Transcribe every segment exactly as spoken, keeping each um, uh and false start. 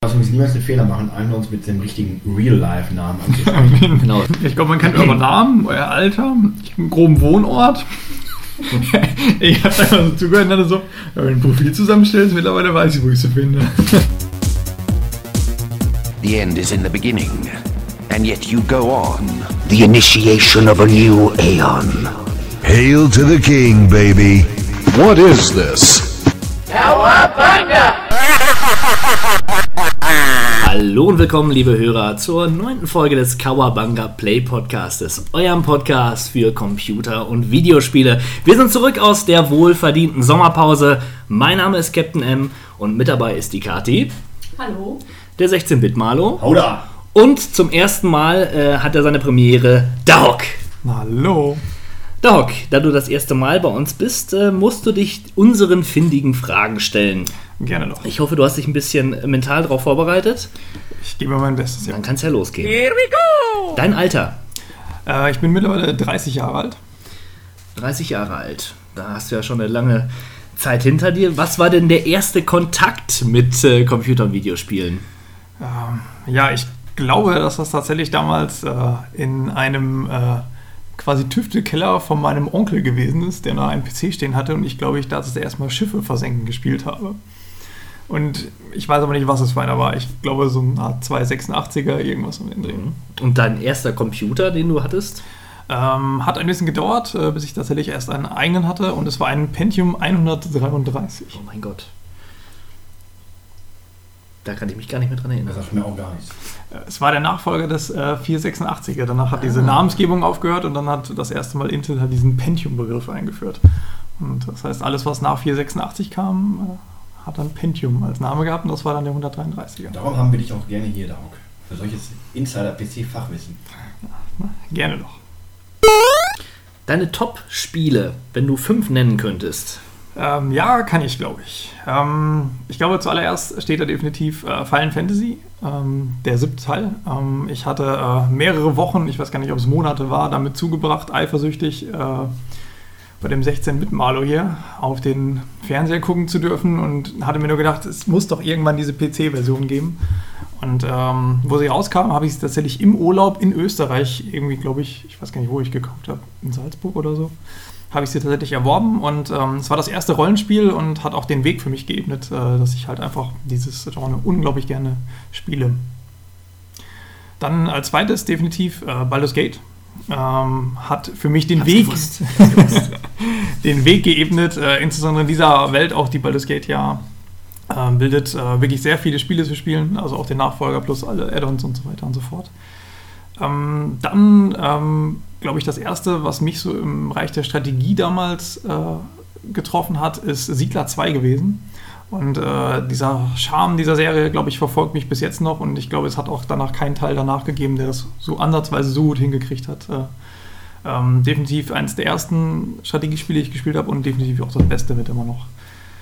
lass uns niemals den Fehler machen, einen uns mit dem richtigen Real-Life-Namen anzusprechen. Genau. Ich glaube, man kennt euren Namen, euer Alter, einen groben Wohnort. Ich habe einfach so zugehört und hatte so, wenn du ein Profil zusammenstellst, mittlerweile weiß ich, wo ich sie finde. The end is in the beginning, and yet you go on. The initiation of a new aeon. Hail to the king, baby. What is this? Cowabunga! Hallo und willkommen, liebe Hörer, zur neunten Folge des Cowabunga Play Podcastes, eurem Podcast für Computer- und Videospiele. Wir sind zurück aus der wohlverdienten Sommerpause. Mein Name ist Captain M und mit dabei ist die Kati. Hallo. Der sechzehn-Bit Malo. Hauda! Und zum ersten Mal äh, hat er seine Premiere, Dahok. Hallo. Dahok, da du das erste Mal bei uns bist, äh, musst du dich unseren findigen Fragen stellen. Gerne doch. Ich hoffe, du hast dich ein bisschen mental darauf vorbereitet. Ich gebe mein Bestes, ja. Dann kann es ja losgehen. Here we go! Dein Alter? Äh, ich bin mittlerweile dreißig Jahre alt. dreißig Jahre alt. Da hast du ja schon eine lange Zeit hinter dir. Was war denn der erste Kontakt mit äh, Computer- und Videospielen? Ähm, ja, ich glaube, dass das tatsächlich damals äh, in einem äh, quasi Tüftelkeller von meinem Onkel gewesen ist, der noch einen P C stehen hatte und ich glaube, ich da das erste Mal Schiffe versenken gespielt habe. Und ich weiß aber nicht, was es für einer war. Ich glaube, so eine Art zweihundertsechsundachtziger, irgendwas um den Dreh. Und dein erster Computer, den du hattest? Ähm, hat ein bisschen gedauert, äh, bis ich tatsächlich erst einen eigenen hatte und es war ein Pentium hundertdreiunddreißig. Oh mein Gott. Da kann ich mich gar nicht mehr dran erinnern. Das sagt mir auch gar nichts. Es war der Nachfolger des äh, vierhundertsechsundachtziger. Danach hat diese Namensgebung aufgehört und dann hat das erste Mal Intel halt diesen Pentium-Begriff eingeführt. Und das heißt, alles, was nach vierhundertsechsundachtzig kam, äh, hat dann Pentium als Name gehabt und das war dann der hundertdreiunddreißiger. Darum haben wir dich auch gerne hier, Dahok. Für solches Insider-P C-Fachwissen. Ja, gerne doch. Deine Top-Spiele, wenn du fünf nennen könntest. Ähm, ja, kann ich, glaube ich. Ähm, ich glaube, zuallererst steht da definitiv äh, Final Fantasy, ähm, der siebte Teil. Ähm, ich hatte äh, mehrere Wochen, ich weiß gar nicht, ob es Monate war, damit zugebracht, eifersüchtig äh, bei dem sechzehn-Bit Malo hier auf den Fernseher gucken zu dürfen und hatte mir nur gedacht, es muss doch irgendwann diese P C-Version geben. Und ähm, wo sie rauskam, habe ich sie tatsächlich im Urlaub in Österreich, irgendwie, glaube ich, ich weiß gar nicht, wo ich gekauft habe, in Salzburg oder so, habe ich sie tatsächlich erworben und ähm, es war das erste Rollenspiel und hat auch den Weg für mich geebnet, äh, dass ich halt einfach dieses Genre unglaublich gerne spiele. Dann als zweites definitiv äh, Baldur's Gate. Ähm, hat für mich den Hab's Weg gewusst. den Weg geebnet, äh, insbesondere in dieser Welt auch die Baldur's Gate ja äh, bildet, äh, wirklich sehr viele Spiele zu spielen, also auch den Nachfolger plus alle Add-ons und so weiter und so fort. Ähm, dann ähm, glaube ich, das erste, was mich so im Bereich der Strategie damals äh, getroffen hat, ist Siedler zwei gewesen. Und äh, dieser Charme dieser Serie, glaube ich, verfolgt mich bis jetzt noch. Und ich glaube, es hat auch danach keinen Teil danach gegeben, der das so ansatzweise so gut hingekriegt hat. Äh, ähm, definitiv eines der ersten Strategiespiele, die ich gespielt habe und definitiv auch das Beste wird immer noch.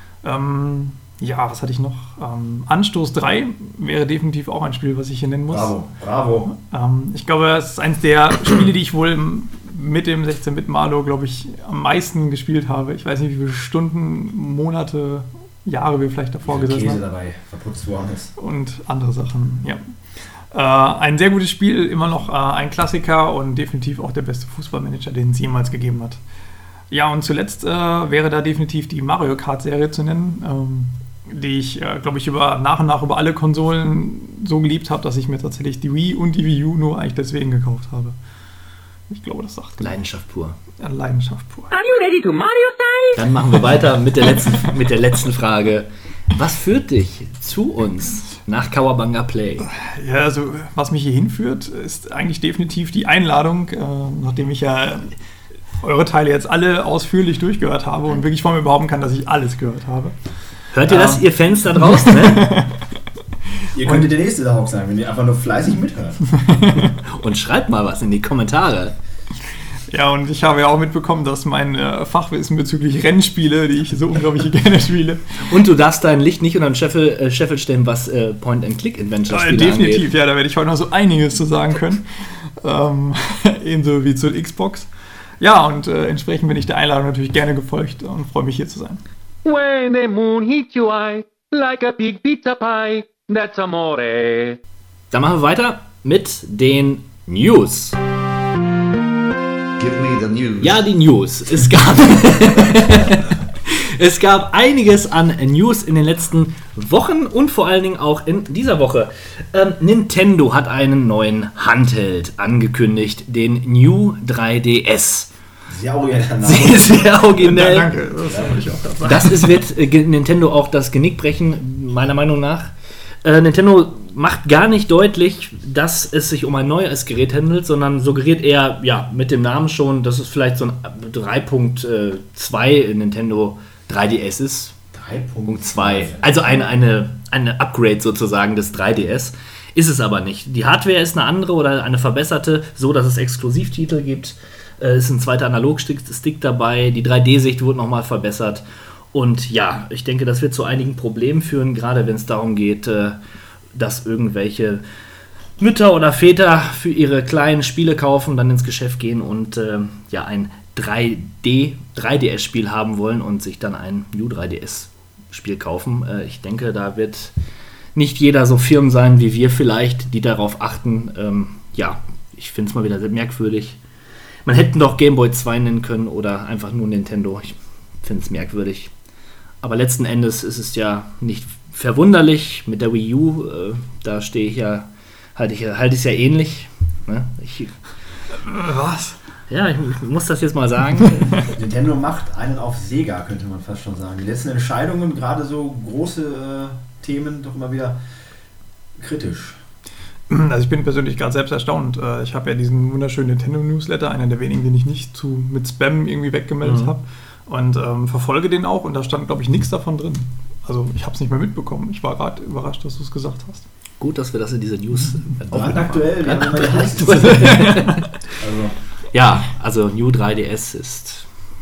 Ähm, ja, was hatte ich noch? Ähm, Anstoß drei wäre definitiv auch ein Spiel, was ich hier nennen muss. Bravo, bravo. Ähm, ich glaube, es ist eines der Spiele, die ich wohl mit dem sechzehn-Bit Malo, glaube ich, am meisten gespielt habe. Ich weiß nicht, wie viele Stunden, Monate, Jahre wir vielleicht davor gesessen Käse haben. dabei verputzt worden ist. Und andere Sachen, ja. Äh, ein sehr gutes Spiel, immer noch äh, ein Klassiker und definitiv auch der beste Fußballmanager, den es jemals gegeben hat. Ja, und zuletzt äh, wäre da definitiv die Mario Kart-Serie zu nennen, ähm, die ich, äh, glaube ich, über, nach und nach über alle Konsolen so geliebt habe, dass ich mir tatsächlich die Wii und die Wii U nur eigentlich deswegen gekauft habe. Ich glaube, das sagt genug. Leidenschaft pur. Ja, Leidenschaft pur. Are you ready to Mario style? Dann machen wir weiter mit der letzten, mit der letzten Frage. Was führt dich zu uns nach Cowabunga Play? Ja, also was mich hier hinführt, ist eigentlich definitiv die Einladung, äh, nachdem ich ja eure Teile jetzt alle ausführlich durchgehört habe und wirklich von mir behaupten kann, dass ich alles gehört habe. Hört ihr Ja. das, ihr Fans da draußen? Ne? Ihr könntet der nächste Dahok sein, wenn ihr einfach nur fleißig mithört. Und schreibt mal was in die Kommentare. Ja, und ich habe ja auch mitbekommen, dass mein äh, Fachwissen bezüglich Rennspiele, die ich so unglaublich gerne spiele. Und du darfst dein Licht nicht unter den Scheffel, äh, Scheffel stellen, was äh, Point-and-Click-Adventure-Spiele Äh, definitiv, angeht. ja, da werde ich heute noch so einiges zu sagen können. ähm, ebenso wie zur Xbox. Ja, und äh, entsprechend bin ich der Einladung natürlich gerne gefolgt und freue mich hier zu sein. When the moon hits your eye like a big pizza pie, That's amore. Dann machen wir weiter mit den News. Give me the news. Ja, die News. Es gab, es gab einiges an News in den letzten Wochen und vor allen Dingen auch in dieser Woche. Ähm, Nintendo hat einen neuen Handheld angekündigt, den New drei D S. Sehr originell. Sehr, sehr originell. Ja, danke. Das wollte ich auch gerade sagen. Das ist, wird äh, Nintendo auch das Genick brechen, meiner Meinung nach. Äh, Nintendo macht gar nicht deutlich, dass es sich um ein neues Gerät handelt, sondern suggeriert eher, ja, mit dem Namen schon, dass es vielleicht so ein drei Punkt zwei Nintendo drei D S ist. drei Punkt zwei. Also eine, eine, eine Upgrade sozusagen des drei D S. Ist es aber nicht. Die Hardware ist eine andere oder eine verbesserte, so dass es Exklusivtitel gibt. Es ist ein zweiter Analogstick Stick dabei. Die drei D-Sicht wurde nochmal verbessert. Und ja, ich denke, das wird zu einigen Problemen führen, gerade wenn es darum geht, dass irgendwelche Mütter oder Väter für ihre kleinen Spiele kaufen, dann ins Geschäft gehen und äh, ja ein drei D, drei D S-Spiel haben wollen und sich dann ein New drei D S-Spiel kaufen. Äh, ich denke, da wird nicht jeder so firm sein wie wir vielleicht, die darauf achten. Ähm, ja, ich finde es mal wieder sehr merkwürdig. Man hätte doch Game Boy zwei nennen können oder einfach nur Nintendo. Ich finde es merkwürdig. Aber letzten Endes ist es ja nicht verwunderlich mit der Wii U. Äh, da stehe ich ja, halte ich halte es ja ähnlich. Ne? Ich, Was? ja, ich, ich muss das jetzt mal sagen. Nintendo macht einen auf Sega, könnte man fast schon sagen. Die letzten Entscheidungen, gerade so große äh, Themen, doch immer wieder kritisch. Also ich bin persönlich gerade selbst erstaunt. Äh, Ich habe ja diesen wunderschönen Nintendo-Newsletter, einer der wenigen, den ich nicht zu, mit Spam irgendwie weggemeldet Mhm. habe. Und ähm, verfolge den auch und da stand, glaube ich, nichts davon drin. Also ich habe es nicht mehr mitbekommen. Ich war gerade überrascht, dass du es gesagt hast. Gut, dass wir das in diese News Brandaktuell, wir haben immer die heißesten. also. Also, Ja, also New drei D S ist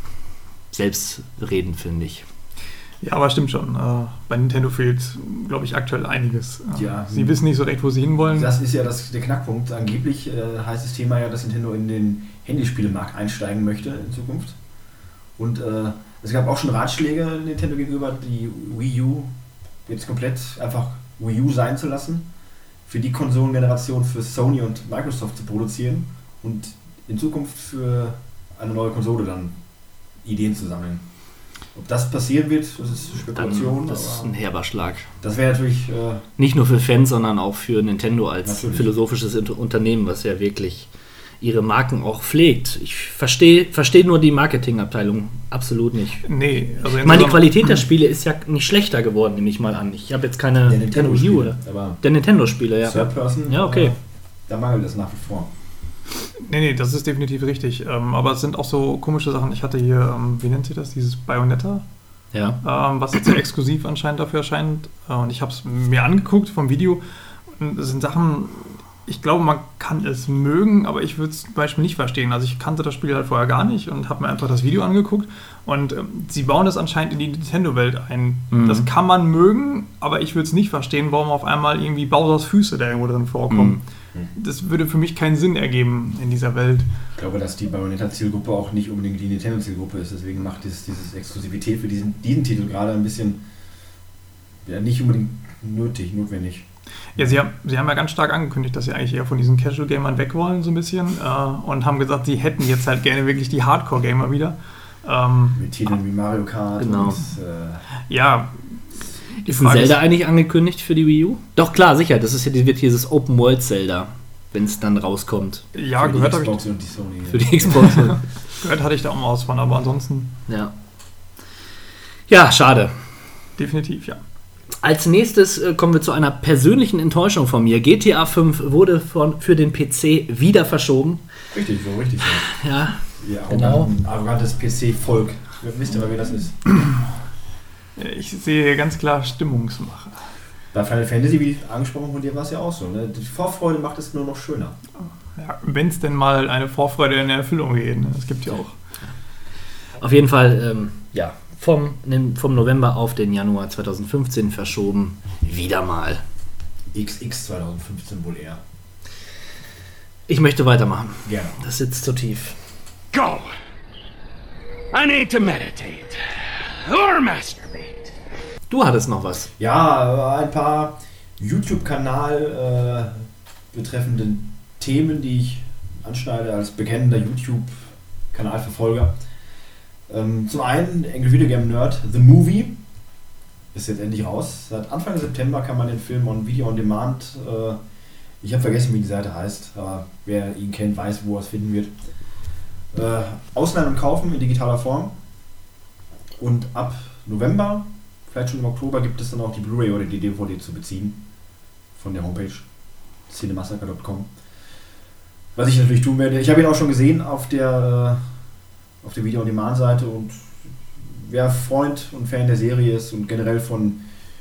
selbstredend, finde ich. Ja, aber stimmt schon. Äh, bei Nintendo fehlt, glaube ich, aktuell einiges. Äh, Ja. Sie wissen nicht so recht, wo sie hinwollen. das ist ja das, der Knackpunkt. Angeblich äh, heißt das Thema ja, dass Nintendo in den Handyspielemarkt einsteigen möchte in Zukunft. Und äh, es gab auch schon Ratschläge Nintendo gegenüber, die Wii U jetzt komplett einfach Wii U sein zu lassen, für die Konsolengeneration für Sony und Microsoft zu produzieren und in Zukunft für eine neue Konsole dann Ideen zu sammeln. Ob das passieren wird, das ist Spekulation. Dann, das ist ein aber herber Schlag. das wäre natürlich äh, Nicht nur für Fans, sondern auch für Nintendo als Natürlich. philosophisches Inter- Unternehmen, was ja wirklich ihre Marken auch pflegt. Ich verstehe versteh nur die Marketingabteilung absolut nicht. Nee, also Ich meine, die Qualität der Spiele ist ja nicht schlechter geworden, nehme ich mal an. Ich habe jetzt keine der Nintendo Wii U, oder? Nintendo-Spiele. Aber Der Nintendo-Spiele, ja. Third Person, Ja, okay. äh, da mangelt es nach wie vor. Nee, nee, das ist definitiv richtig. Ähm, aber es sind auch so komische Sachen. Ich hatte hier, ähm, wie nennt sich das, dieses Bayonetta, Ja. ähm, was jetzt ja exklusiv anscheinend dafür erscheint. Äh, und ich habe es mir angeguckt vom Video. Und es sind Sachen, ich glaube, man kann es mögen, aber ich würde es zum Beispiel nicht verstehen. Also ich kannte das Spiel halt vorher gar nicht und habe mir einfach das Video angeguckt. Und ähm, sie bauen es anscheinend in die Nintendo-Welt ein. Mhm. Das kann man mögen, aber ich würde es nicht verstehen, warum auf einmal irgendwie Bowsers Füße da irgendwo drin vorkommen. Mhm. Das würde für mich keinen Sinn ergeben in dieser Welt. Ich glaube, dass die Bayonetta-Zielgruppe auch nicht unbedingt die Nintendo-Zielgruppe ist. Deswegen macht dieses, dieses Exklusivität für diesen, diesen Titel gerade ein bisschen ja, nicht unbedingt nötig, notwendig. Ja, sie haben, sie haben ja ganz stark angekündigt, dass sie eigentlich eher von diesen Casual-Gamern weg wollen, so ein bisschen. Äh, und haben gesagt, sie hätten jetzt halt gerne wirklich die Hardcore-Gamer wieder. Ähm, Mit Titeln wie Mario Kart Genau. und äh, ja. Die Ist ein Frage Zelda eigentlich angekündigt für die Wii U? Doch, klar, sicher. Das ist ja, das wird dieses Open-World-Zelda, wenn es dann rauskommt. Ja, für die gehört, habe ich, Xbox und die Sony. Für die Xbox. gehört hatte ich da auch mal was von, aber ansonsten ja. Ja, schade. definitiv, ja. Als nächstes äh, kommen wir zu einer persönlichen Enttäuschung von mir. G T A fünf wurde von, für den P C wieder verschoben. Richtig, so richtig so. Ja, Ja, Genau. arroganten- arrogantes P C-Volk. Wisst ihr mal, wer das ist? Ich sehe hier ganz klar Stimmungsmache. Bei Final Fantasy, wie angesprochen von dir, war es ja auch so. Ne? Die Vorfreude macht es nur noch schöner. Ja, wenn es denn mal eine Vorfreude in Erfüllung geht. Ne? Das gibt ja auch. auf jeden Fall, ähm, ja, vom, vom November auf den Januar zweitausendfünfzehn verschoben. Wieder mal. X X zweitausendfünfzehn wohl eher. Ich möchte weitermachen. Gerne. Das sitzt zu tief. Go! I need to meditate. Or masturbate. Du hattest noch was. Ja, ein paar YouTube-Kanal äh, betreffenden Themen, die ich anschneide als bekennender YouTube-Kanalverfolger. Ähm, zum einen Angry Video Game Nerd, The Movie, ist jetzt endlich raus. Seit Anfang September kann man den Film on Video on Demand, äh, ich habe vergessen, wie die Seite heißt, aber wer ihn kennt, weiß, wo er es finden wird, äh, ausleihen und kaufen in digitaler Form. Und ab November, vielleicht schon im Oktober, gibt es dann auch die Blu-ray oder die D V D zu beziehen von der Homepage cinemassacre punkt com. Was ich natürlich tun werde, ich habe ihn auch schon gesehen auf der, auf der Video-on-Demand-Seite, und wer Freund und Fan der Serie ist und generell von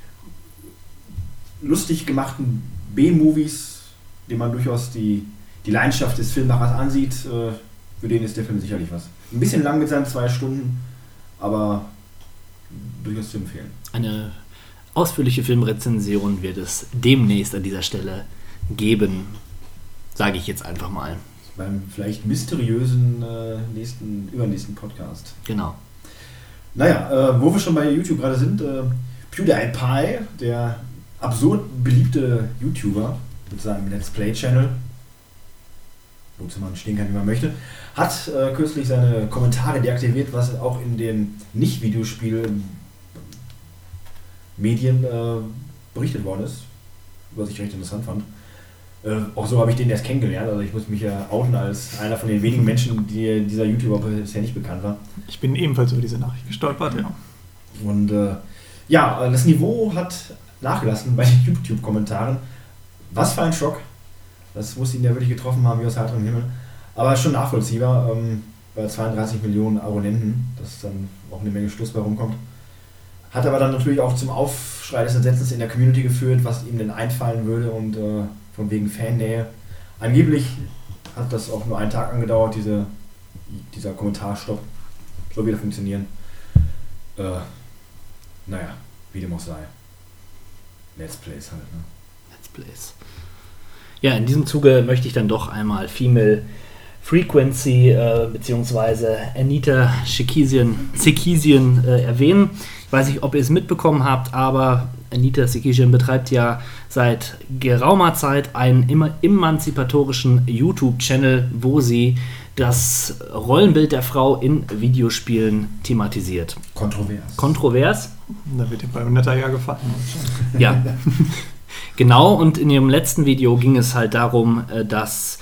lustig gemachten B-Movies, dem man durchaus die, die Leidenschaft des Filmemachers ansieht, äh, für den ist der Film sicherlich was. Ein bisschen lang mit seinen zwei Stunden, aber durchaus zu empfehlen. Eine ausführliche Filmrezension wird es demnächst an dieser Stelle geben, sage ich jetzt einfach mal. Beim vielleicht mysteriösen äh, nächsten, übernächsten Podcast. Genau. Naja, äh, wo wir schon bei YouTube gerade sind, äh, PewDiePie, der absurd beliebte YouTuber mit seinem Let's Play-Channel, wozu man stehen kann, wie man möchte, hat äh, kürzlich seine Kommentare deaktiviert, was auch in den Nicht-Videospiel-Medien äh, berichtet worden ist, was ich recht interessant fand. Äh, auch so habe ich den erst kennengelernt, also ich muss mich ja outen als einer von den wenigen Menschen, die dieser YouTuber bisher nicht bekannt war. Ich bin ebenfalls über diese Nachricht gestolpert, ja. Und äh, ja, das Niveau hat nachgelassen bei den YouTube-Kommentaren. Was für ein Schock. Das muss ihn ja wirklich getroffen haben wie aus heiterem Himmel. Aber schon nachvollziehbar, ähm, bei zweiunddreißig Millionen Abonnenten, dass dann auch eine Menge Schluss bei rumkommt. Hat aber dann natürlich auch zum Aufschrei des Entsetzens in der Community geführt, was ihm denn einfallen würde, und äh, von wegen Fannähe. Angeblich hat das auch nur einen Tag angedauert, diese, dieser Kommentarstopp. Soll wieder funktionieren. Äh, naja, wie dem auch sei. Let's Plays halt, ne? Let's Plays. Ja, in diesem Zuge möchte ich dann doch einmal Female Frequency äh, beziehungsweise Anita Sarkeesian äh, erwähnen. Ich weiß nicht, ob ihr es mitbekommen habt, aber Anita Sarkeesian betreibt ja seit geraumer Zeit einen immer emanzipatorischen YouTube-Channel, wo sie das Rollenbild der Frau in Videospielen thematisiert. Kontrovers. Kontrovers. Da wird dir bei Netter ja gefallen. Ja, genau. Und in ihrem letzten Video ging es halt darum, dass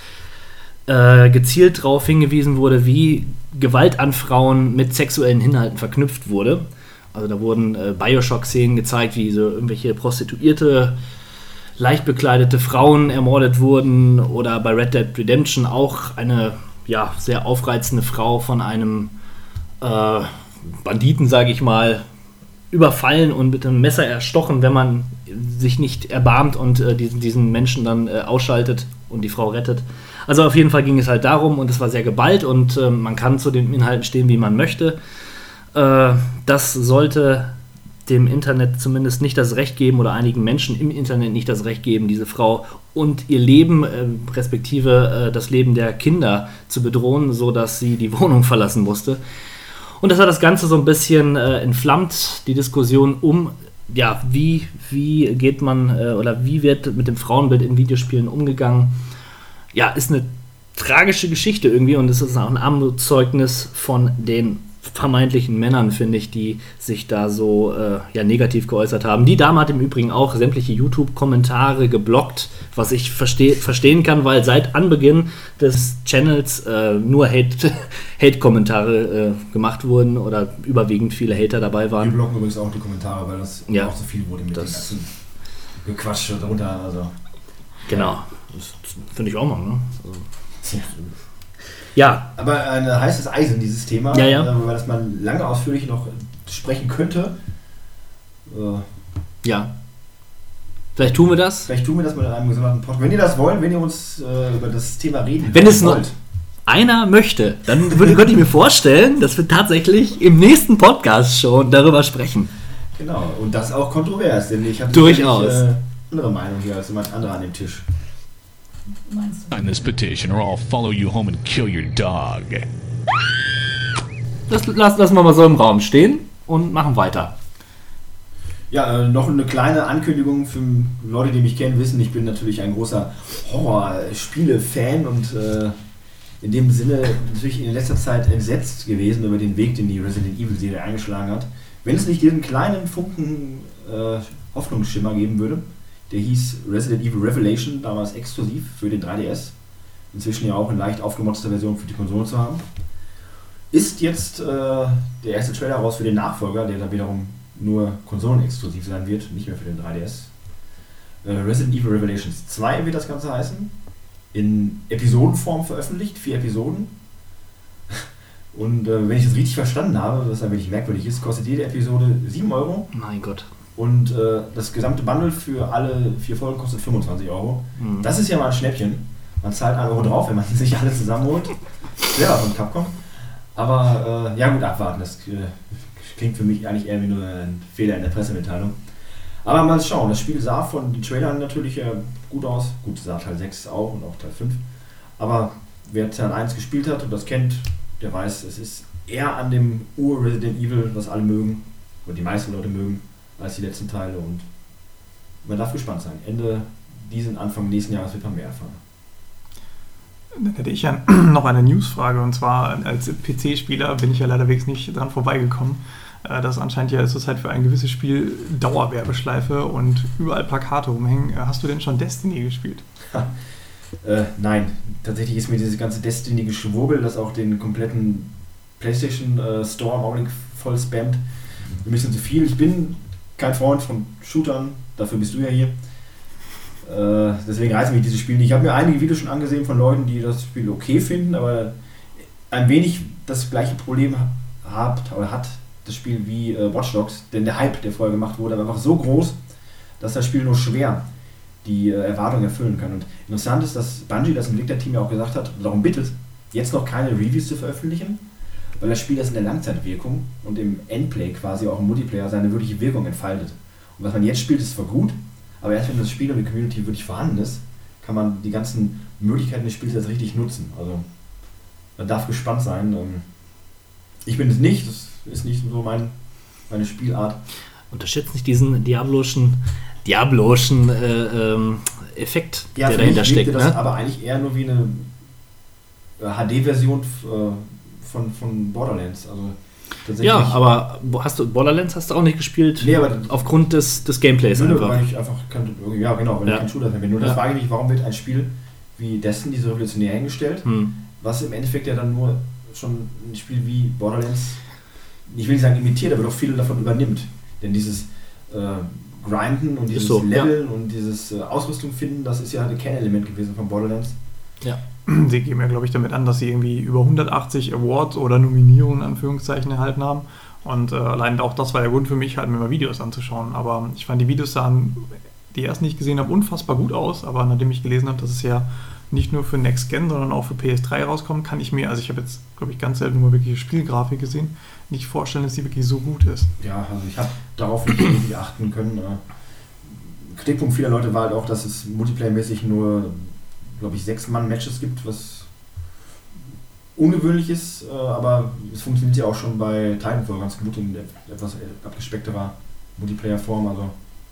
äh, gezielt darauf hingewiesen wurde, wie Gewalt an Frauen mit sexuellen Inhalten verknüpft wurde. Also da wurden äh, Bioshock-Szenen gezeigt, wie so irgendwelche Prostituierte, leicht bekleidete Frauen ermordet wurden, oder bei Red Dead Redemption auch eine ja, sehr aufreizende Frau von einem äh, Banditen, sage ich mal, überfallen und mit einem Messer erstochen, wenn man sich nicht erbarmt und äh, diesen, diesen Menschen dann äh, ausschaltet und die Frau rettet. Also auf jeden Fall ging es halt darum, und es war sehr geballt, und äh, man kann zu den Inhalten stehen, wie man möchte. Äh, das sollte dem Internet zumindest nicht das Recht geben, oder einigen Menschen im Internet nicht das Recht geben, diese Frau und ihr Leben, äh, respektive äh, das Leben der Kinder zu bedrohen, sodass sie die Wohnung verlassen musste. Und das hat das Ganze so ein bisschen äh, entflammt, die Diskussion um, ja, wie, wie geht man äh, oder wie wird mit dem Frauenbild in Videospielen umgegangen. Ja, ist eine tragische Geschichte irgendwie, und es ist auch ein Armutszeugnis von den vermeintlichen Männern, finde ich, die sich da so äh, ja, negativ geäußert haben. Die Dame hat im Übrigen auch sämtliche YouTube-Kommentare geblockt, was ich versteh- verstehen kann, weil seit Anbeginn des Channels äh, nur Hate- Hate-Kommentare äh, gemacht wurden oder überwiegend viele Hater dabei waren. Wir blocken übrigens auch die Kommentare, weil das ja, auch so viel wurde mit das dem ganzen Gequatsch darunter. Also. Genau, das finde ich auch mal. Ne? Also, ja. Ja. Aber ein heißes Eisen, dieses Thema, ja, ja. Äh, über das man lange ausführlich noch sprechen könnte. Äh, ja. Vielleicht tun wir das. Vielleicht tun wir das mit einem gesonderten Podcast. Wenn ihr das wollt, wenn ihr uns äh, über das Thema reden Wenn es wollt. noch einer möchte, dann würde, könnte ich mir vorstellen, dass wir tatsächlich im nächsten Podcast schon darüber sprechen. Genau, und das auch kontrovers, denn ich habe durchaus äh, andere Meinung hier als jemand anderer an dem Tisch. Sign this petition or I'll follow you home and kill your dog. Das lassen, lassen wir mal so im Raum stehen und machen weiter. Ja, äh, noch eine kleine Ankündigung für Leute, die mich kennen, wissen, ich bin natürlich ein großer Horror-Spiele-Fan und äh, in dem Sinne natürlich in letzter Zeit entsetzt gewesen über den Weg, den die Resident Evil-Serie eingeschlagen hat. Wenn es nicht diesen kleinen Funken äh, Hoffnungsschimmer geben würde, der hieß Resident Evil Revelation, damals exklusiv für den drei D S, inzwischen ja auch in leicht aufgemotzter Version für die Konsole zu haben, ist jetzt äh, der erste Trailer raus für den Nachfolger, der dann wiederum nur konsolenexklusiv sein wird, nicht mehr für den drei D S. Äh, Resident Evil Revelations zwei wird das Ganze heißen, in Episodenform veröffentlicht, vier Episoden. Und äh, wenn ich das richtig verstanden habe, was ein wenig merkwürdig ist, kostet jede Episode sieben Euro. Mein Gott. Und äh, das gesamte Bundle für alle vier Folgen kostet fünfundzwanzig Euro. Mhm. Das ist ja mal ein Schnäppchen. Man zahlt einen Euro drauf, wenn man sich alle zusammenholt. Selber von Capcom. Aber äh, ja gut, abwarten. Das äh, klingt für mich eigentlich eher wie nur ein Fehler in der Pressemitteilung. Aber mal schauen. Das Spiel sah von den Trailern natürlich äh, gut aus. Gut, sah Teil sechs auch und auch Teil fünf. Aber wer Teil eins gespielt hat und das kennt, der weiß, es ist eher an dem Ur-Resident Evil, was alle mögen, oder die meisten Leute mögen, als die letzten Teile. Und man darf gespannt sein. Ende diesen, Anfang nächsten Jahres wird man mehr erfahren. Dann hätte ich ja noch eine Newsfrage, und zwar als P C-Spieler bin ich ja leiderwegs nicht dran vorbeigekommen, dass anscheinend ja zurzeit für ein gewisses Spiel Dauerwerbeschleife und überall Plakate rumhängen. Hast du denn schon Destiny gespielt? äh, nein, tatsächlich ist mir dieses ganze Destiny-Geschwurbel, das auch den kompletten PlayStation äh, Store im Augenblick voll spammt, ein bisschen zu viel. Ich bin kein Freund von Shootern, dafür bist du ja hier. Äh, deswegen reizt mich dieses Spiel nicht. Ich habe mir einige Videos schon angesehen von Leuten, die das Spiel okay finden, aber ein wenig das gleiche Problem habt oder hat das Spiel wie äh, Watch Dogs, denn der Hype, der vorher gemacht wurde, war einfach so groß, dass das Spiel nur schwer die äh, Erwartungen erfüllen kann. Und interessant ist, dass Bungie, das Entwicklerteam ja auch gesagt hat, darum bittet, jetzt noch keine Reviews zu veröffentlichen, weil das Spiel das in der Langzeitwirkung und im Endplay quasi auch im Multiplayer seine wirkliche Wirkung entfaltet. Und was man jetzt spielt, ist zwar gut, aber erst wenn das Spiel und die Community wirklich vorhanden ist, kann man die ganzen Möglichkeiten des Spiels jetzt richtig nutzen. Also man darf gespannt sein. Ich bin es nicht, das ist nicht so mein, meine Spielart. Unterschätzt nicht diesen diabloschen, diabloschen äh, ähm, Effekt, ja, der dahinter steckt. Das ne? aber eigentlich eher nur wie eine H D-Version äh, von, von Borderlands. Also ja, aber hast du Borderlands hast du auch nicht gespielt? Nee, aber aufgrund des, des Gameplays nö, einfach. Weil ich einfach kann, ja, genau, weil ja. ich kein Shooter bin. Nur das ja. frage ich mich, warum wird ein Spiel wie Destiny so revolutionär hingestellt, hm. was im Endeffekt ja dann nur schon ein Spiel wie Borderlands, ich will nicht sagen imitiert, aber doch viel davon übernimmt. Denn dieses äh, Grinden und dieses so, Leveln ja. und dieses äh, Ausrüstung finden, das ist ja ein Kernelement gewesen von Borderlands. Ja. Sie geben ja, glaube ich, damit an, dass sie irgendwie über hundertachtzig Awards oder Nominierungen in Anführungszeichen erhalten haben. Und äh, allein auch das war der Grund für mich, halt mir mal Videos anzuschauen. Aber ich fand, die Videos sahen, die erst nicht gesehen habe, unfassbar gut aus. Aber nachdem ich gelesen habe, dass es ja nicht nur für Next Gen, sondern auch für P S drei rauskommt, kann ich mir, also ich habe jetzt, glaube ich, ganz selten nur wirkliche Spielgrafik gesehen, nicht vorstellen, dass die wirklich so gut ist. Ja, also ich habe darauf nicht irgendwie achten können. Kritikpunkt vieler Leute war halt auch, dass es multiplayer-mäßig nur, glaube ich, sechs Mann-Matches gibt, was ungewöhnlich ist, aber es funktioniert ja auch schon bei Titanfall ganz gut in etwas abgespeckterer Multiplayer-Form, also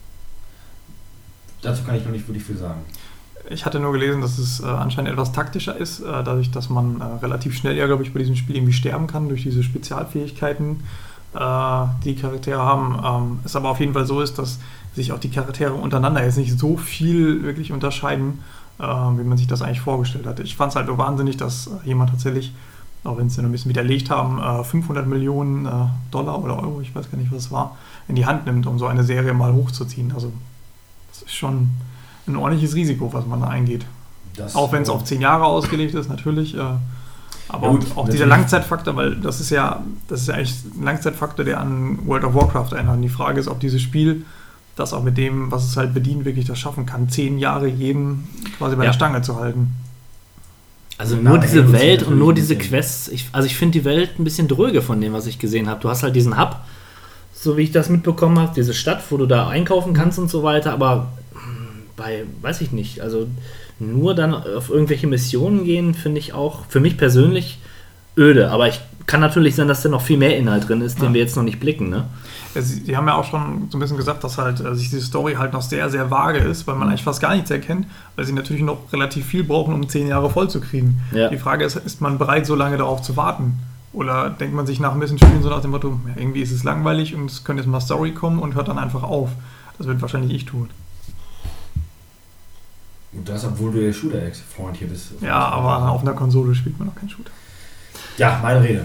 dazu kann ich noch nicht wirklich viel sagen. Ich hatte nur gelesen, dass es äh, anscheinend etwas taktischer ist, äh, dadurch, dass man äh, relativ schnell ja, glaube ich, bei diesem Spiel irgendwie sterben kann durch diese Spezialfähigkeiten, äh, die Charaktere haben. Ähm, es aber auf jeden Fall so ist, dass sich auch die Charaktere untereinander jetzt nicht so viel wirklich unterscheiden, äh, wie man sich das eigentlich vorgestellt hatte. Ich fand es halt so wahnsinnig, dass äh, jemand tatsächlich, auch wenn sie noch ein bisschen widerlegt haben, äh, fünfhundert Millionen äh, Dollar oder Euro, ich weiß gar nicht, was es war, in die Hand nimmt, um so eine Serie mal hochzuziehen. Also das ist schon ein ordentliches Risiko, was man da eingeht. Das auch wenn es auf zehn Jahre ausgelegt ist, natürlich. Äh, aber ja gut, auch dieser Langzeitfaktor, weil das ist ja, das ist ja eigentlich ein Langzeitfaktor, der an World of Warcraft erinnert. Und die Frage ist, ob dieses Spiel das auch mit dem, was es halt bedient, wirklich das schaffen kann, zehn Jahre jeden quasi bei ja. der Stange zu halten. Also nur Na, diese Welt und nur diese Quests. Ich, also ich finde die Welt ein bisschen dröge von dem, was ich gesehen habe. Du hast halt diesen Hub, so wie ich das mitbekommen habe, diese Stadt, wo du da einkaufen kannst und so weiter, aber bei, weiß ich nicht, also nur dann auf irgendwelche Missionen gehen, finde ich auch, für mich persönlich öde. Aber ich kann natürlich sein, dass da noch viel mehr Inhalt drin ist, den Ja. wir jetzt noch nicht blicken, ne? Ja, Sie, Sie haben ja auch schon so ein bisschen gesagt, dass halt äh, sich die Story halt noch sehr, sehr vage ist, weil man eigentlich fast gar nichts erkennt, weil sie natürlich noch relativ viel brauchen, um zehn Jahre voll zu kriegen. Ja. Die Frage ist, ist man bereit, so lange darauf zu warten? Oder denkt man sich nach ein bisschen Spielen so nach dem Motto, ja, irgendwie ist es langweilig und es könnte jetzt mal Story kommen und hört dann einfach auf. Das wird wahrscheinlich ich tun. Und das, obwohl du der Shooter-Freund hier bist. Ja, aber auf einer Konsole spielt man noch keinen Shooter. Ja, meine Rede.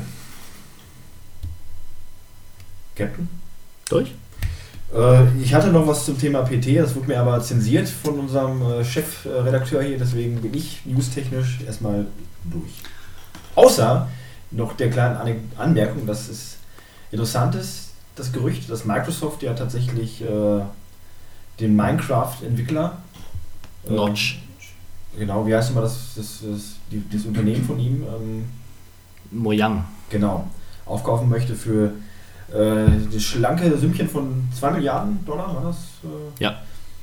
Captain? Durch? Äh, ich hatte noch was zum Thema P T, das wurde mir aber zensiert von unserem äh, Chefredakteur hier, deswegen bin ich newstechnisch erstmal durch. Außer noch der kleinen An- Anmerkung, dass es interessant ist, das Gerücht, dass Microsoft ja tatsächlich äh, den Minecraft-Entwickler äh, Notch. Genau, wie heißt nochmal das, das, das, die, das Unternehmen von ihm? Ähm, Mojang. genau, aufkaufen möchte für äh, das schlanke Sümmchen von zwei Milliarden Dollar, war das? Äh, Ja.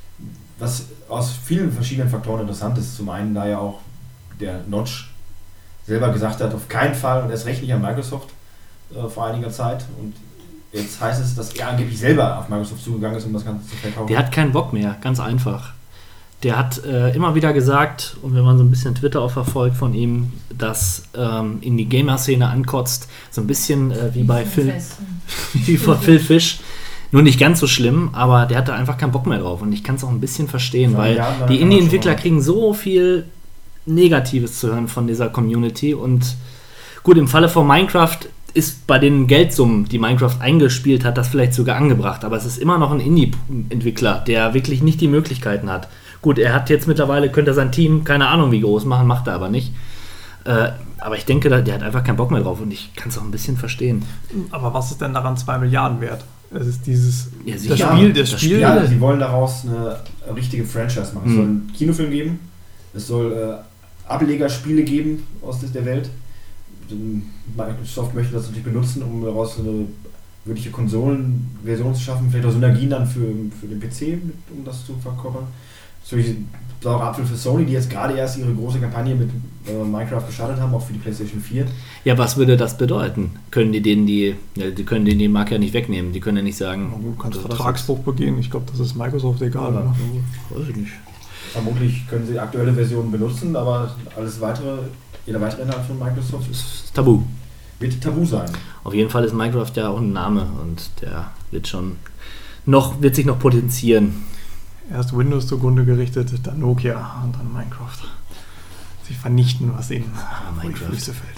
Was aus vielen verschiedenen Faktoren interessant ist. Zum einen, da ja auch der Notch selber gesagt hat, auf keinen Fall und erst recht nicht an Microsoft äh, vor einiger Zeit. Und jetzt heißt es, dass er angeblich selber auf Microsoft zugegangen ist, um das Ganze zu verkaufen. Der hat keinen Bock mehr, ganz einfach. Der hat äh, immer wieder gesagt, und wenn man so ein bisschen Twitter auch verfolgt von ihm, dass ähm, in die Gamer-Szene ankotzt, so ein bisschen äh, wie bei Phil, wie von Phil Fish. Nur nicht ganz so schlimm, aber der hatte einfach keinen Bock mehr drauf. Und ich kann es auch ein bisschen verstehen, Vor weil Jahren, die kann man Indie-Entwickler schon mal- kriegen so viel Negatives zu hören von dieser Community. Und gut, im Falle von Minecraft ist bei den Geldsummen, die Minecraft eingespielt hat, das vielleicht sogar angebracht. Aber es ist immer noch ein Indie-Entwickler, der wirklich nicht die Möglichkeiten hat. Gut, er hat jetzt mittlerweile, könnte er sein Team, keine Ahnung wie groß machen, macht er aber nicht. Äh, aber ich denke, der hat einfach keinen Bock mehr drauf und ich kann es auch ein bisschen verstehen. Aber was ist denn daran zwei Milliarden wert? Es ist dieses Ja, das sicher. Spiel, das Das Spiel. Ja, sie wollen daraus eine richtige Franchise machen. Es Mhm. soll einen Kinofilm geben, es soll äh, Ablegerspiele geben aus der Welt. Microsoft möchte das natürlich benutzen, um daraus eine wirkliche Konsolenversion zu schaffen, vielleicht auch Synergien dann für, für den P C, mit, um das zu verkörpern. Solche saure Apfel für Sony, die jetzt gerade erst ihre große Kampagne mit äh, Minecraft gestartet haben, auch für die PlayStation vier. Ja, was würde das bedeuten? Können die denen die, ja, die können denen die Marke ja nicht wegnehmen. Die können ja nicht sagen, Du kannst das- das- Vertragsbruch begehen. Ich glaube, das ist Microsoft egal. Ja. Oder? Weiß ich nicht. Vermutlich können sie aktuelle Versionen benutzen, aber alles weitere, jeder weitere Inhalt von Microsoft Das ist tabu. wird tabu sein. Auf jeden Fall ist Minecraft ja auch ein Name und der wird schon noch, wird sich noch potenzieren. Erst Windows zugrunde gerichtet, dann Nokia und dann Minecraft. Sie vernichten, was ihnen vor die Minecraft. Füße fällt.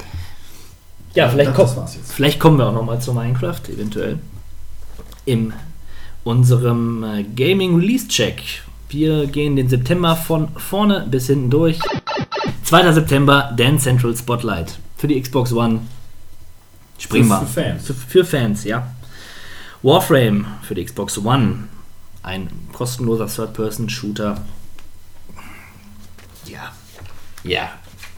Ja, vielleicht, das, komm, das war's jetzt. vielleicht kommen wir auch nochmal zu Minecraft, eventuell. In unserem äh, Gaming Release Check. Wir gehen den September von vorne bis hinten durch. zweiter September, Dance Central Spotlight. Für die Xbox One. Springen wir. Für Fans. Für, für Fans, ja. Warframe für die Xbox One. Ein kostenloser Third-Person-Shooter. Ja. Ja.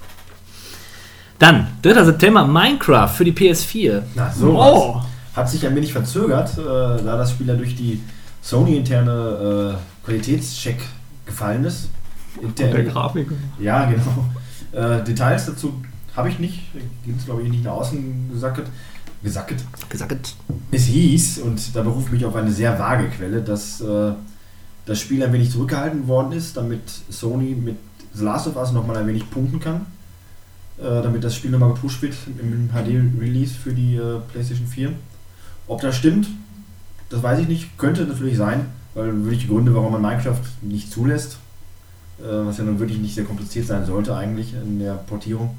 Dann, dritter September, Minecraft für die P S vier. Na, so Oh. hat sich ein wenig verzögert, äh, da das Spiel ja durch die Sony-interne äh, Qualitätscheck gefallen ist. Und der Grafik. Ja, genau. Äh, Details dazu habe ich nicht, ging es glaube ich nicht nach außen gesackt. gesackt. Gesagt. Es hieß, und da berufe ich mich auf eine sehr vage Quelle, dass äh, das Spiel ein wenig zurückgehalten worden ist, damit Sony mit The Last of Us nochmal ein wenig punkten kann. Äh, damit das Spiel nochmal gepusht wird im H D-Release für die äh, PlayStation vier. Ob das stimmt, das weiß ich nicht. Könnte natürlich sein, weil wirklich die Gründe, warum man Minecraft nicht zulässt, äh, was ja nun wirklich nicht sehr kompliziert sein sollte eigentlich in der Portierung.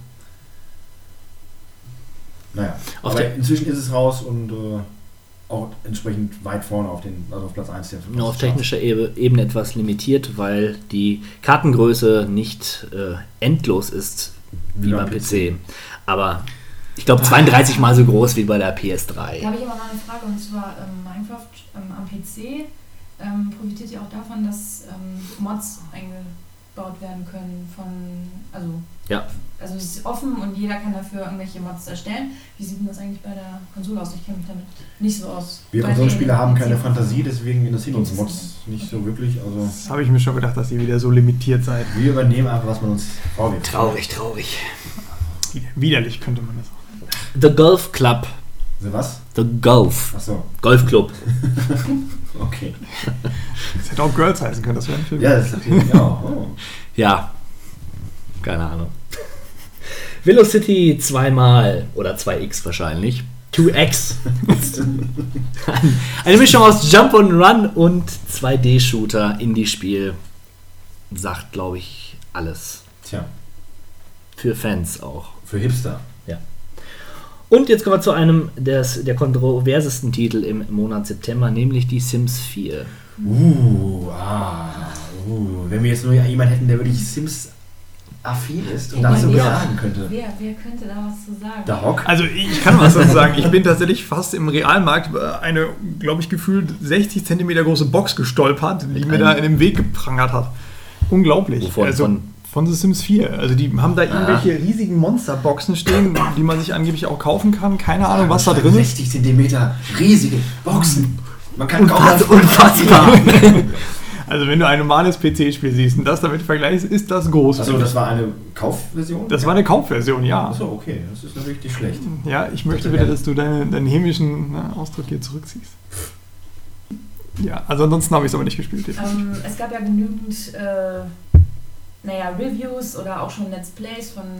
Naja, Auf aber der- inzwischen ist es raus und äh, auch entsprechend weit vorne auf den, also auf Platz eins der Nur auf technischer Ebe- Ebene etwas limitiert, weil die Kartengröße nicht äh, endlos ist wie Wie beim beim P C. Aber ich glaube zweiunddreißig mal so groß wie bei der P S Da drei. habe ich aber mal eine Frage, und zwar ähm, Minecraft ähm, am P C ähm, profitiert ja auch davon, dass ähm, Mods eingebaut werden können von, also, Ja. also es ist offen und jeder kann dafür irgendwelche Mods erstellen. Wie sieht denn das eigentlich bei der Konsole aus? Ich kenne mich damit nicht so aus. Wir Bei Konsolenspieler den haben keine P C. Fantasie, deswegen interessieren uns Mods nicht so wirklich. Also Das habe ich mir schon gedacht, dass ihr wieder so limitiert seid. wir übernehmen einfach, was man uns vorwirft. Traurig, traurig. Widerlich könnte man das auch. The Golf Club. The was? The Golf. Achso. Golfclub. Okay. Das hätte auch Girls heißen können, das wäre ein Film. Ja, das natürlich auch. Oh. Ja. Keine Ahnung. Velocity zweimal oder zwei X wahrscheinlich. zwei X. Eine Mischung aus Jump and Run und zwei D-Shooter, Indie-Spiel. Sagt, glaube ich, alles. Tja. Für Fans auch. Für Hipster. Ja. Und jetzt kommen wir zu einem des, der kontroversesten Titel im Monat September, nämlich die Sims vier. Uh, ah, uh. Wenn wir jetzt nur jemanden hätten, der wirklich Sims affin ist und Ja, dazu wer- was sagen könnte. Wer, wer könnte da was zu sagen? Der Hock. Also ich kann was dazu sagen. Ich bin tatsächlich fast im Realmarkt über eine, glaube ich, gefühlt sechzig Zentimeter große Box gestolpert, die mir da in den Weg geprangert hat. Unglaublich. Wovon? Also Von- von The Sims vier. Also die haben da irgendwelche riesigen Monsterboxen stehen, die man sich angeblich auch kaufen kann. Keine Ahnung, was da drin ist. sechzig Zentimeter, riesige Boxen. Man kann Unfass- kaum unfassbar. Also wenn du ein normales P C-Spiel siehst und das damit vergleichst, ist das groß. Achso, das war eine Kaufversion? Das war eine Kaufversion, ja. Achso, okay, das ist natürlich nicht schlecht. Ja, ich möchte bitte, dass du deine, deinen hämischen ne, Ausdruck hier zurückziehst. Ja, also ansonsten habe ich es aber nicht gespielt. Ähm, es gab ja genügend äh, naja, Reviews oder auch schon Let's Plays von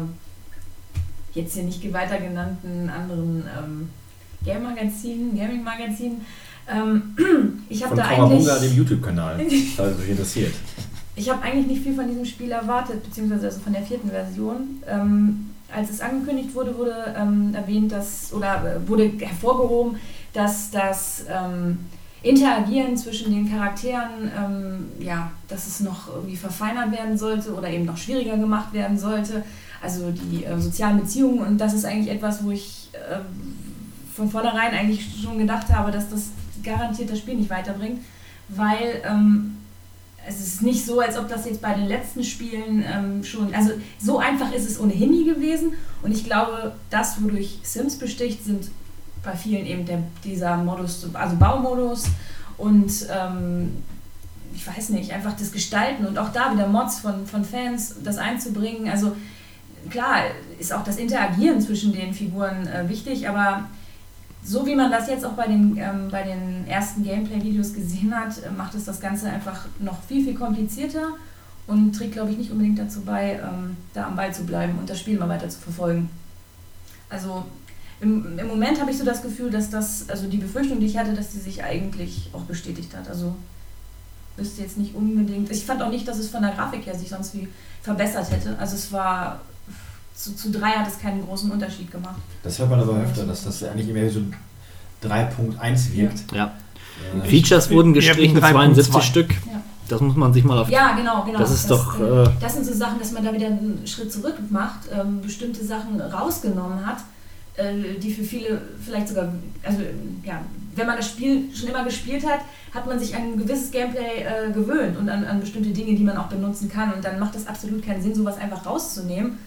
äh, jetzt hier nicht weiter genannten anderen ähm, Game-Magazinen, Gaming-Magazinen. Ähm, ich habe Von da Kawabunga, eigentlich... dem YouTube-Kanal, falls euch interessiert. Ich habe eigentlich nicht viel von diesem Spiel erwartet, beziehungsweise also von der vierten Version. Ähm, als es angekündigt wurde, wurde ähm, erwähnt, dass, oder äh, wurde hervorgehoben, dass das ähm, Interagieren zwischen den Charakteren, ähm, ja, dass es noch irgendwie verfeinert werden sollte oder eben noch schwieriger gemacht werden sollte. Also die äh, sozialen Beziehungen, und das ist eigentlich etwas, wo ich äh, von vornherein eigentlich schon gedacht habe, dass das garantiert das Spiel nicht weiterbringt, weil ähm, es ist nicht so, als ob das jetzt bei den letzten Spielen ähm, schon, also so einfach ist es ohnehin nie gewesen, und ich glaube, das, wodurch Sims besticht, sind bei vielen eben der, dieser Modus, also Baumodus und ähm, ich weiß nicht, einfach das Gestalten und auch da wieder Mods von, von Fans, das einzubringen. Also klar ist auch das Interagieren zwischen den Figuren äh, wichtig, aber so wie man das jetzt auch bei den, ähm, bei den ersten Gameplay-Videos gesehen hat, äh, macht es das Ganze einfach noch viel, viel komplizierter und trägt, glaube ich, nicht unbedingt dazu bei, ähm, da am Ball zu bleiben und das Spiel mal weiter zu verfolgen. Also im, im Moment habe ich so das Gefühl, dass das, also die Befürchtung, die ich hatte, dass die sich eigentlich auch bestätigt hat. Also wüsste jetzt nicht unbedingt, ich fand auch nicht, dass es von der Grafik her sich sonst wie verbessert hätte. Also es war, zu, zu drei hat es keinen großen Unterschied gemacht. Das hört man aber öfter, dass das eigentlich immer so drei Punkt eins wirkt. Ja. Äh, Features wurden gestrichen, zweiundsiebzig Stück. Ja. Das muss man sich mal auf... Ja, genau, genau. Das ist doch... Äh, Äh, das sind so Sachen, dass man da wieder einen Schritt zurück macht, ähm, bestimmte Sachen rausgenommen hat, äh, die für viele vielleicht sogar, also ja, wenn man das Spiel schon immer gespielt hat, hat man sich an ein gewisses Gameplay äh, gewöhnt und an, an bestimmte Dinge, die man auch benutzen kann, und dann macht es absolut keinen Sinn, sowas einfach rauszunehmen.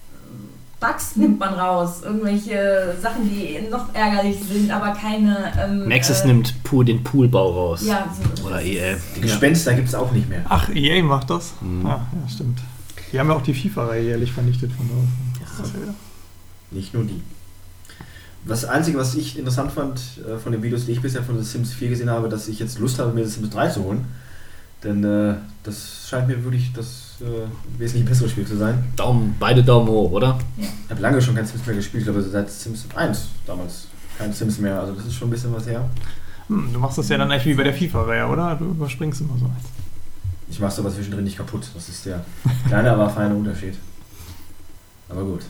Bugs nimmt man raus, irgendwelche Sachen, die noch ärgerlich sind, aber keine... Ähm, Maxis äh, nimmt Pool, den Poolbau raus. Ja, so, Oder E A. Die Gespenster gibt es auch nicht mehr. Ach, E A macht das? Mhm. Ah, ja, stimmt. Die haben ja auch die FIFA-Reihe jährlich vernichtet von da. Ja. Nicht nur die. Das Einzige, was ich interessant fand äh, von den Videos, die ich bisher von The Sims vier gesehen habe, dass ich jetzt Lust habe, mir The Sims drei zu holen. Denn äh, das scheint mir wirklich das äh, wesentlich bessere Spiel zu sein. Daumen, beide Daumen hoch, oder? Ja. Ich habe lange schon kein Sims mehr gespielt, ich glaube seit Sims eins damals kein Sims mehr. Also das ist schon ein bisschen was her. Hm, du machst das ja dann eigentlich wie bei der FIFA-Reihe, oder? Du überspringst immer so eins. Ich mache es aber zwischendrin nicht kaputt. Das ist der kleine, aber feine Unterschied. Aber gut.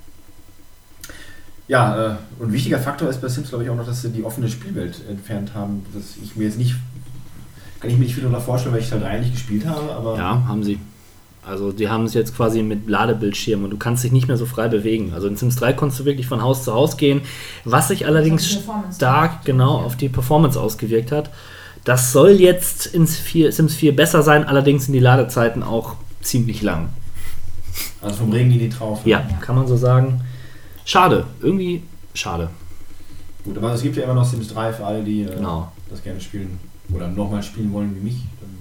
Ja, äh, und ein wichtiger Faktor ist bei Sims, glaube ich, auch noch, dass sie die offene Spielwelt entfernt haben. Dass ich mir jetzt nicht, kann ich mir nicht viel darunter vorstellen, weil ich Teil drei nicht gespielt habe, aber... Ja, haben sie. Also die haben es jetzt quasi mit Ladebildschirm und du kannst dich nicht mehr so frei bewegen. Also in Sims drei konntest du wirklich von Haus zu Haus gehen, was sich allerdings stark genau auf die Performance ausgewirkt hat. Das soll jetzt in Sims vier besser sein, allerdings sind die Ladezeiten auch ziemlich lang. Also vom Regen in die Traufe. Ja, kann man so sagen. Schade, irgendwie schade. Gut, aber es gibt ja immer noch Sims drei für alle, die äh, Genau. das gerne spielen oder nochmal spielen wollen wie mich. Dann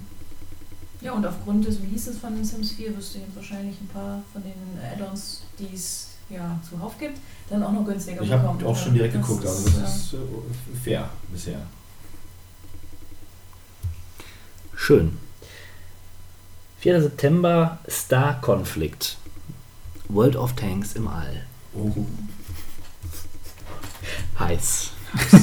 Ja, und aufgrund des Releases von Sims vier wirst du jetzt wahrscheinlich ein paar von den Add-ons, die es ja, zuhauf gibt, dann auch noch günstiger Ich bekommt. habe auch schon direkt das geguckt, ist, also das ist äh, fair bisher. Schön. vierter September, Star Conflict. World of Tanks im All. Oh. Heiß.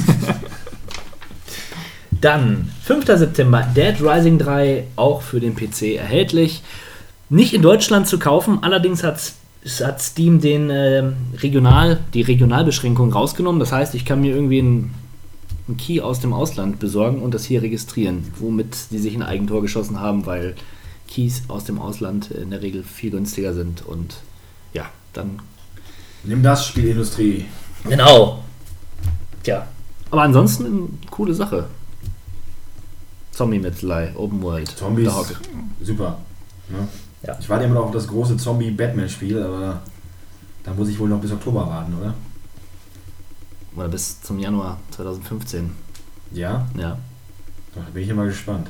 Dann, fünfter September, Dead Rising drei, auch für den P C erhältlich. Nicht in Deutschland zu kaufen, allerdings hat, hat Steam den äh, Regional, die Regionalbeschränkung rausgenommen. Das heißt, ich kann mir irgendwie einen, einen Key aus dem Ausland besorgen und das hier registrieren, womit sie sich ein Eigentor geschossen haben, weil Keys aus dem Ausland in der Regel viel günstiger sind. Und ja, dann... Nimm das, Spielindustrie. Genau. Tja, aber ansonsten eine coole Sache. Zombie-Metzelei, Open World. Zombies, Dog. super. Ne? Ja. Ich warte immer noch auf das große Zombie-Batman-Spiel, aber da muss ich wohl noch bis Oktober warten, oder? Oder bis zum Januar zwanzig fünfzehn. Ja? Ja. Da bin ich immer gespannt.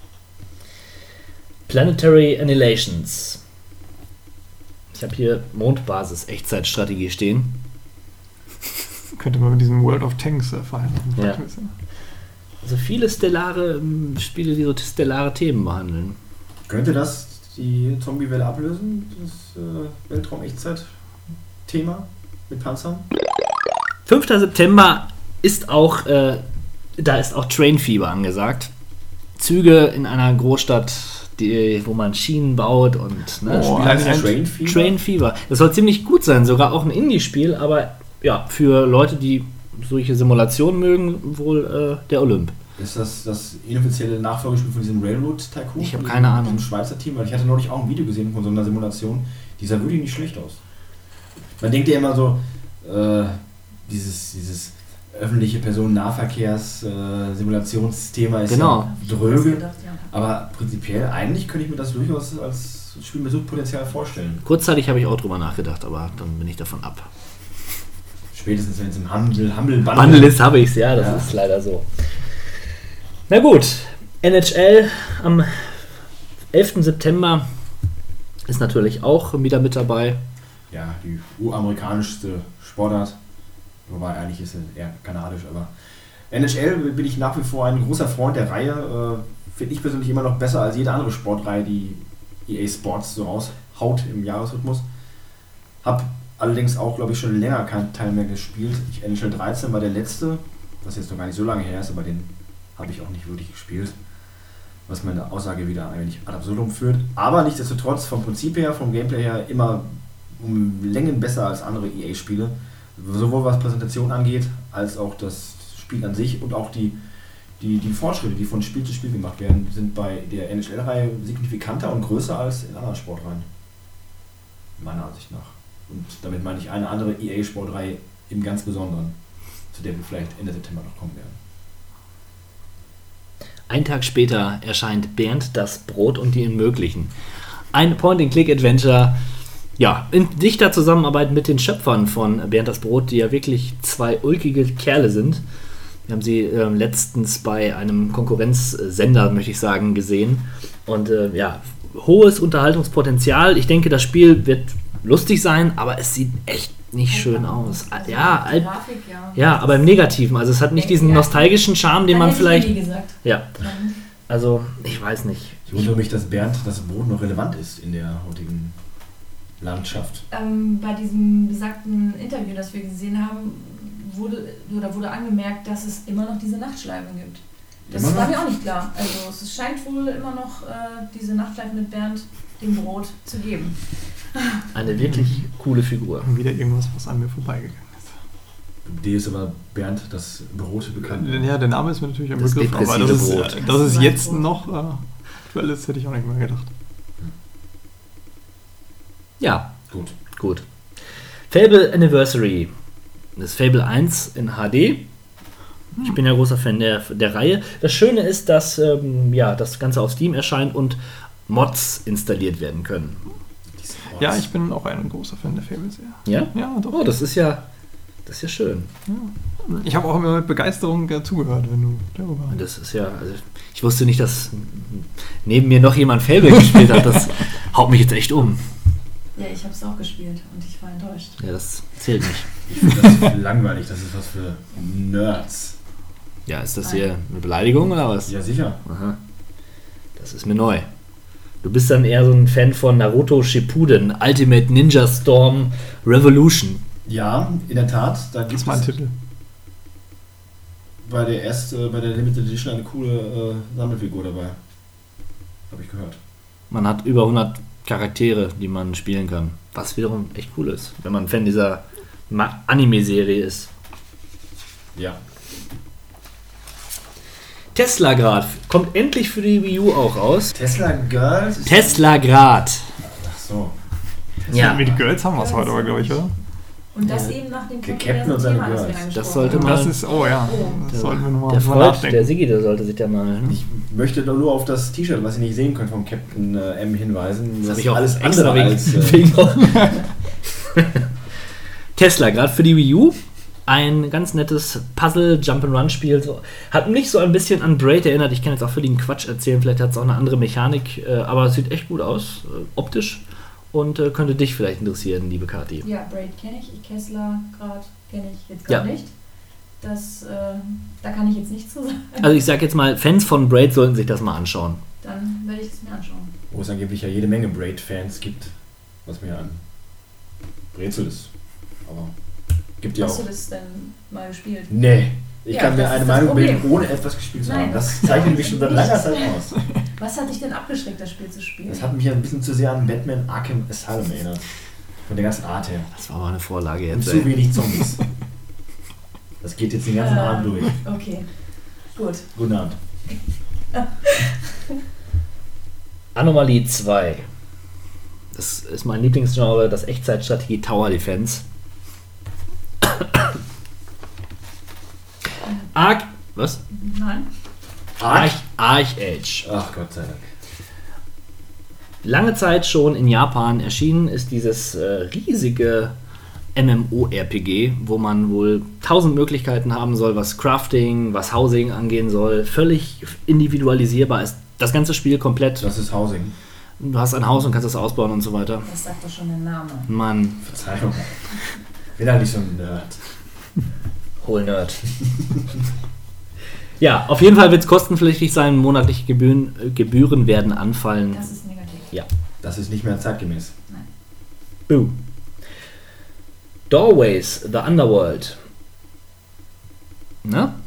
Planetary Annihilations. Ich habe hier Mondbasis-Echtzeitstrategie stehen. Könnte man mit diesem World of Tanks äh, verheiraten. Ja. Also viele stellare ähm, Spiele, die so stellare Themen behandeln. Könnte das die Zombie-Welle ablösen? Das äh, Weltraum-Echtzeit-Thema mit Panzern? fünfter September ist auch, äh, da ist auch Train-Fieber angesagt. Züge in einer Großstadt, die, wo man Schienen baut und ne, Oh, Spiel- heißt das Train-Fieber? Train-Fieber. Das soll ziemlich gut sein, sogar auch ein Indie-Spiel, aber ja, für Leute, die solche Simulationen mögen, wohl äh, der Olymp. Ist das das inoffizielle Nachfolgespiel von diesem Railroad Tycoon? Ich habe keine Ahnung. Ein Schweizer Team, weil ich hatte neulich auch ein Video gesehen von so einer Simulation, die sah wirklich nicht schlecht aus. Man denkt ja immer so, äh, dieses, dieses öffentliche Personennahverkehrs-Simulationsthema ist Genau. ja dröge, Gedacht, ja. aber prinzipiell eigentlich könnte ich mir das durchaus als Spiel mit Suchtpotenzial vorstellen. Kurzzeitig habe ich auch drüber nachgedacht, aber dann bin ich davon ab. Spätestens wenn es im Handel, Handel, Bundle ist, habe ich es, ja, das Ja. ist leider so. Na gut, N H L am elften September ist natürlich auch wieder mit dabei. Ja, die uramerikanischste Sportart, wobei eigentlich ist sie eher kanadisch, aber N H L bin ich nach wie vor ein großer Freund der Reihe, äh, finde ich persönlich immer noch besser als jede andere Sportreihe, die E A Sports so raushaut im Jahresrhythmus. Hab allerdings auch, glaube ich, schon länger keinen Teil mehr gespielt. Ich, N H L dreizehn war der letzte, was jetzt noch gar nicht so lange her ist, aber den habe ich auch nicht wirklich gespielt, was meine Aussage wieder ein wenig ad absurdum führt. Aber nichtsdestotrotz, vom Prinzip her, vom Gameplay her, immer um Längen besser als andere E A-Spiele. Sowohl was Präsentation angeht, als auch das Spiel an sich und auch die, die, die Fortschritte, die von Spiel zu Spiel gemacht werden, sind bei der N H L-Reihe signifikanter und größer als in anderen Sportreihen. Meiner Ansicht nach. Und damit meine ich eine andere E A-Sportreihe im ganz Besonderen, zu der wir vielleicht Ende September noch kommen werden. Ein Tag später erscheint Bernd das Brot und die Unmöglichen. Ein Point-and-Click-Adventure, ja, in dichter Zusammenarbeit mit den Schöpfern von Bernd das Brot, die ja wirklich zwei ulkige Kerle sind. Wir haben sie äh, letztens bei einem Konkurrenzsender, möchte ich sagen, gesehen. Und äh, ja, hohes Unterhaltungspotenzial. Ich denke, das Spiel wird lustig sein, aber es sieht echt nicht schön aus. Also Ja, die alt, Grafik, ja. ja, aber im Negativen. Also es hat nicht diesen Ja. nostalgischen Charme, den Dann man hätte ich vielleicht... Indie gesagt. Ja, Mhm. also ich weiß nicht. Ich wundere mich, dass Bernd das Brot noch relevant ist in der heutigen Landschaft. Ähm, bei diesem besagten Interview, das wir gesehen haben, wurde, oder wurde angemerkt, dass es immer noch diese Nachtschleifen gibt. Das Immer war noch? mir auch nicht klar. Also es scheint wohl immer noch äh, diese Nachtschleifen mit Bernd, dem Brot, zu geben. Eine wirklich coole Figur. Wieder irgendwas, was an mir vorbeigegangen ist. Dir ist aber Bernd das Brot bekannt. Ja, der Name ist mir natürlich ein Das Begriff, aber das depressive ist, Brot. äh, dass es jetzt noch äh, aktuell ist, hätte ich auch nicht mehr gedacht. Ja, Gut. gut. Fable Anniversary. Das ist Fable eins in H D. Ich bin ja großer Fan der, der Reihe. Das Schöne ist, dass ähm, ja, das Ganze auf Steam erscheint und Mods installiert werden können. Ja, ich bin auch ein großer Fan der Fable-Serie. Ja? Ja, doch. Oh, das ist ja, das ist ja schön. Ich habe auch immer mit Begeisterung äh, zugehört, wenn du darüber... Und das ist ja, also ich wusste nicht, dass neben mir noch jemand Fable gespielt hat. Das haut mich jetzt echt um. Ja, ich habe es auch gespielt und ich war enttäuscht. Ja, das zählt nicht. Ich finde das langweilig, das ist was für Nerds. Ja, ist das hier eine Beleidigung oder was? Ja, sicher. Aha. Das ist mir neu. Du bist dann eher so ein Fan von Naruto Shippuden, Ultimate Ninja Storm Revolution. Ja, in der Tat. Da gibt Das ist mein es Titel. bei der erste, bei der Limited Edition eine coole äh, Sammelfigur dabei. Habe ich gehört. Man hat über hundert Charaktere, die man spielen kann. Was wiederum echt cool ist, wenn man Fan dieser Ma- Anime-Serie ist. Ja. Tesla Grad kommt endlich für die Wii U auch raus. Tesla Girls? Ist Tesla Grad. Ach so. Ja, Mit Girls haben wir es heute aber, glaube ich, oder? Und das Ja. eben nach dem Der kontroversen Captain und seine Thema, das wir Girls. angesprochen Das sollte haben. man- Das ist, oh ja, das Der- sollten wir nochmal der drüber Freund, nachdenken. der Sigi, der sollte sich da mal... Ich möchte doch nur auf das T-Shirt, was ihr nicht sehen könnt, vom Captain äh, M hinweisen. Das habe ich auch alles extra andere wegen, als... Äh, wegen Tesla Grad für die Wii U. Ein ganz nettes Puzzle-Jump-and-Run-Spiel. So. Hat mich so ein bisschen an Braid erinnert. Ich kann jetzt auch völligen Quatsch erzählen. Vielleicht hat es auch eine andere Mechanik. Äh, aber es sieht echt gut aus, äh, optisch. Und äh, könnte dich vielleicht interessieren, liebe Kathi. Ja, Braid kenne ich, Kessler gerade kenne ich jetzt Ja. gar nicht. Das, äh, da kann ich jetzt nichts zu sagen. Also ich sag jetzt mal, Fans von Braid sollten sich das mal anschauen. Dann werde ich es mir anschauen. wo es angeblich ja jede Menge Braid-Fans gibt, was mir an Brezel ist. Aber gibt ja Hast auch. du das denn mal gespielt? Nee, ich Ja, kann mir das eine ist das Meinung bilden, Problem. ohne etwas gespielt zu Nein, haben. Das das- zeichnet mich schon seit langer Zeit aus. Was hat dich denn abgeschreckt, das Spiel zu spielen? Das hat mich ein bisschen zu sehr an Batman Arkham Asylum erinnert. Von der ganzen Art her. Das war aber eine Vorlage Und jetzt. zu Ey. wenig Zombies. Das geht jetzt den ganzen Ähm, Abend durch. Okay, gut. Guten Abend. Anomalie zwei. Das ist mein Lieblingsgenre, das Echtzeitstrategie Tower Defense. Arc. Was? Nein? Arch, Arch Age. Ach Gott sei Dank. Lange Zeit schon in Japan erschienen ist dieses äh, riesige MMORPG, wo man wohl tausend Möglichkeiten haben soll, was Crafting, was Housing angehen soll. Völlig individualisierbar ist das ganze Spiel komplett. Das ist Housing. Du hast ein Haus und kannst es ausbauen und so weiter. Das sagt doch schon der Name. Mann, Verzeihung. Bin halt nicht so ein Nerd. hol Nerd. Ja, auf jeden Fall wird es kostenpflichtig sein. Monatliche Gebühren, äh, Gebühren werden anfallen. Das ist negativ. Ja. Das ist nicht mehr zeitgemäß. Boo. Doorways, The Underworld. Na?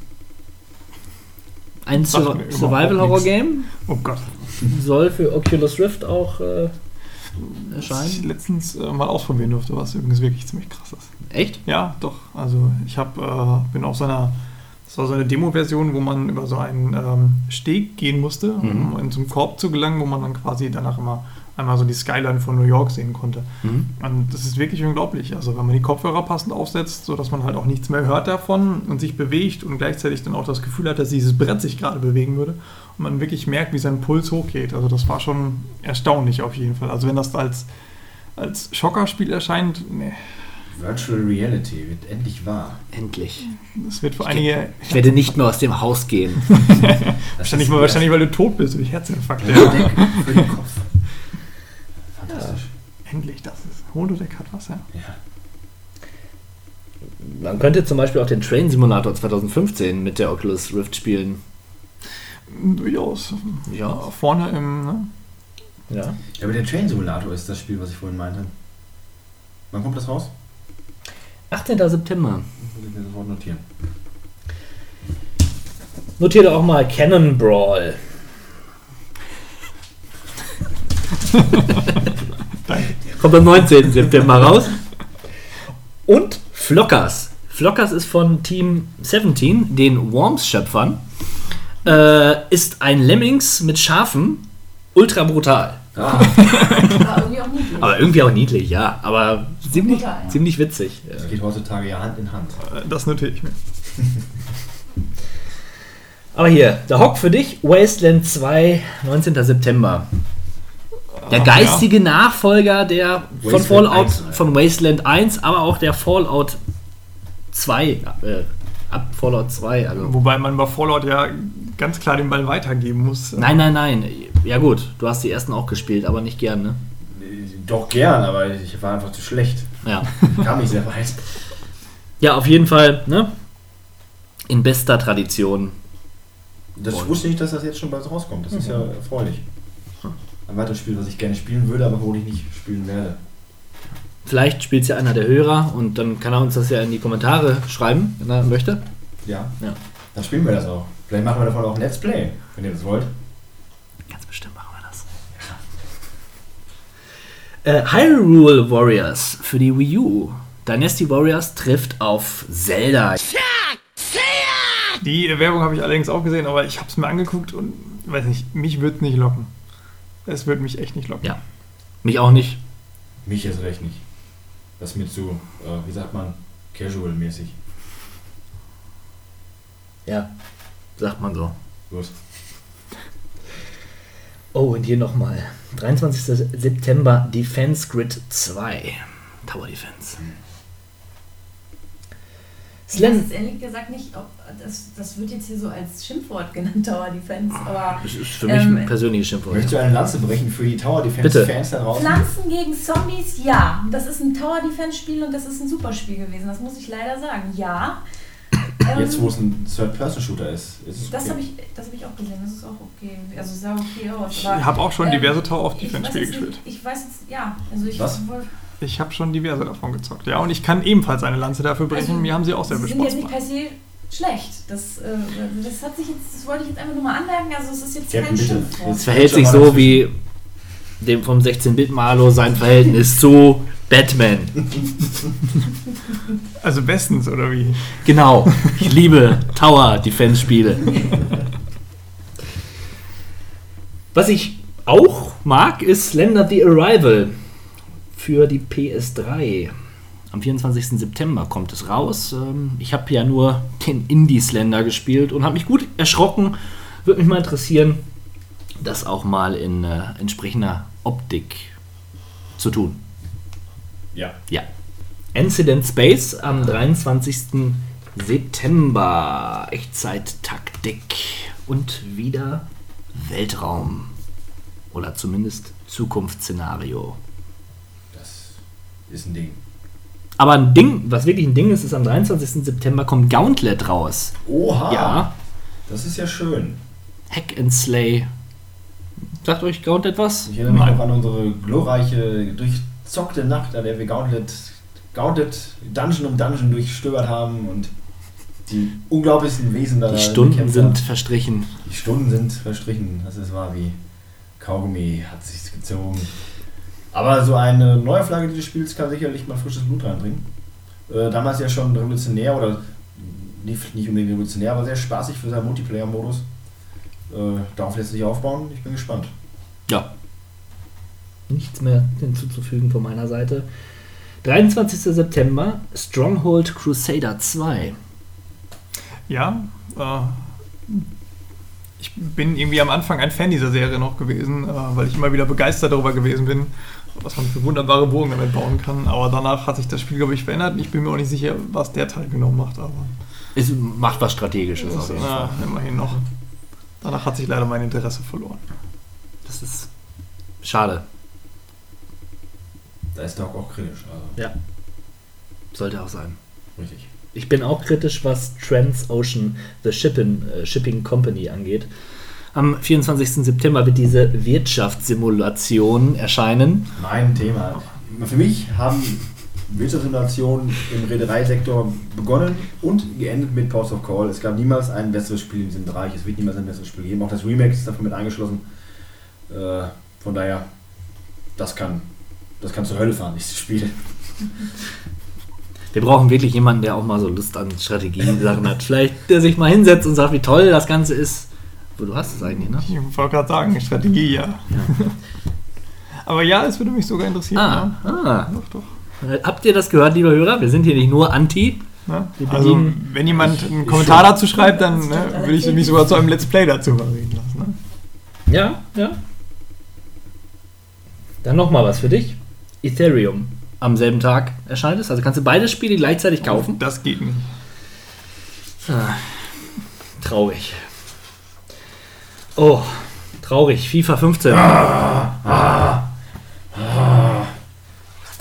Ein Sagt Sur mir überhaupt Survival-Horror-Game. Oh Gott. Soll für Oculus Rift auch äh, Was ich erscheinen. letztens äh, mal ausprobieren durfte, was übrigens wirklich ziemlich krass ist. Echt? Ja, doch. Also ich hab, äh, bin auf so einer, das war so eine Demo-Version, wo man über so einen ähm, Steg gehen musste, um Mhm. in so einen Korb zu gelangen, wo man dann quasi danach immer einmal so die Skyline von New York sehen konnte. Mhm. Und das ist wirklich unglaublich. Also wenn man die Kopfhörer passend aufsetzt, sodass man halt auch nichts mehr hört davon und sich bewegt und gleichzeitig dann auch das Gefühl hat, dass dieses Brett sich gerade bewegen würde und man wirklich merkt, wie sein Puls hochgeht. Also das war schon erstaunlich auf jeden Fall. Also wenn das als, als Schockerspiel erscheint, nee, Virtual Reality wird endlich wahr. Endlich. das wird für einige... Ich werde nicht mehr aus dem Haus gehen. Wahrscheinlich, mal, wahrscheinlich, weil du tot bist durch Herzinfarkt. Ja. Holodeck für den Kopf. Fantastisch. Endlich, das ist... Holodeck hat was, ja. Ja. Man könnte zum Beispiel auch den Train Simulator zwanzig fünfzehn mit der Oculus Rift spielen. Durchaus. Ja. Vorne im... Ne? Ja. Ja, aber der Train Simulator ist das Spiel, was ich vorhin meinte. Wann kommt das raus? achtzehnten September. Muss ich mir sofort notieren. Notiere auch mal Cannon Brawl. Kommt am neunzehnten September raus. Und Flockers. Flockers ist von Team siebzehn, den Worms-Schöpfern. Äh, ist ein Lemmings mit Schafen. Ultra brutal. Ah, Aber irgendwie auch niedlich. Aber irgendwie auch niedlich, ja. Aber ziemlich, brutal, ja. ziemlich witzig. das geht heutzutage ja Hand in Hand. Das notiere ich mir. Aber hier, der Hock für dich, Wasteland zwei, neunzehnten September. Der Ach, geistige Nachfolger der von Wasteland Fallout, eins, von Wasteland eins, aber auch der Fallout zwei, äh, ab Fallout zwei. Also. Wobei man bei Fallout ja ganz klar den Ball weitergeben muss. Nein, nein, nein. Ja gut, du hast die ersten auch gespielt, aber nicht gern, ne? Nee, Doch gern, aber ich war einfach zu schlecht. Ja. Ich kam nicht sehr weit. Ja, auf jeden Fall, ne? In bester Tradition. Das Und- wusste ich nicht, dass das jetzt schon bald rauskommt. Das ist ja erfreulich. Ein weiteres Spiel, was ich gerne spielen würde, aber wo ich nicht spielen werde. Vielleicht spielt es ja einer der Hörer und dann kann er uns das ja in die Kommentare schreiben, wenn er möchte. Ja. Ja. Dann spielen wir das auch. Vielleicht machen wir davon auch ein Let's Play, wenn ihr das wollt. Ganz bestimmt machen wir das. Äh, Hyrule Warriors für die Wii U. Dynasty Warriors trifft auf Zelda. Die Werbung habe ich allerdings auch gesehen, aber ich habe es mir angeguckt und weiß nicht, mich wird es nicht locken. Es wird mich echt nicht locken. Ja. Mich auch nicht. Mich jetzt recht nicht. Das ist mir zu, äh, wie sagt man, casual-mäßig. Ja, sagt man so. Gut. Oh, und hier nochmal. dreiundzwanzigster September Defense Grid zwei. Tower Defense. Ich weiß jetzt ehrlich gesagt nicht, ob das, das wird jetzt hier so als Schimpfwort genannt, Tower Defense, aber Das ist für mich Ähm, ein persönliches Schimpfwort. Möchtest du eine Lanze brechen für die Tower Bitte. Defense Fans da draußen? Pflanzen gegen Zombies, ja. Das ist ein Tower Defense Spiel und das ist ein super Spiel gewesen, das muss ich leider sagen, ja. Ähm, Jetzt, wo es ein Third-Person-Shooter ist, ist es Das okay. habe ich, das hab ich auch gesehen, das ist auch okay. Also es sah okay aus. Ich aber, habe auch schon ähm, diverse Tower of ich Defense weiß Spiele jetzt gespielt. nicht- Ich weiß jetzt, ja. Also ich Was? wohl- Ich habe schon diverse davon gezockt. Ja, und ich kann ebenfalls eine Lanze dafür brechen. Also, Mir haben sie auch sehr sie viel sind Spaß jetzt nicht gemacht. per se schlecht. Das, äh, das hat sich jetzt, das wollte ich jetzt einfach nur mal anmerken. Also es ist jetzt Captain, kein bitte. Schimpfwort. Es verhält sich so wie dem vom sechzehn-Bit-Malo sein Verhältnis zu Batman. Also bestens, oder wie? Genau. Ich liebe Tower-Defense-Spiele. Was ich auch mag, ist Slender The Arrival für die P S drei. Am vierundzwanzigsten September kommt es raus. Ähm, Ich habe ja nur den Indie-Slender gespielt und habe mich gut erschrocken. Würde mich mal interessieren, das auch mal in äh, entsprechender Optik zu tun. Ja. Ja. Incident Space am dreiundzwanzigsten September. Echtzeit-Taktik. Und wieder Weltraum. Oder zumindest Zukunftsszenario. Das ist ein Ding. Aber ein Ding, was wirklich ein Ding ist, ist am dreiundzwanzigsten September kommt Gauntlet raus. Oha! Ja. Das ist ja schön. Hack and Slay. Sagt euch Gauntlet was? Ich erinnere mich Nein. noch an unsere glorreiche, durchzockte Nacht, an der wir Gauntlet, Gauntlet Dungeon um Dungeon durchstöbert haben und die unglaublichsten Wesen da Die Stunden gekämpft sind haben. verstrichen. Die Stunden sind verstrichen. Das ist wahr wie Kaugummi hat sich gezogen. Aber so eine Neuauflage dieses Spiels kann sicherlich mal frisches Blut reinbringen. Äh, damals ja schon revolutionär oder nicht, nicht unbedingt revolutionär, aber sehr spaßig für seinen Multiplayer-Modus. Äh, darauf lässt sich aufbauen. Ich bin gespannt. Ja. Nichts mehr hinzuzufügen von meiner Seite. dreiundzwanzigsten September Stronghold Crusader zwei. Ja, äh, ich bin irgendwie am Anfang ein Fan dieser Serie noch gewesen, äh, weil ich immer wieder begeistert darüber gewesen bin, was man für wunderbare Burgen damit bauen kann. Aber danach hat sich das Spiel, glaube ich, verändert. Ich bin mir auch nicht sicher, was der Teil genau macht. Aber Es macht was Strategisches auf das, jeden na, Fall. immerhin noch. Danach hat sich leider mein Interesse verloren. Das ist schade. Da ist Doc auch kritisch. Also, Ja. Sollte auch sein. richtig. Ich bin auch kritisch, was Transocean The Shipping, äh, Shipping Company angeht. Am vierundzwanzigsten September wird diese Wirtschaftssimulation erscheinen. Mein Thema. Für mich haben Wirtschaftssimulationen im Reedereisektor begonnen und geendet mit Ports of Call. Es gab niemals ein besseres Spiel in diesem Bereich. Es wird niemals ein besseres Spiel geben. Auch das Remake ist davon mit eingeschlossen. Äh, von daher, das kann, das kann zur Hölle fahren, dieses Spiel. Wir brauchen wirklich jemanden, der auch mal so Lust an Strategie-Sachen hat. Vielleicht der sich mal hinsetzt und sagt, wie toll das Ganze ist. Wo du hast es eigentlich, ne? Ich wollte gerade sagen, Strategie, ja. Aber ja, es würde mich sogar interessieren. Ah, ja. ah. Doch, doch. Äh, Habt ihr das gehört, lieber Hörer? Wir sind hier nicht nur anti. Ne? Wir Also, bedienen- wenn jemand einen Kommentar dazu schreibt, dann ne, würde ich mich sogar zu einem Let's Play dazu überreden lassen. Ne? Ja, ja. Dann nochmal was für dich. Ethereum. Am selben Tag erscheint es. Also kannst du beide Spiele gleichzeitig kaufen. Das geht nicht. Ah, traurig. Oh, traurig. FIFA fünfzehn. Ah, ah,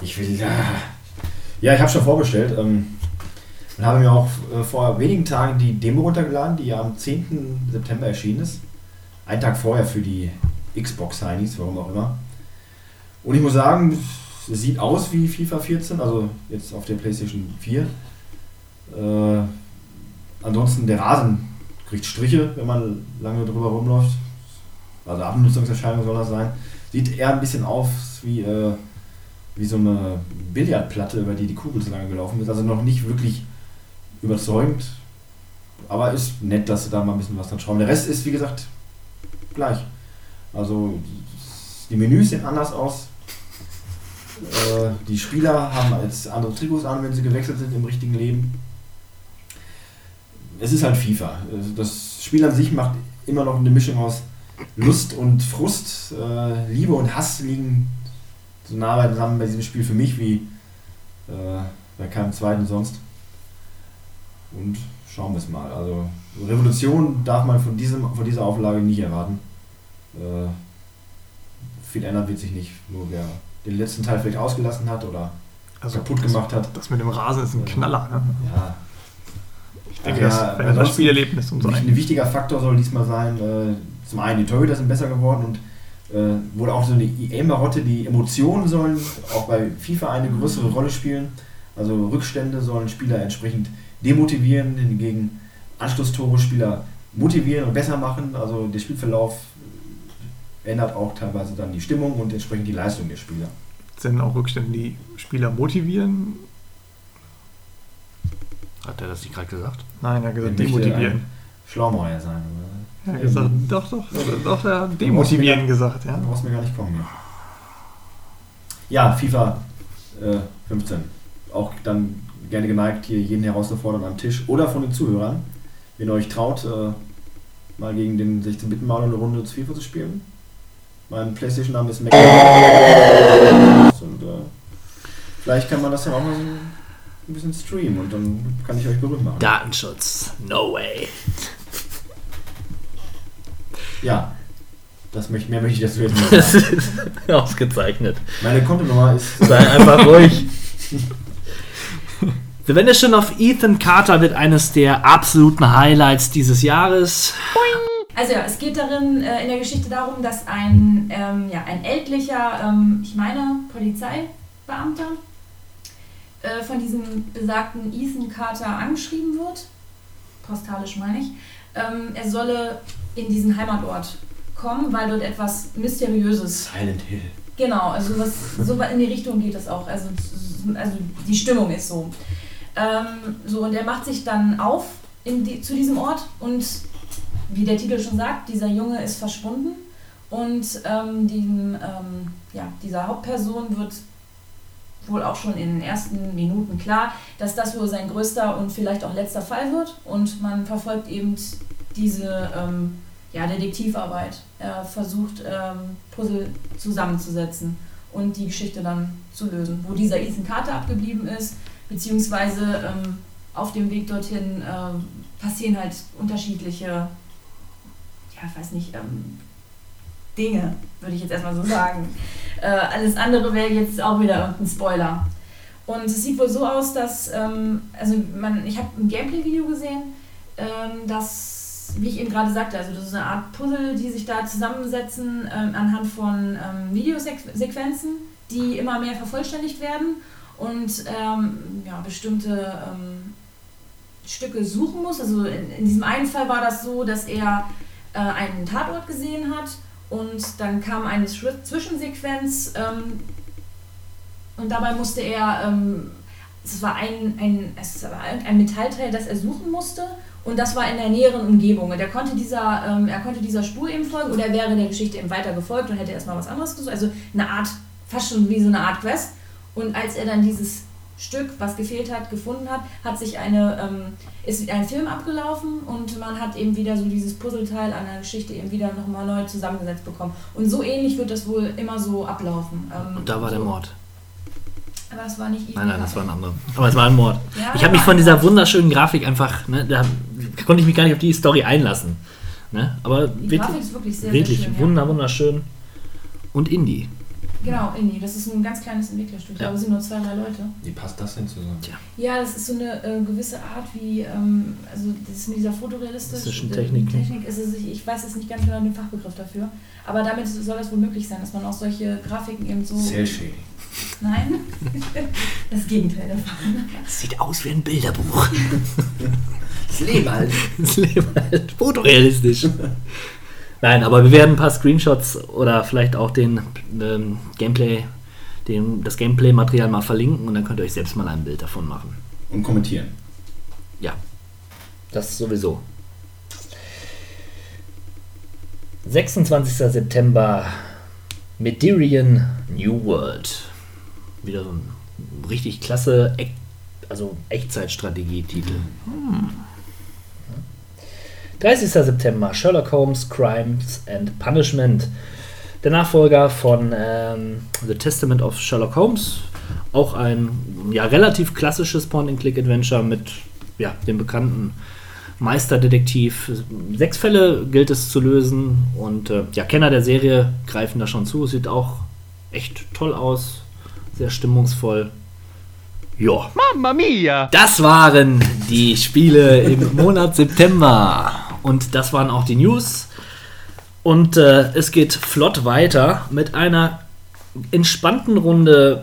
ich will... Ja, ja ich habe schon vorbestellt. Ähm, und habe mir auch äh, vor wenigen Tagen die Demo runtergeladen, die ja am zehnten September erschienen ist. Einen Tag vorher für die Xbox-Heinis, warum auch immer. Und ich muss sagen, es sieht aus wie FIFA vierzehn, also jetzt auf der PlayStation vier. Äh, ansonsten der Rasen kriegt Striche, wenn man lange drüber rumläuft. Also Abnutzungserscheinung soll das sein. Sieht eher ein bisschen aus wie, äh, wie so eine Billardplatte, über die die Kugel so lange gelaufen ist. Also noch nicht wirklich überzeugend. Aber ist nett, dass sie da mal ein bisschen was dran schrauben. Der Rest ist, wie gesagt, gleich. Also die Menüs sehen anders aus. Äh, die Spieler haben jetzt andere Trikots an, wenn sie gewechselt sind im richtigen Leben. Es ist halt FIFA. Das Spiel an sich macht immer noch eine Mischung aus Lust und Frust. Äh, Liebe und Hass liegen so nah zusammen bei diesem Spiel für mich wie äh, bei keinem zweiten sonst. Und schauen wir es mal. Also Revolution darf man von, diesem, von dieser Auflage nicht erwarten. Äh, viel ändern wird sich nicht. Nur wer den letzten Teil vielleicht ausgelassen hat oder also kaputt gemacht hat. Das mit dem Rasen ist ein Knaller. Ne? Ja. Ich denke, ja, das wäre das Spielerlebnis und so. Ein wichtiger Faktor soll diesmal sein, äh, zum einen die Torhüter sind besser geworden und äh, wurde auch so eine E A-Marotte, die Emotionen sollen auch bei FIFA eine größere Rolle spielen. Also Rückstände sollen Spieler entsprechend demotivieren, hingegen Anschlusstore Spieler motivieren und besser machen. Also der Spielverlauf ändert auch teilweise dann die Stimmung und entsprechend die Leistung der Spieler. Sind auch Rückstände, die Spieler motivieren? Hat er das nicht gerade gesagt? Nein, er hat gesagt demotivieren. Schlaumeier sein. Er hat gesagt, doch, doch, doch, er hat demotivieren gesagt. Ja. Du brauchst mir gar nicht kommen. Ja, ja FIFA äh, fünfzehn. Auch dann gerne geneigt, hier jeden herauszufordern am Tisch oder von den Zuhörern. Wenn ihr euch traut, äh, mal gegen den sechzehn-Bit-Maler eine Runde zu FIFA zu spielen. Mein PlayStation-Name ist Mac. Und äh, vielleicht kann man das dann auch mal so ein bisschen streamen und dann kann ich euch berühmt machen. Datenschutz, no way. Ja, das möchte, mehr möchte ich dazu jetzt nicht sagen. Das ist ausgezeichnet. Meine Kontonummer ist... Sei einfach ruhig. Wir wenden schon auf Ethan Carter, wird eines der absoluten Highlights dieses Jahres. Also ja, es geht darin äh, in der Geschichte darum, dass ein, ähm, ja, ein ältlicher, ähm, ich meine, Polizeibeamter äh, von diesem besagten Ethan Carter angeschrieben wird, postalisch meine ich, ähm, er solle in diesen Heimatort kommen, weil dort etwas Mysteriöses... Silent Hill. Genau, also was, so in die Richtung geht das auch, also, also die Stimmung ist so. Ähm, so und er macht sich dann auf in die, zu diesem Ort und wie der Titel schon sagt, dieser Junge ist verschwunden und ähm, die, ähm, ja, dieser Hauptperson wird wohl auch schon in den ersten Minuten klar, dass das wohl sein größter und vielleicht auch letzter Fall wird und man verfolgt eben diese ähm, ja, Detektivarbeit. Er versucht ähm, Puzzle zusammenzusetzen und die Geschichte dann zu lösen, wo dieser Ethan Carter abgeblieben ist, beziehungsweise ähm, auf dem Weg dorthin äh, passieren halt unterschiedliche, ja, ich weiß nicht, ähm, Dinge, würde ich jetzt erstmal so sagen. Äh, alles andere wäre jetzt auch wieder irgendein Spoiler. Und es sieht wohl so aus, dass, ähm, also man, ich habe ein Gameplay-Video gesehen, ähm, dass, wie ich eben gerade sagte, also das ist eine Art Puzzle, die sich da zusammensetzen ähm, anhand von ähm, Videosequenzen, die immer mehr vervollständigt werden und ähm, ja, bestimmte ähm, Stücke suchen muss. Also in, in diesem einen Fall war das so, dass er äh, einen Tatort gesehen hat und dann kam eine Zwischensequenz ähm, und dabei musste er, ähm, es war ein, ein, es war ein Metallteil, das er suchen musste und das war in der näheren Umgebung. Und er konnte dieser, ähm, er konnte dieser Spur eben folgen oder er wäre der Geschichte eben weiter gefolgt und hätte erstmal was anderes gesucht. Also eine Art, fast schon wie so eine Art Quest. Und als er dann dieses Stück, was gefehlt hat, gefunden hat, hat sich eine, ähm, ist ein Film abgelaufen und man hat eben wieder so dieses Puzzleteil an der Geschichte eben wieder nochmal neu zusammengesetzt bekommen. Und so ähnlich wird das wohl immer so ablaufen. Ähm, und da war so. der Mord. Aber es war nicht... Nein, nein, das war ein anderer. Aber es war ein Mord. Ja, ich habe mich von dieser wunderschönen Grafik einfach, ne, da konnte ich mich gar nicht auf die Story einlassen. Ne? Aber die wirklich, Grafik ist wirklich sehr, wirklich sehr schön. wunder, Ja. wunderschön. Und Indie. Genau, Indie. Das ist ein ganz kleines Entwicklerstudio. Ja. Aber es sind nur zwei, drei Leute. Wie passt das denn zusammen? Tja. Ja, das ist so eine äh, gewisse Art wie, ähm, also das ist mit dieser fotorealistischen Technik. Technik ist es, ich, ich weiß jetzt nicht ganz genau den Fachbegriff dafür, aber damit soll das wohl möglich sein, dass man auch solche Grafiken eben so... Cell-Shading. Nein, das Gegenteil davon. Das sieht aus wie ein Bilderbuch. Das Leben halt. Das Leben halt fotorealistisch. Nein, aber wir werden ein paar Screenshots oder vielleicht auch den ähm, Gameplay, den, das Gameplay-Material mal verlinken und dann könnt ihr euch selbst mal ein Bild davon machen. Und kommentieren. Ja, das sowieso. sechsundzwanzigster September, Medirian New World. Wieder so ein richtig klasse, also Echtzeitstrategie-Titel. Hm. dreißigster September, Sherlock Holmes, Crimes and Punishment. Der Nachfolger von ähm, The Testament of Sherlock Holmes. Auch ein ja, relativ klassisches Point-and-Click-Adventure mit ja, dem bekannten Meisterdetektiv. Sechs Fälle gilt es zu lösen und äh, ja, Kenner der Serie greifen da schon zu. Sieht auch echt toll aus, sehr stimmungsvoll. Ja. Mamma mia! Das waren die Spiele im Monat September. Und das waren auch die News. Und äh, es geht flott weiter mit einer entspannten Runde.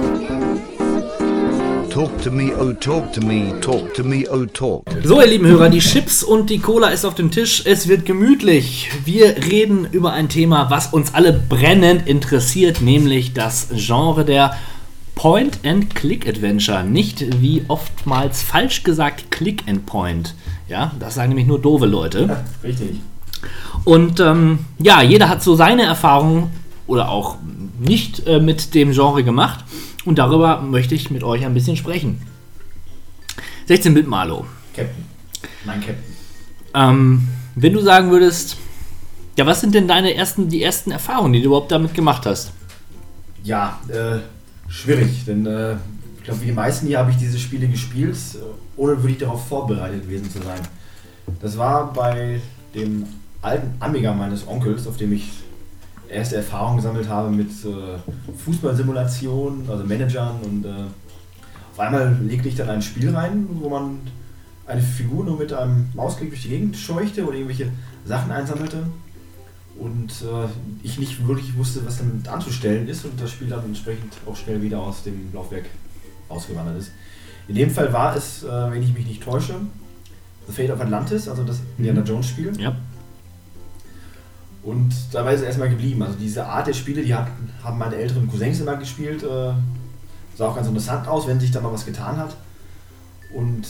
Talk to me, oh talk to me, talk to me, oh talk. So, ihr lieben Hörer, die Chips und die Cola ist auf dem Tisch. Es wird gemütlich. Wir reden über ein Thema, was uns alle brennend interessiert, nämlich das Genre der Point-and-Click-Adventure. Nicht wie oftmals falsch gesagt Click-and-Point. Ja, das sagen nämlich nur doofe Leute. Ja, richtig. Und ähm, ja, jeder hat so seine Erfahrungen oder auch nicht äh, mit dem Genre gemacht. Und darüber möchte ich mit euch ein bisschen sprechen. sechzehn-Bit Marlo. Captain. Mein Captain. Ähm, wenn du sagen würdest, ja, was sind denn deine ersten, die ersten Erfahrungen, die du überhaupt damit gemacht hast? Ja, äh, schwierig, denn äh, ich glaube, wie die meisten hier habe ich diese Spiele gespielt, ohne wirklich darauf vorbereitet gewesen zu sein. Das war bei dem alten Amiga meines Onkels, auf dem ich erste Erfahrungen gesammelt habe mit äh, Fußballsimulationen, also Managern und äh, auf einmal legte ich dann ein Spiel rein, wo man eine Figur nur mit einem Mausklick durch die Gegend scheuchte oder irgendwelche Sachen einsammelte und äh, ich nicht wirklich wusste, was damit anzustellen ist und das Spiel dann entsprechend auch schnell wieder aus dem Laufwerk ausgewandert ist. In dem Fall war es, äh, wenn ich mich nicht täusche, The Fate of Atlantis, also das Indiana Jones Spiel. Ja. Und dabei ist es erstmal geblieben. Also diese Art der Spiele, die hat, haben meine älteren Cousins immer gespielt. Äh, sah auch ganz interessant aus, wenn sich da mal was getan hat. Und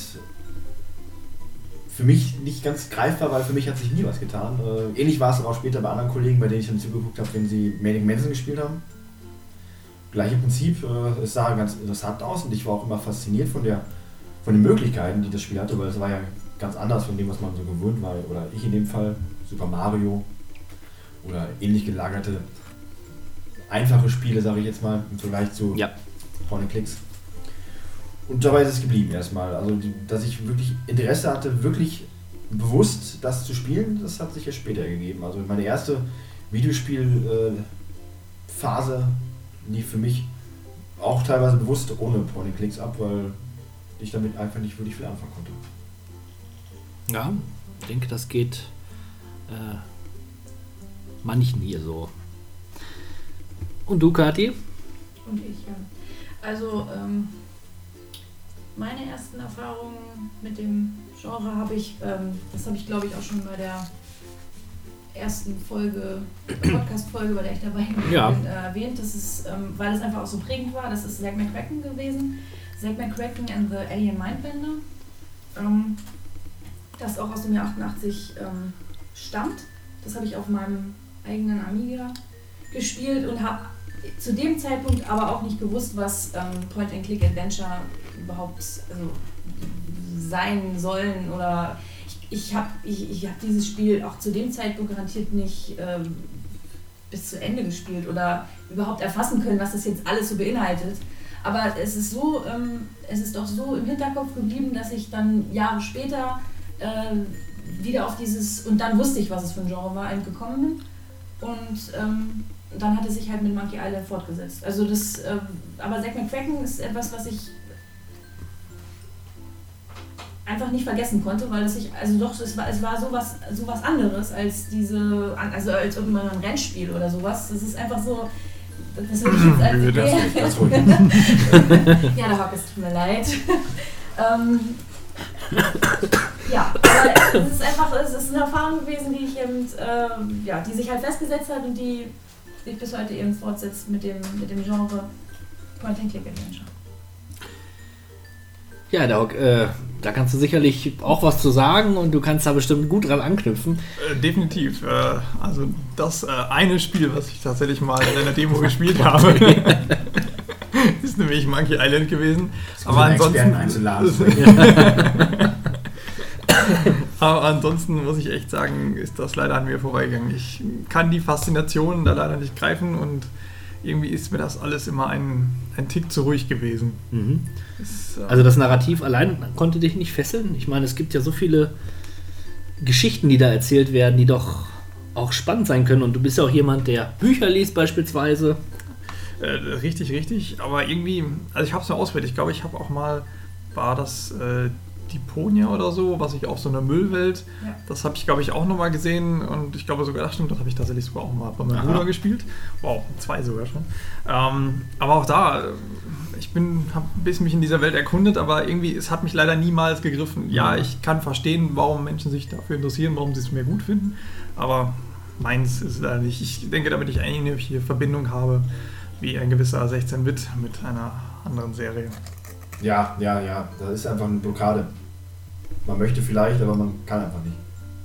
für mich nicht ganz greifbar, weil für mich hat sich nie was getan. Äh, ähnlich war es dann auch später bei anderen Kollegen, bei denen ich dann zugeguckt habe, wenn sie Manic Mansion gespielt haben. Gleiche Prinzip, äh, es sah ganz interessant aus und ich war auch immer fasziniert von, der, von den Möglichkeiten, die das Spiel hatte, weil es war ja ganz anders von dem, was man so gewöhnt war. Oder ich in dem Fall, Super Mario. Oder ähnlich gelagerte, einfache Spiele, sage ich jetzt mal, im Vergleich zu ja. Point-and-Clicks. Und dabei ist es geblieben erstmal. Also, die, dass ich wirklich Interesse hatte, wirklich bewusst das zu spielen, das hat sich ja später gegeben. Also meine erste Videospielphase lief für mich auch teilweise bewusst ohne Point-and-Clicks ab, weil ich damit einfach nicht wirklich viel anfangen konnte. Ja, ich denke, das geht äh manchen hier so. Und du, Kathi? Und ich, ja. Also, ähm, meine ersten Erfahrungen mit dem Genre habe ich, ähm, das habe ich glaube ich auch schon bei der ersten Folge, Podcast-Folge, bei der ich dabei ja. bin, äh, erwähnt. Das ist, ähm, weil es einfach auch so prägend war, das ist Zack McCracken gewesen. Zack McCracken and the Alien Mindbender. Ähm, das auch aus dem Jahr achtundachtzig ähm, stammt. Das habe ich auf meinem eigenen Amiga gespielt und habe zu dem Zeitpunkt aber auch nicht gewusst, was ähm, Point-and-Click-Adventure überhaupt also, sein sollen. Oder ich, ich habe ich, ich hab dieses Spiel auch zu dem Zeitpunkt garantiert nicht ähm, bis zu Ende gespielt oder überhaupt erfassen können, was das jetzt alles so beinhaltet. Aber es ist so, ähm, es ist doch so im Hinterkopf geblieben, dass ich dann Jahre später äh, wieder auf dieses, und dann wusste ich, was es für ein Genre war, gekommen bin. Und ähm, dann hat es sich halt mit Monkey Island fortgesetzt. Also das, äh, aber Zack McCracken ist etwas, was ich einfach nicht vergessen konnte, weil es sich, also doch, es war, es war sowas, sowas anderes als diese, also als irgendwann ein Rennspiel oder sowas. Das ist einfach so, das würde ich jetzt als okay. Ja, der Hock, es tut mir leid. ähm, ja, aber es ist einfach, es ist eine Erfahrung gewesen, die ich eben, äh, ja, die sich halt festgesetzt hat und die sich bis heute eben fortsetzt mit dem, mit dem Genre Point-and-Click-Adventure. Ja, Doc, äh, da kannst du sicherlich auch was zu sagen und du kannst da bestimmt gut dran anknüpfen. Äh, definitiv. Äh, also das äh, eine Spiel, was ich tatsächlich mal in einer Demo gespielt habe, ist nämlich Monkey Island gewesen. Aber ansonsten, aber ansonsten muss ich echt sagen, ist das leider an mir vorbeigegangen. Ich kann die Faszination da leider nicht greifen und irgendwie ist mir das alles immer ein, ein Tick zu ruhig gewesen. Mhm. Das, äh also das Narrativ allein konnte dich nicht fesseln? Ich meine, es gibt ja so viele Geschichten, die da erzählt werden, die doch auch spannend sein können. Und du bist ja auch jemand, der Bücher liest beispielsweise. Äh, richtig, richtig. Aber irgendwie, also ich habe es mir ausprobiert. Ich glaube, ich habe auch mal, war das äh, Deponia oder so, was ich auf so einer Müllwelt, ja. Das habe ich, glaube ich, auch nochmal gesehen und ich glaube sogar, das stimmt, das habe ich tatsächlich sogar auch mal bei meinem Bruder gespielt. Wow, zwei sogar schon. Ähm, aber auch da, ich bin, habe ein bisschen mich in dieser Welt erkundet, aber irgendwie, es hat mich leider niemals gegriffen. Ja, ich kann verstehen, warum Menschen sich dafür interessieren, warum sie es mir gut finden, aber meins ist leider nicht. Ich denke, damit ich eine ähnliche Verbindung habe, wie ein gewisser sechzehn-Bit mit einer anderen Serie. Ja, ja, ja, das ist einfach eine Blockade. Man möchte vielleicht, aber man kann einfach nicht.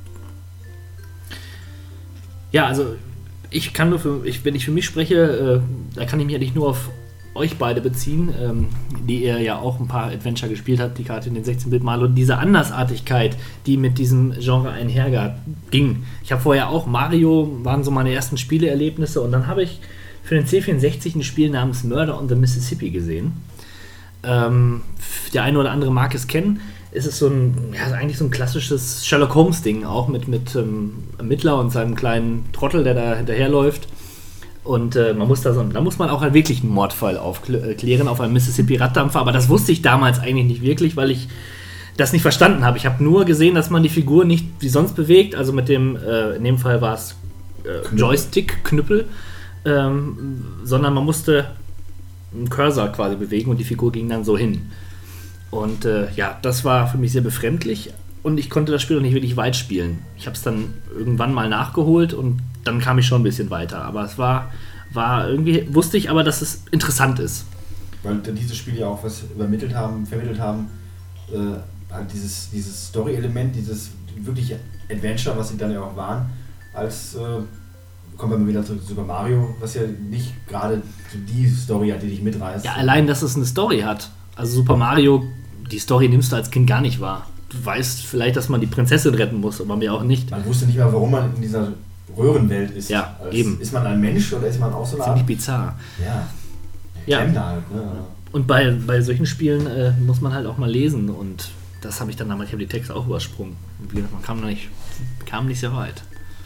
Ja, also ich kann nur für, ich, wenn ich für mich spreche, äh, da kann ich mich eigentlich nur auf euch beide beziehen, ähm, die ihr ja auch ein paar Adventure gespielt habt, die gerade in den sechzehn-Bit-Mal und diese Andersartigkeit, die mit diesem Genre einherging. Ich habe vorher auch Mario, waren so meine ersten Spieleerlebnisse und dann habe ich für den C vierundsechzig ein Spiel namens Murder on the Mississippi gesehen. Ähm, der eine oder andere mag es kennen. Es ist so ein, ja, eigentlich so ein klassisches Sherlock Holmes-Ding, auch mit, mit ähm, Ermittler und seinem kleinen Trottel, der da hinterherläuft. Und äh, man muss da so, da muss man auch einen wirklichen Mordfall aufklären auf einem Mississippi-Raddampfer, aber das wusste ich damals eigentlich nicht wirklich, weil ich das nicht verstanden habe. Ich habe nur gesehen, dass man die Figur nicht wie sonst bewegt, also mit dem, äh, in dem Fall war es äh, Joystick-Knüppel, ähm, sondern man musste einen Cursor quasi bewegen und die Figur ging dann so hin. Und äh, ja, das war für mich sehr befremdlich und ich konnte das Spiel auch nicht wirklich weit spielen. Ich habe es dann irgendwann mal nachgeholt und dann kam ich schon ein bisschen weiter. Aber es war, war irgendwie, wusste ich aber, dass es interessant ist. Weil diese Spiele ja auch was übermittelt haben, vermittelt haben, äh, halt dieses, dieses Story-Element, dieses wirkliche Adventure, was sie dann ja auch waren, als äh, kommen wir mal wieder zurück zu Super Mario, was ja nicht gerade die Story hat, die dich mitreißt. Ja, allein, dass es eine Story hat. Also Super Mario, die Story nimmst du als Kind gar nicht wahr. Du weißt vielleicht, dass man die Prinzessin retten muss, aber mir auch nicht. Man wusste nicht mal, warum man in dieser Röhrenwelt ist. Ja, als, eben. Ist man ein Mensch oder ist man auch so eine Ziemlich bizarr. Ja. Ja. Halt, ne? Und bei, bei solchen Spielen äh, muss man halt auch mal lesen und das habe ich dann damals, ich habe die Texte auch übersprungen. Und wie gesagt, man kam nicht, kam nicht sehr weit.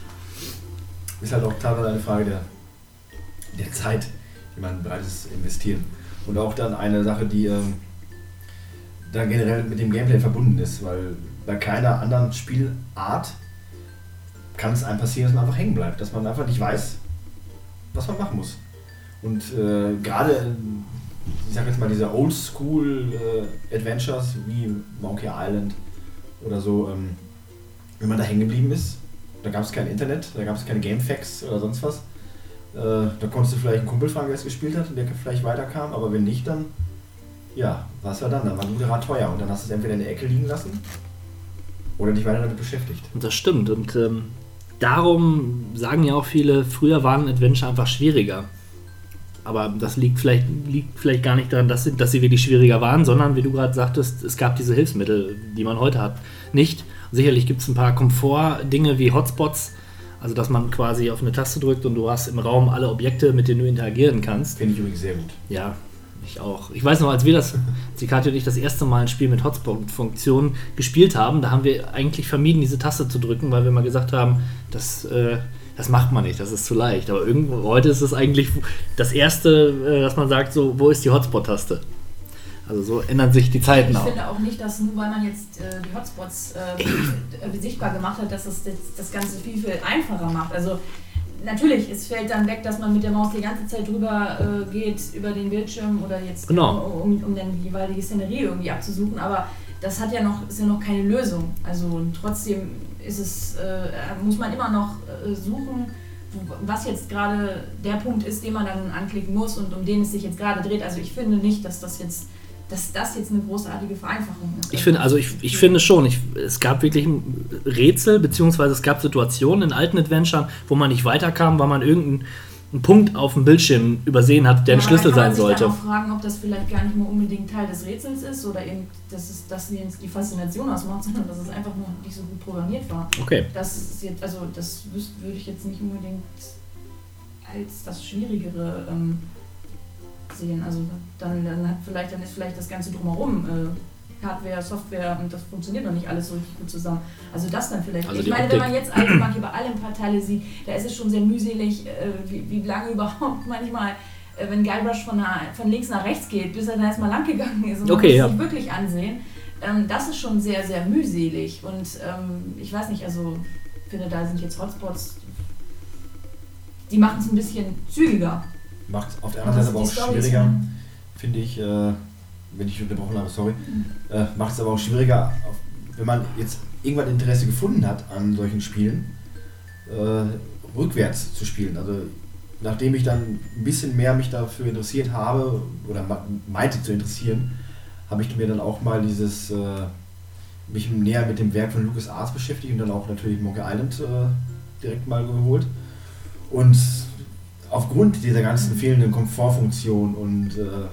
Ist halt auch teilweise eine Frage der, der Zeit, die man bereit ist zu investieren. Und auch dann eine Sache, die ähm, dann generell mit dem Gameplay verbunden ist, weil bei keiner anderen Spielart kann es einem passieren, dass man einfach hängen bleibt, dass man einfach nicht weiß, was man machen muss. Und äh, gerade, ich sag jetzt mal, diese Oldschool-Adventures äh, wie Monkey Island oder so, ähm, wenn man da hängen geblieben ist, da gab es kein Internet, da gab es keine Gamefacts oder sonst was. Äh, da konntest du vielleicht einen Kumpel fragen, der es gespielt hat und der vielleicht weiterkam, aber wenn nicht, dann ja, was war dann? Dann war ein guter teuer und dann hast du es entweder in der Ecke liegen lassen oder dich weiter damit beschäftigt. Und das stimmt und ähm, darum sagen ja auch viele, früher waren Adventure einfach schwieriger. Aber das liegt vielleicht, liegt vielleicht gar nicht daran, dass sie, dass sie wirklich schwieriger waren, sondern wie du gerade sagtest, es gab diese Hilfsmittel, die man heute hat, nicht. Sicherlich gibt es ein paar Komfort-Dinge wie Hotspots, also dass man quasi auf eine Taste drückt und du hast im Raum alle Objekte, mit denen du interagieren kannst. Finde ich übrigens sehr gut. Ja, ich auch. Ich weiß noch, als wir das, als Kathi und ich das erste Mal ein Spiel mit Hotspot-Funktion gespielt haben, da haben wir eigentlich vermieden, diese Taste zu drücken, weil wir mal gesagt haben, das, äh, Das macht man nicht, das ist zu leicht. Aber irgendwo, heute ist es eigentlich das Erste, dass man sagt, so, wo ist die Hotspot-Taste? Also so ändern sich die Zeiten ich auch. Ich finde auch nicht, dass nur weil man jetzt äh, die Hotspots äh, sichtbar gemacht hat, dass es das, das Ganze viel, viel einfacher macht. Also natürlich, es fällt dann weg, dass man mit der Maus die ganze Zeit drüber äh, geht, über den Bildschirm oder jetzt genau. um, um dann die jeweilige Szenerie irgendwie abzusuchen, aber das hat ja noch, ist ja noch keine Lösung. Also trotzdem ist es, äh, muss man immer noch äh, suchen, was jetzt gerade der Punkt ist, den man dann anklicken muss und um den es sich jetzt gerade dreht. Also ich finde nicht, dass das jetzt dass das jetzt eine großartige Vereinfachung ist. Ich finde, also ich, ich finde schon, ich, es gab wirklich Rätsel, beziehungsweise es gab Situationen in alten Adventuren, wo man nicht weiterkam, weil man irgendeinen Punkt auf dem Bildschirm übersehen hat, der ja, ein Schlüssel sein sollte. Man kann sich dann auch fragen, ob das vielleicht gar nicht mehr unbedingt Teil des Rätsels ist oder eben, dass es das die Faszination ausmacht, sondern dass es einfach nur nicht so gut programmiert war. Okay. Das ist jetzt, also das würde ich jetzt nicht unbedingt als das Schwierigere ähm, sehen. Also dann, dann hat vielleicht, dann ist vielleicht das Ganze drumherum äh, Hardware, Software und das funktioniert noch nicht alles so richtig gut zusammen. Also das dann vielleicht. Also ich meine, Optik. Wenn man jetzt Eisenbahn über alle ein paar Teile sieht, da ist es schon sehr mühselig, äh, wie, wie lange überhaupt manchmal, äh, wenn Guybrush von, von links nach rechts geht, bis er dann erstmal lang gegangen ist und man okay, muss ja. sich wirklich ansehen. Ähm, das ist schon sehr, sehr mühselig und ähm, ich weiß nicht, also ich finde, da sind jetzt Hotspots, die machen es ein bisschen zügiger. Macht es auf der anderen Seite aber auch schwieriger, finde ich, äh, wenn ich unterbrochen habe, sorry, mhm. äh, macht es aber auch schwieriger, auf, wenn man jetzt irgendwann Interesse gefunden hat an solchen Spielen, äh, rückwärts zu spielen. Also nachdem ich dann ein bisschen mehr mich dafür interessiert habe oder meinte zu interessieren, habe ich mir dann auch mal dieses, äh, mich näher mit dem Werk von LucasArts beschäftigt und dann auch natürlich Monkey Island äh, direkt mal geholt. Und aufgrund dieser ganzen fehlenden Komfortfunktion und äh,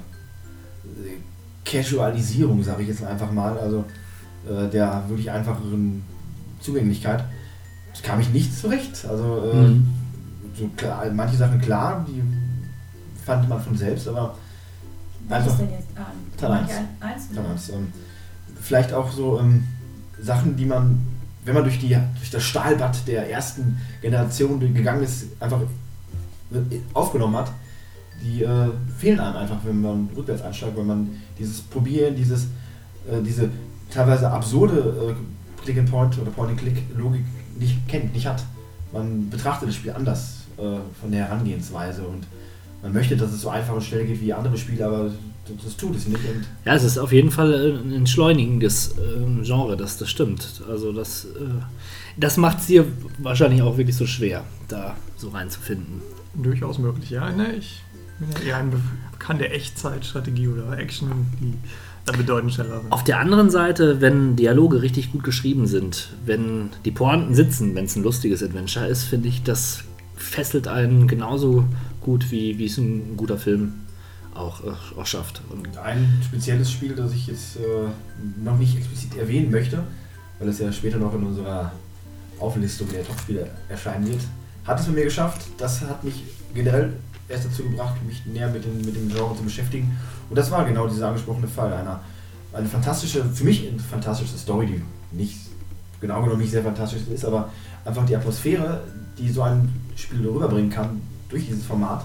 Casualisierung, sage ich jetzt einfach mal, also äh, der wirklich einfacheren Zugänglichkeit, kam ich nicht zurecht. Also äh, mhm. so klar, manche Sachen klar, die fand man von selbst, aber was einfach ist denn jetzt? Ah, Teil eins. Ähm, vielleicht auch so ähm, Sachen, die man, wenn man durch, die, durch das Stahlbad der ersten Generation gegangen ist, einfach aufgenommen hat, die äh, fehlen einem einfach, wenn man rückwärts einsteigt, weil man dieses Probieren, dieses, äh, diese teilweise absurde äh, Click-and-Point oder Point-and-Click-Logik nicht kennt, nicht hat. Man betrachtet das Spiel anders äh, von der Herangehensweise und man möchte, dass es so einfach und schnell geht wie andere Spiele, aber das, das tut es nicht. Und ja, es ist auf jeden Fall ein entschleunigendes äh, Genre, das, das stimmt. Also das, äh, das macht es dir wahrscheinlich auch wirklich so schwer, da so reinzufinden. Durchaus möglich, ja. Ne, ich bin ja eher ein bekannter Echtzeitstrategie oder Action, die dann bedeutend schneller sind. Auf der anderen Seite, wenn Dialoge richtig gut geschrieben sind, wenn die Pointen sitzen, wenn es ein lustiges Adventure ist, finde ich, das fesselt einen genauso gut, wie, wie es ein guter Film auch, äh, auch schafft. Und ein spezielles Spiel, das ich jetzt äh, noch nicht explizit erwähnen möchte, weil es ja später noch in unserer Auflistung der Top-Spiele erscheinen wird, hat es mit mir geschafft. Das hat mich generell erst dazu gebracht, mich näher mit, den, mit dem Genre zu beschäftigen. Und das war genau dieser angesprochene Fall. Eine, eine fantastische, für mich eine fantastische Story, die nicht, genau genommen nicht sehr fantastisch ist, aber einfach die Atmosphäre, die so ein Spiel rüberbringen kann, durch dieses Format,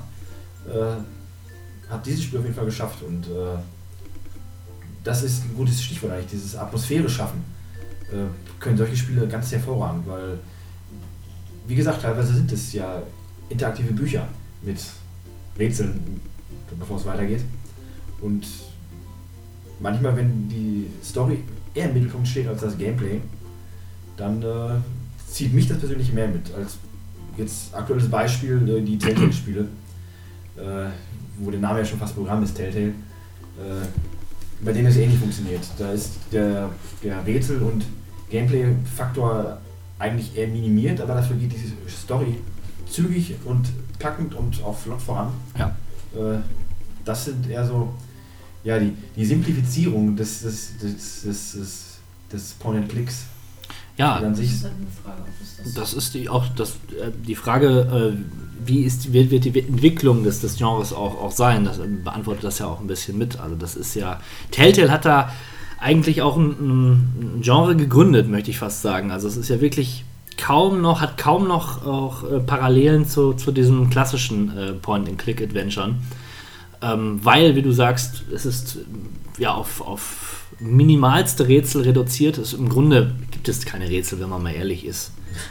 äh, hat dieses Spiel auf jeden Fall geschafft. Und äh, das ist ein gutes Stichwort eigentlich, dieses Atmosphäre schaffen. Äh, können solche Spiele ganz hervorragend, weil, wie gesagt, teilweise sind es ja interaktive Bücher mit Rätseln, bevor es weitergeht. Und manchmal, wenn die Story eher im Mittelpunkt steht als das Gameplay, dann äh, zieht mich das persönlich mehr mit. Als jetzt aktuelles Beispiel äh, die Telltale-Spiele, äh, wo der Name ja schon fast Programm ist, Telltale, äh, bei denen es ähnlich funktioniert. Da ist der, der Rätsel- und Gameplay-Faktor eigentlich eher minimiert, aber dafür geht diese Story zügig und packend und auch flott voran. Ja. Äh, das sind eher so ja, die, die Simplifizierung des, des, des, des, des, des Point-and-Clicks. Ja, das ist halt eine Frage, ob es das das ist die, auch das, äh, die Frage, äh, wie ist, wird, wird die Entwicklung des, des Genres auch, auch sein, das äh, beantwortet das ja auch ein bisschen mit. Also das ist ja, Telltale hat da eigentlich auch ein, ein Genre gegründet, möchte ich fast sagen. Also es ist ja wirklich kaum noch, hat kaum noch auch äh, Parallelen zu, zu diesen klassischen äh, Point-and-Click-Adventuren. Ähm, weil, wie du sagst, es ist ja auf, auf minimalste Rätsel reduziert. Es, im Grunde gibt es keine Rätsel, wenn man mal ehrlich ist.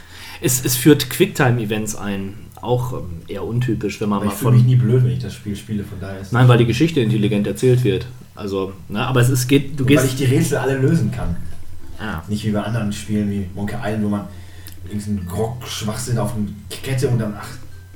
Es, es führt Quicktime-Events ein, auch ähm, eher untypisch, wenn man aber mal ich von... Ich fühle mich nie blöd, wenn ich das Spiel spiele, von daher ist Nein, weil die Geschichte intelligent erzählt wird. Also, ne, aber es ist, geht, du und gehst... weil ich die Rätsel alle lösen kann. Ah. Nicht wie bei anderen Spielen wie Monkey Island, wo man irgendeinen Grog-Schwachsinn auf eine Kette und dann, ach...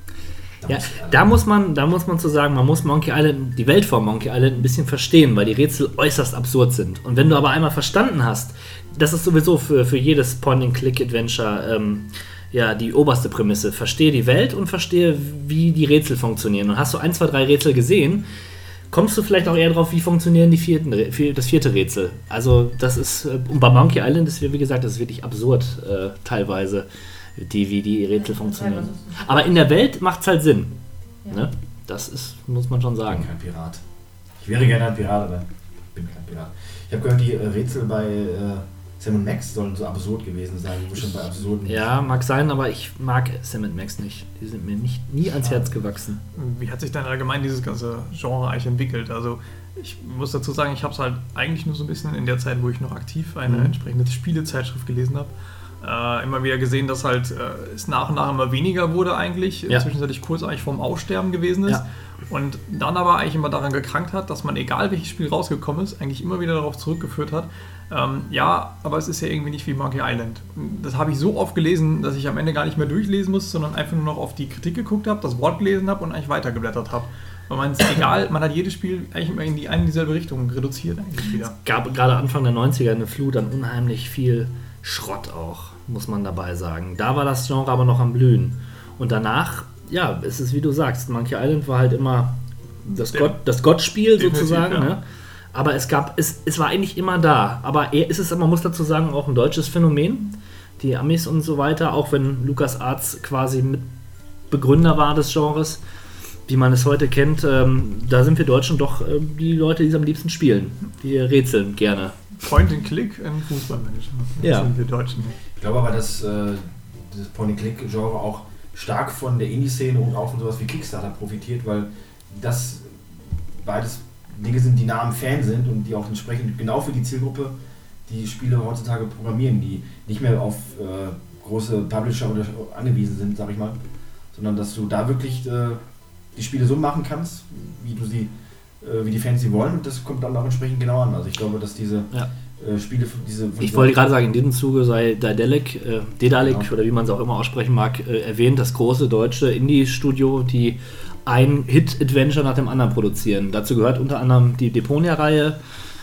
Da, ja, muss da muss man, da muss man zu sagen, man muss Monkey Island, die Welt von Monkey Island ein bisschen verstehen, weil die Rätsel äußerst absurd sind. Und wenn du aber einmal verstanden hast, das ist sowieso für, für jedes Point-and-Click-Adventure ähm, ja, die oberste Prämisse. Verstehe die Welt und verstehe, wie die Rätsel funktionieren. Und hast du ein, zwei, drei Rätsel gesehen, kommst du vielleicht auch eher drauf, wie funktionieren die vierten, das vierte Rätsel. Also das ist, und bei Monkey Island ist, wie gesagt, das ist wirklich absurd äh, teilweise, die, wie die Rätsel funktionieren. Aber in der Welt macht es halt Sinn. Ja. Ne? Das ist, muss man schon sagen. Ich bin kein Pirat. Ich wäre gerne ein Pirat, aber ich bin kein Pirat. Ich habe gehört, die äh, Rätsel bei äh, Sam und Max sollen so absurd gewesen sein, wo schon bei absurden... Ja, mag sein, aber ich mag Sam und Max nicht. Die sind mir nicht, nie ans Herz gewachsen. Wie hat sich denn allgemein dieses ganze Genre eigentlich entwickelt? Also ich muss dazu sagen, ich habe es halt eigentlich nur so ein bisschen in der Zeit, wo ich noch aktiv eine mhm. entsprechende Spielezeitschrift gelesen habe, äh, immer wieder gesehen, dass halt äh, es nach und nach immer weniger wurde eigentlich, ja. zwischenzeitlich kurz eigentlich vorm Aussterben gewesen ist. Ja. Und dann aber eigentlich immer daran gekrankt hat, dass man, egal welches Spiel rausgekommen ist, eigentlich immer wieder darauf zurückgeführt hat, ähm, ja, aber es ist ja irgendwie nicht wie Monkey Island. Das habe ich so oft gelesen, dass ich am Ende gar nicht mehr durchlesen muss, sondern einfach nur noch auf die Kritik geguckt habe, das Wort gelesen habe und eigentlich weitergeblättert habe. Weil man es egal, man hat jedes Spiel eigentlich immer in die eine dieselbe Richtung reduziert eigentlich wieder. Es gab gerade Anfang der neunziger eine Flut an unheimlich viel Schrott auch, muss man dabei sagen. Da war das Genre aber noch am Blühen. Und danach, ja, es ist wie du sagst, Monkey Island war halt immer das, Gott, das Gottspiel sozusagen, ja. Ne? Aber es gab, es, es war eigentlich immer da. Aber eher ist es, man muss dazu sagen, auch ein deutsches Phänomen. Die Amis und so weiter, auch wenn LucasArts quasi Mitbegründer war des Genres, wie man es heute kennt, ähm, da sind wir Deutschen doch äh, die Leute, die es am liebsten spielen. Die rätseln gerne. Point-and-Click in Fußballmanager. Das ja. sind wir Deutschen. Ich glaube aber, dass äh, das Point-and-Click-Genre auch stark von der Indie-Szene und auch von sowas wie Kickstarter profitiert, weil das beides Dinge sind, die nah am Fan sind und die auch entsprechend genau für die Zielgruppe die Spiele heutzutage programmieren, die nicht mehr auf äh, große Publisher oder angewiesen sind, sag ich mal, sondern dass du da wirklich äh, die Spiele so machen kannst, wie du sie, äh, wie die Fans sie wollen, und das kommt dann auch entsprechend genau an. Also ich glaube, dass diese ja. äh, Spiele, diese... Ich wollte gerade sagen, in diesem Zuge sei Daedalic, äh, Daedalic genau. oder wie man es auch immer aussprechen mag, äh, erwähnt, das große deutsche Indie-Studio, die ein Hit-Adventure nach dem anderen produzieren. Dazu gehört unter anderem die Deponia-Reihe,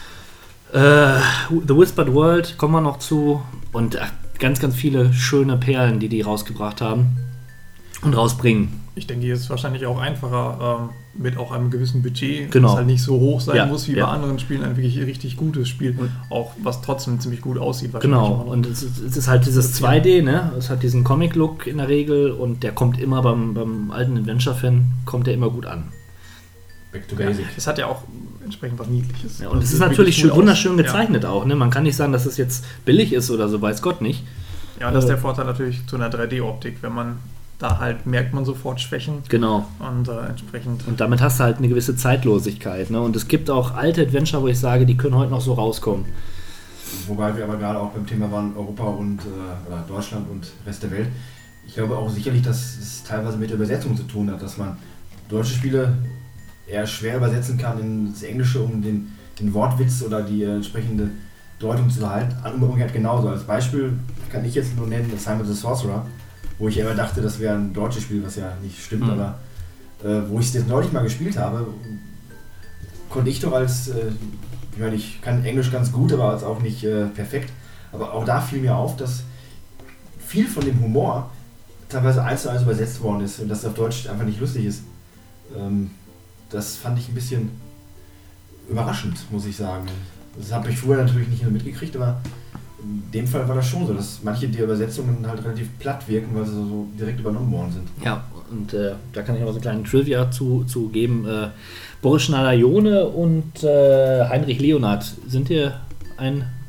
äh, The Whispered World, kommen wir noch zu, und ach, ganz, ganz viele schöne Perlen, die die rausgebracht haben und rausbringen. Ich denke, hier ist es wahrscheinlich auch einfacher, ähm, mit auch einem gewissen Budget, genau. das halt nicht so hoch sein ja, muss wie ja. bei anderen Spielen, ein wirklich richtig gutes Spiel, und auch was trotzdem ziemlich gut aussieht. Genau, und es ist, es ist halt dieses zwei D, ne? Es hat diesen Comic-Look in der Regel, und der kommt immer beim, beim alten Adventure-Fan, kommt der immer gut an. Back to basic. Es hat ja auch entsprechend was Niedliches. Ja, und es ist natürlich schön, wunderschön gezeichnet ja. auch, ne? Man kann nicht sagen, dass es jetzt billig ist oder so, weiß Gott nicht. Ja, und das ist der Vorteil natürlich zu einer drei D-Optik, wenn man da halt merkt man sofort Schwächen. Genau. Und äh, entsprechend. Und damit hast du halt eine gewisse Zeitlosigkeit. Ne? Und es gibt auch alte Adventure, wo ich sage, die können heute noch so rauskommen. Wobei wir aber gerade auch beim Thema waren Europa und äh, oder Deutschland und Rest der Welt. Ich glaube auch sicherlich, dass es teilweise mit der Übersetzung zu tun hat, dass man deutsche Spiele eher schwer übersetzen kann ins Englische, um den, den Wortwitz oder die äh, entsprechende Deutung zu behalten. Umgekehrt genauso. Als Beispiel kann ich jetzt nur nennen Simon the Sorcerer, wo ich immer dachte, das wäre ein deutsches Spiel, was ja nicht stimmt, mhm. aber äh, wo ich es jetzt neulich mal gespielt habe, konnte ich doch als, äh, ich meine, ich kann Englisch ganz gut, aber als auch nicht äh, perfekt, aber auch da fiel mir auf, dass viel von dem Humor teilweise eins zu eins übersetzt worden ist und dass es auf Deutsch einfach nicht lustig ist. Ähm, das fand ich ein bisschen überraschend, muss ich sagen. Das habe ich vorher natürlich nicht mitgekriegt, aber in dem Fall war das schon so, dass manche der Übersetzungen halt relativ platt wirken, weil sie so direkt übernommen worden sind. Ja, und äh, da kann ich auch so einen kleinen Trivia zu, zu geben. Äh, Boris Schneider-Jone und äh, Heinrich Leonhardt, sind hier ein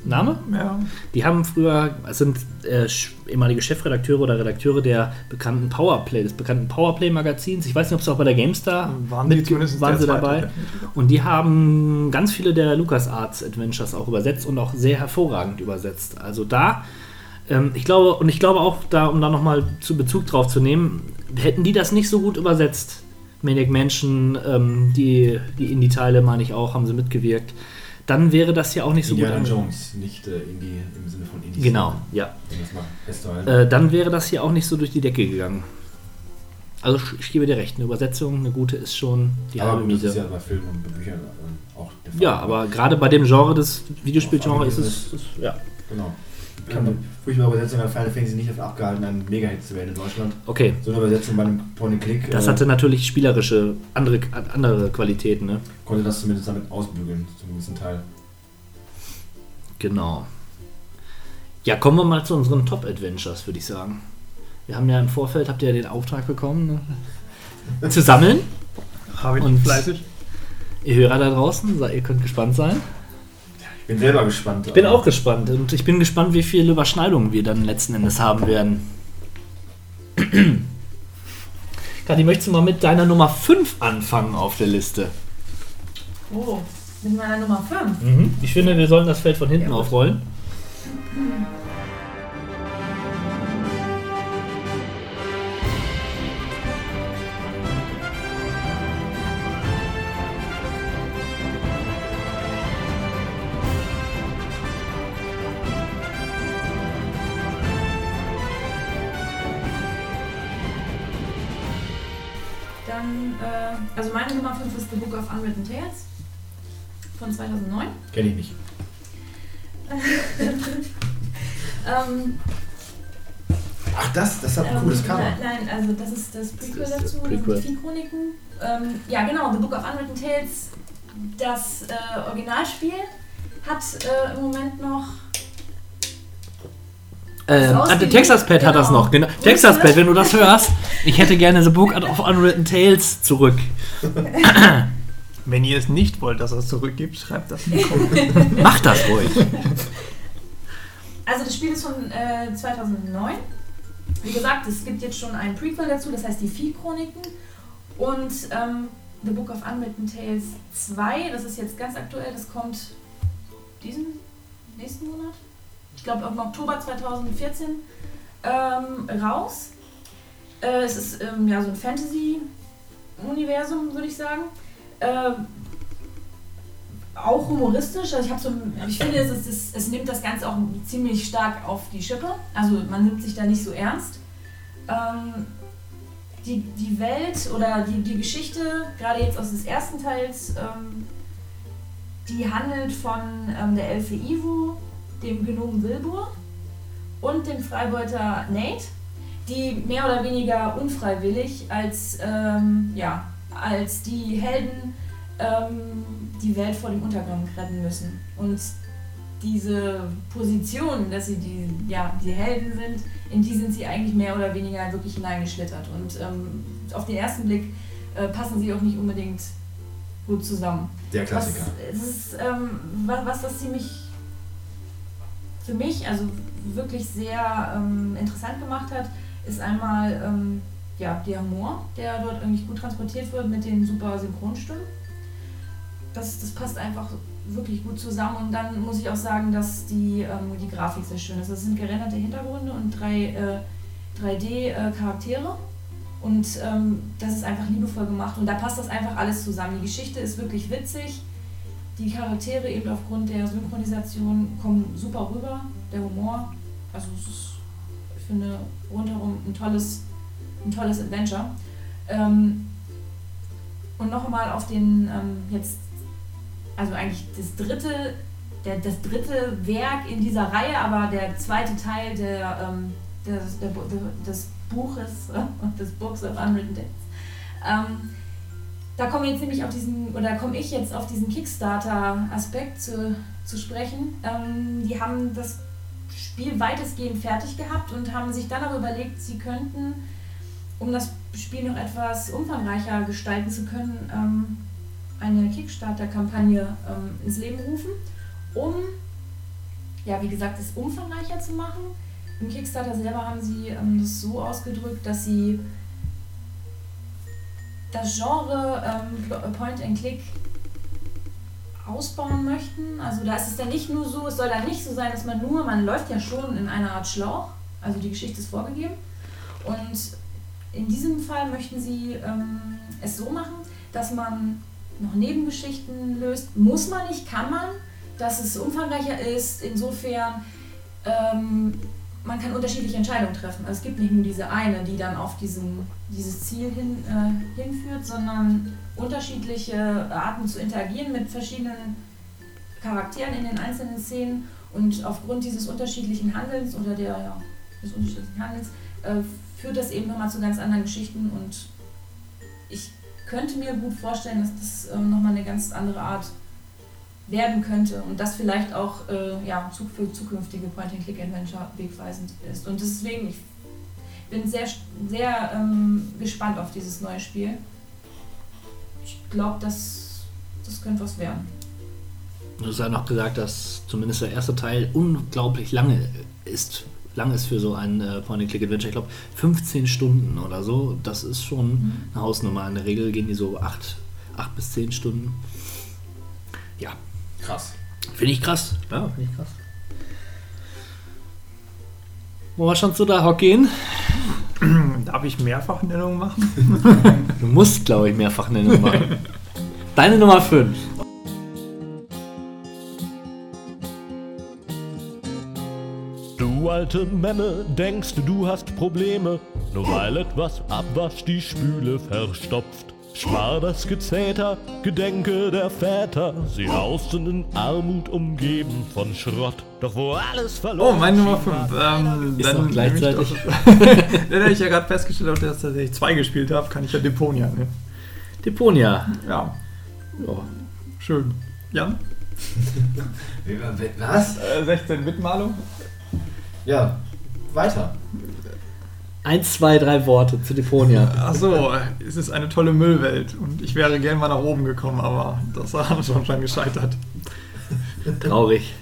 Name? Ja. Die haben früher, es sind äh, ehemalige Chefredakteure oder Redakteure der bekannten Powerplay, des bekannten Powerplay-Magazins. Ich weiß nicht, ob sie auch bei der GameStar waren mit, sie, zumindest waren sie der dabei. zweite. Und die haben ganz viele der LucasArts Adventures auch übersetzt und auch sehr hervorragend übersetzt. Also da, ähm, ich glaube, und ich glaube auch, da, um da nochmal zu Bezug drauf zu nehmen, hätten die das nicht so gut übersetzt. Maniac Mansion, ähm, die, die Indie-Teile, meine ich auch, haben sie mitgewirkt. Dann wäre das ja auch nicht so Indiana gut. Jones, nicht äh, Indie im Sinne von Indie. Genau, ja. Wenn das mal festhalten. Äh, dann wäre das hier auch nicht so durch die Decke gegangen. Also ich, ich gebe dir recht, eine Übersetzung, eine gute ist schon die aber halbe das Miete. ist ja bei Filmen und bei Büchern äh, auch der Fall. Ja, aber gerade bei dem Genre des Videospielgenres ist es, ist, ja. Genau. Eine furchtbare Übersetzung hat Final Fantasy nicht davon abgehalten, ein Mega-Hit zu werden in Deutschland. Okay. So eine Übersetzung bei einem Point-and-Click. Das äh, hatte natürlich spielerische, andere, andere Qualitäten, ne? Konnte das zumindest damit ausbügeln, zum gewissen Teil. Genau. Ja, kommen wir mal zu unseren Top-Adventures, würde ich sagen. Wir haben ja im Vorfeld, habt ihr ja den Auftrag bekommen, ne? zu sammeln. Habe ich Und fleißig. Ihr Hörer da draußen, ihr könnt gespannt sein. Ich bin selber gespannt. Ich bin auch gespannt und ich bin gespannt, wie viele Überschneidungen wir dann letzten Endes haben werden. Kathi, möchtest du mal mit deiner Nummer fünf anfangen auf der Liste? Oh, mit meiner Nummer fünf. Mhm. Ich finde, wir sollen das Feld von hinten ja, aufrollen. Mhm. Also meine Nummer fünf ist The Book of Unwritten Tales von zweitausendneun. Kenn ich nicht. ähm, Ach das, das hat ein ähm, cooles Cover. Nein, also das ist das Prequel das ist das dazu, Prequel. das sind die Vieh-Chroniken. Ähm, ja genau, The Book of Unwritten Tales, das äh, Originalspiel, hat äh, im Moment noch... Ähm, äh, Texas Pad genau. hat das noch, genau. Texas Pad, wenn du das hörst, ich hätte gerne The Book of Unwritten Tales zurück. Wenn ihr es nicht wollt, dass er es zurückgibt, schreibt das in die Kommentare. Macht das ruhig. Also das Spiel ist von äh, zweitausendneun. Wie gesagt, es gibt jetzt schon ein Prequel dazu, das heißt die Vieh-Chroniken. Und ähm, The Book of Unwritten Tales zwei, das ist jetzt ganz aktuell, das kommt diesen nächsten Monat. Ich glaube im Oktober zweitausendvierzehn ähm, raus. Äh, es ist ähm, ja so ein Fantasy-Universum, würde ich sagen. Äh, auch humoristisch. Also ich, hab so, ich finde, es, ist, es, es nimmt das Ganze auch ziemlich stark auf die Schippe. Also man nimmt sich da nicht so ernst. Ähm, die, die Welt oder die, die Geschichte, gerade jetzt aus des ersten Teils, ähm, die handelt von ähm, der Elfe Ivo, dem Gnomen Wilbur und dem Freibeuter Nate, die mehr oder weniger unfreiwillig als, ähm, ja, als die Helden ähm, die Welt vor dem Untergang retten müssen. Und diese Position, dass sie die, ja, die Helden sind, in die sind sie eigentlich mehr oder weniger wirklich hineingeschlittert. Und ähm, auf den ersten Blick äh, passen sie auch nicht unbedingt gut zusammen. Der Klassiker. Was, es ist, ähm, was, was das ziemlich für mich also wirklich sehr ähm, interessant gemacht hat, ist einmal ähm, ja, der Humor, der dort irgendwie gut transportiert wird mit den super Synchronstimmen. Das, das passt einfach wirklich gut zusammen und dann muss ich auch sagen, dass die, ähm, die Grafik sehr schön ist. Das sind gerenderte Hintergründe und drei, äh, drei D-Charaktere und ähm, das ist einfach liebevoll gemacht und da passt das einfach alles zusammen. Die Geschichte ist wirklich witzig. Die Charaktere eben aufgrund der Synchronisation kommen super rüber, der Humor, also es ist, ich finde, rundherum ein tolles, ein tolles Adventure. Ähm, und noch einmal auf den ähm, jetzt, also eigentlich das dritte, der, das dritte Werk in dieser Reihe, aber der zweite Teil der, ähm, des, der, des Buches, äh, des Books of Unwritten Tales. Ähm, Da komme jetzt nämlich auf diesen, oder komme ich jetzt auf diesen Kickstarter-Aspekt zu, zu sprechen. Ähm, die haben das Spiel weitestgehend fertig gehabt und haben sich dann aber überlegt, sie könnten, um das Spiel noch etwas umfangreicher gestalten zu können, ähm, eine Kickstarter-Kampagne ähm, ins Leben rufen, um ja, wie gesagt, es umfangreicher zu machen. Im Kickstarter selber haben sie ähm, das so ausgedrückt, dass sie das Genre ähm, Point and Click ausbauen möchten. Also da ist es dann nicht nur so, es soll dann nicht so sein, dass man nur, man läuft ja schon in einer Art Schlauch, also die Geschichte ist vorgegeben. Und in diesem Fall möchten sie ähm, es so machen, dass man noch Nebengeschichten löst. Muss man nicht, kann man, dass es umfangreicher ist, insofern ähm, man kann unterschiedliche Entscheidungen treffen. Also es gibt nicht nur diese eine, die dann auf diesen, dieses Ziel hin, äh, hinführt, sondern unterschiedliche Arten zu interagieren mit verschiedenen Charakteren in den einzelnen Szenen. Und aufgrund dieses unterschiedlichen Handelns oder der, ja, des unterschiedlichen Handelns äh, führt das eben nochmal zu ganz anderen Geschichten. Und ich könnte mir gut vorstellen, dass das äh, nochmal eine ganz andere Art werden könnte und das vielleicht auch äh, ja, für zukünftige Point-and-Click-Adventure wegweisend ist. Und deswegen, ich bin sehr, sehr ähm, gespannt auf dieses neue Spiel. Ich glaube, das, das könnte was werden. Du hast ja noch gesagt, dass zumindest der erste Teil unglaublich lange ist. Lang ist für so ein äh, Point-and-Click-Adventure. Ich glaube, fünfzehn Stunden oder so. Das ist schon mhm. eine Hausnummer. In der Regel gehen die so acht bis zehn Stunden. Ja. Krass. Finde ich krass. Ja, finde ich krass. Wollen wir schon zu der Hock gehen? Darf ich Mehrfachnennung machen? Du musst, glaube ich, Mehrfachnennung machen. Deine Nummer fünf. Du alte Memme, denkst du hast Probleme, nur weil etwas Abwasch die Spüle verstopft. Spar das Gezeter, gedenke der Väter, sie hausten in Armut umgeben von Schrott. Doch wo alles verloren... Oh, meine Nummer fünf. Ähm, ist dann auch gleichzeitig. Dann habe ich ja gerade festgestellt, dass ich tatsächlich zwei gespielt habe, kann ich ja Deponia nehmen. Deponia. Ja. Ja. Schön. Jan? Was? Äh, sechzehn-Bit-Malung? Ja, weiter. Eins, zwei, drei Worte zu Deponia. Achso, es ist eine tolle Müllwelt und ich wäre gerne mal nach oben gekommen, aber das war schon schon gescheitert. Traurig.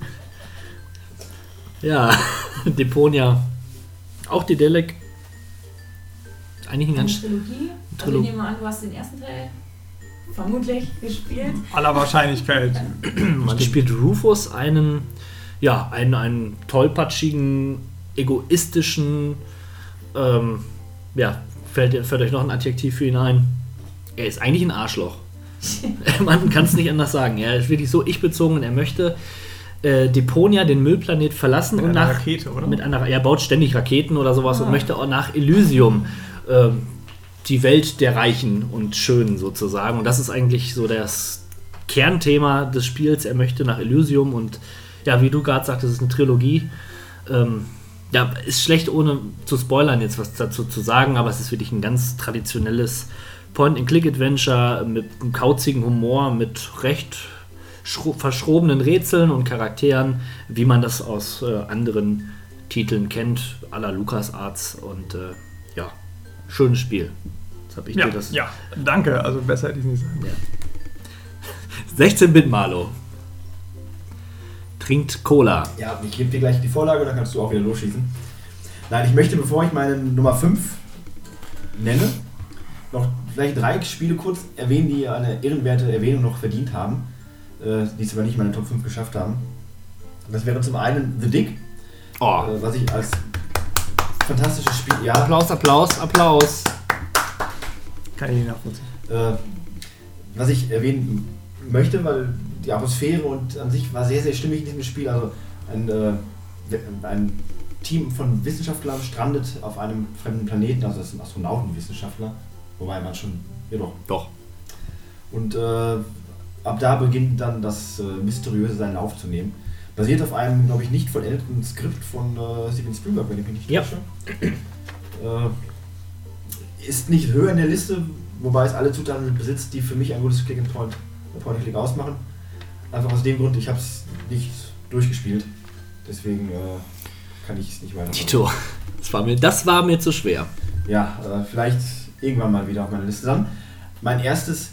Ja, Deponia. Auch die Delek. Eigentlich ein ganz... Trilogie. Trilo- Also ich nehme an, du hast den ersten Teil vermutlich gespielt. Aller Wahrscheinlichkeit. Man spielt Rufus, einen, ja, einen, einen tollpatschigen, egoistischen... Ähm, ja, fällt, fällt euch noch ein Adjektiv für ihn ein. Er ist eigentlich ein Arschloch. Man kann es nicht anders sagen. Er ist wirklich so ich-bezogen und er möchte äh, Deponia, den Müllplanet, verlassen mit und einer nach... Rakete, oder? Mit einer, er baut ständig Raketen oder sowas ah. und möchte auch nach Elysium, äh, die Welt der Reichen und Schönen sozusagen. Und das ist eigentlich so das Kernthema des Spiels. Er möchte nach Elysium und ja, wie du gerade sagtest, es ist eine Trilogie. Ähm, Ja, ist schlecht, ohne zu spoilern jetzt was dazu zu sagen, aber es ist wirklich ein ganz traditionelles Point-and-Click-Adventure mit einem kauzigen Humor, mit recht schro- verschrobenen Rätseln und Charakteren, wie man das aus äh, anderen Titeln kennt, à la LucasArts und äh, ja, schönes Spiel. Jetzt hab ich ja, dir das... ja, danke, also besser hätte ich nicht sagen. Ja. sechzehn-Bit-Malo. Trinkt Cola. Ja, ich gebe dir gleich die Vorlage, dann kannst du auch wieder losschießen. Nein, ich möchte, bevor ich meine Nummer fünf nenne, noch vielleicht drei Spiele kurz erwähnen, die eine ehrenwerte Erwähnung noch verdient haben, äh, die es aber nicht in meine Top fünf geschafft haben. Das wäre zum einen The Dig, oh. äh, was ich als fantastisches Spiel... Ja, Applaus, Applaus, Applaus. Kann ich nicht nachvollziehen. Äh, was ich erwähnen möchte, weil die Atmosphäre und an sich war sehr, sehr stimmig in diesem Spiel. Also ein, äh, ein Team von Wissenschaftlern strandet auf einem fremden Planeten, also das sind Astronautenwissenschaftler, wobei man schon, ja doch. Doch. Und äh, ab da beginnt dann das äh, Mysteriöse seinen Lauf zu nehmen. Basiert auf einem, glaube ich, nicht vollendeten Skript von äh, Steven Spielberg, wenn ich mich nicht täusche. Ja. Äh, ist nicht höher in der Liste, wobei es alle Zutaten besitzt, die für mich ein gutes Click-and-Point Point-and-Click ausmachen. Einfach aus dem Grund, ich habe es nicht durchgespielt. Deswegen äh, kann ich es nicht weiter. Tito, das war, mir, das war mir zu schwer. Ja, äh, vielleicht irgendwann mal wieder auf meiner Liste dann. Mein erstes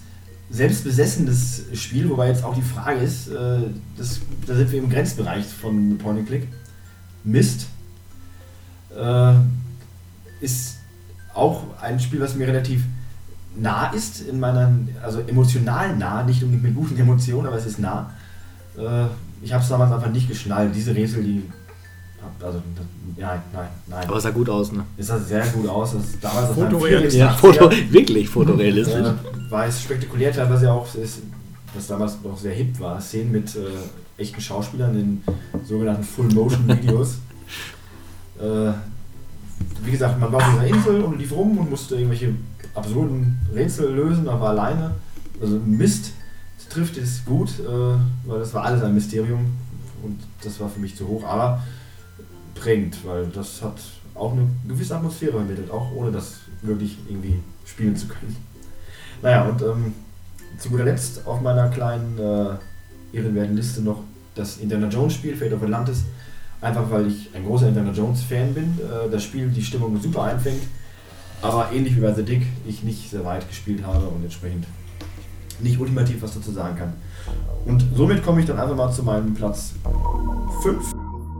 selbstbesessenes Spiel, wobei jetzt auch die Frage ist, äh, das, da sind wir im Grenzbereich von Point and Click. Myst äh, ist auch ein Spiel, was mir relativ nah ist, in meiner, also emotional nah, nicht unbedingt mit guten Emotionen, aber es ist nah. Äh, ich habe es damals einfach nicht geschnallt. Diese Rätsel, die also nein, nein, nein. Aber es sah gut aus, ne? Es sah sehr gut aus. Das, damals fotorealistisch. Ja, Foto, wirklich fotorealistisch. Äh, war es spektakulär, teilweise auch, ist, was damals noch sehr hip war, Szenen mit äh, echten Schauspielern in sogenannten Full-Motion-Videos. äh, wie gesagt, man war auf dieser Insel und lief rum und musste irgendwelche absurden Rätsel lösen, aber alleine. Also Mist trifft es gut, äh, weil das war alles ein Mysterium und das war für mich zu hoch, aber prägend, weil das hat auch eine gewisse Atmosphäre vermittelt, auch ohne das wirklich irgendwie spielen zu können. Naja, und ähm, zu guter Letzt auf meiner kleinen äh, ehrenwerten Liste noch das Indiana Jones Spiel, Fate of Atlantis, einfach weil ich ein großer Indiana Jones Fan bin, äh, das Spiel die Stimmung super einfängt, aber ähnlich wie bei The Dick ich nicht sehr weit gespielt habe und entsprechend nicht ultimativ was dazu sagen kann. Und somit komme ich dann einfach mal zu meinem Platz fünf.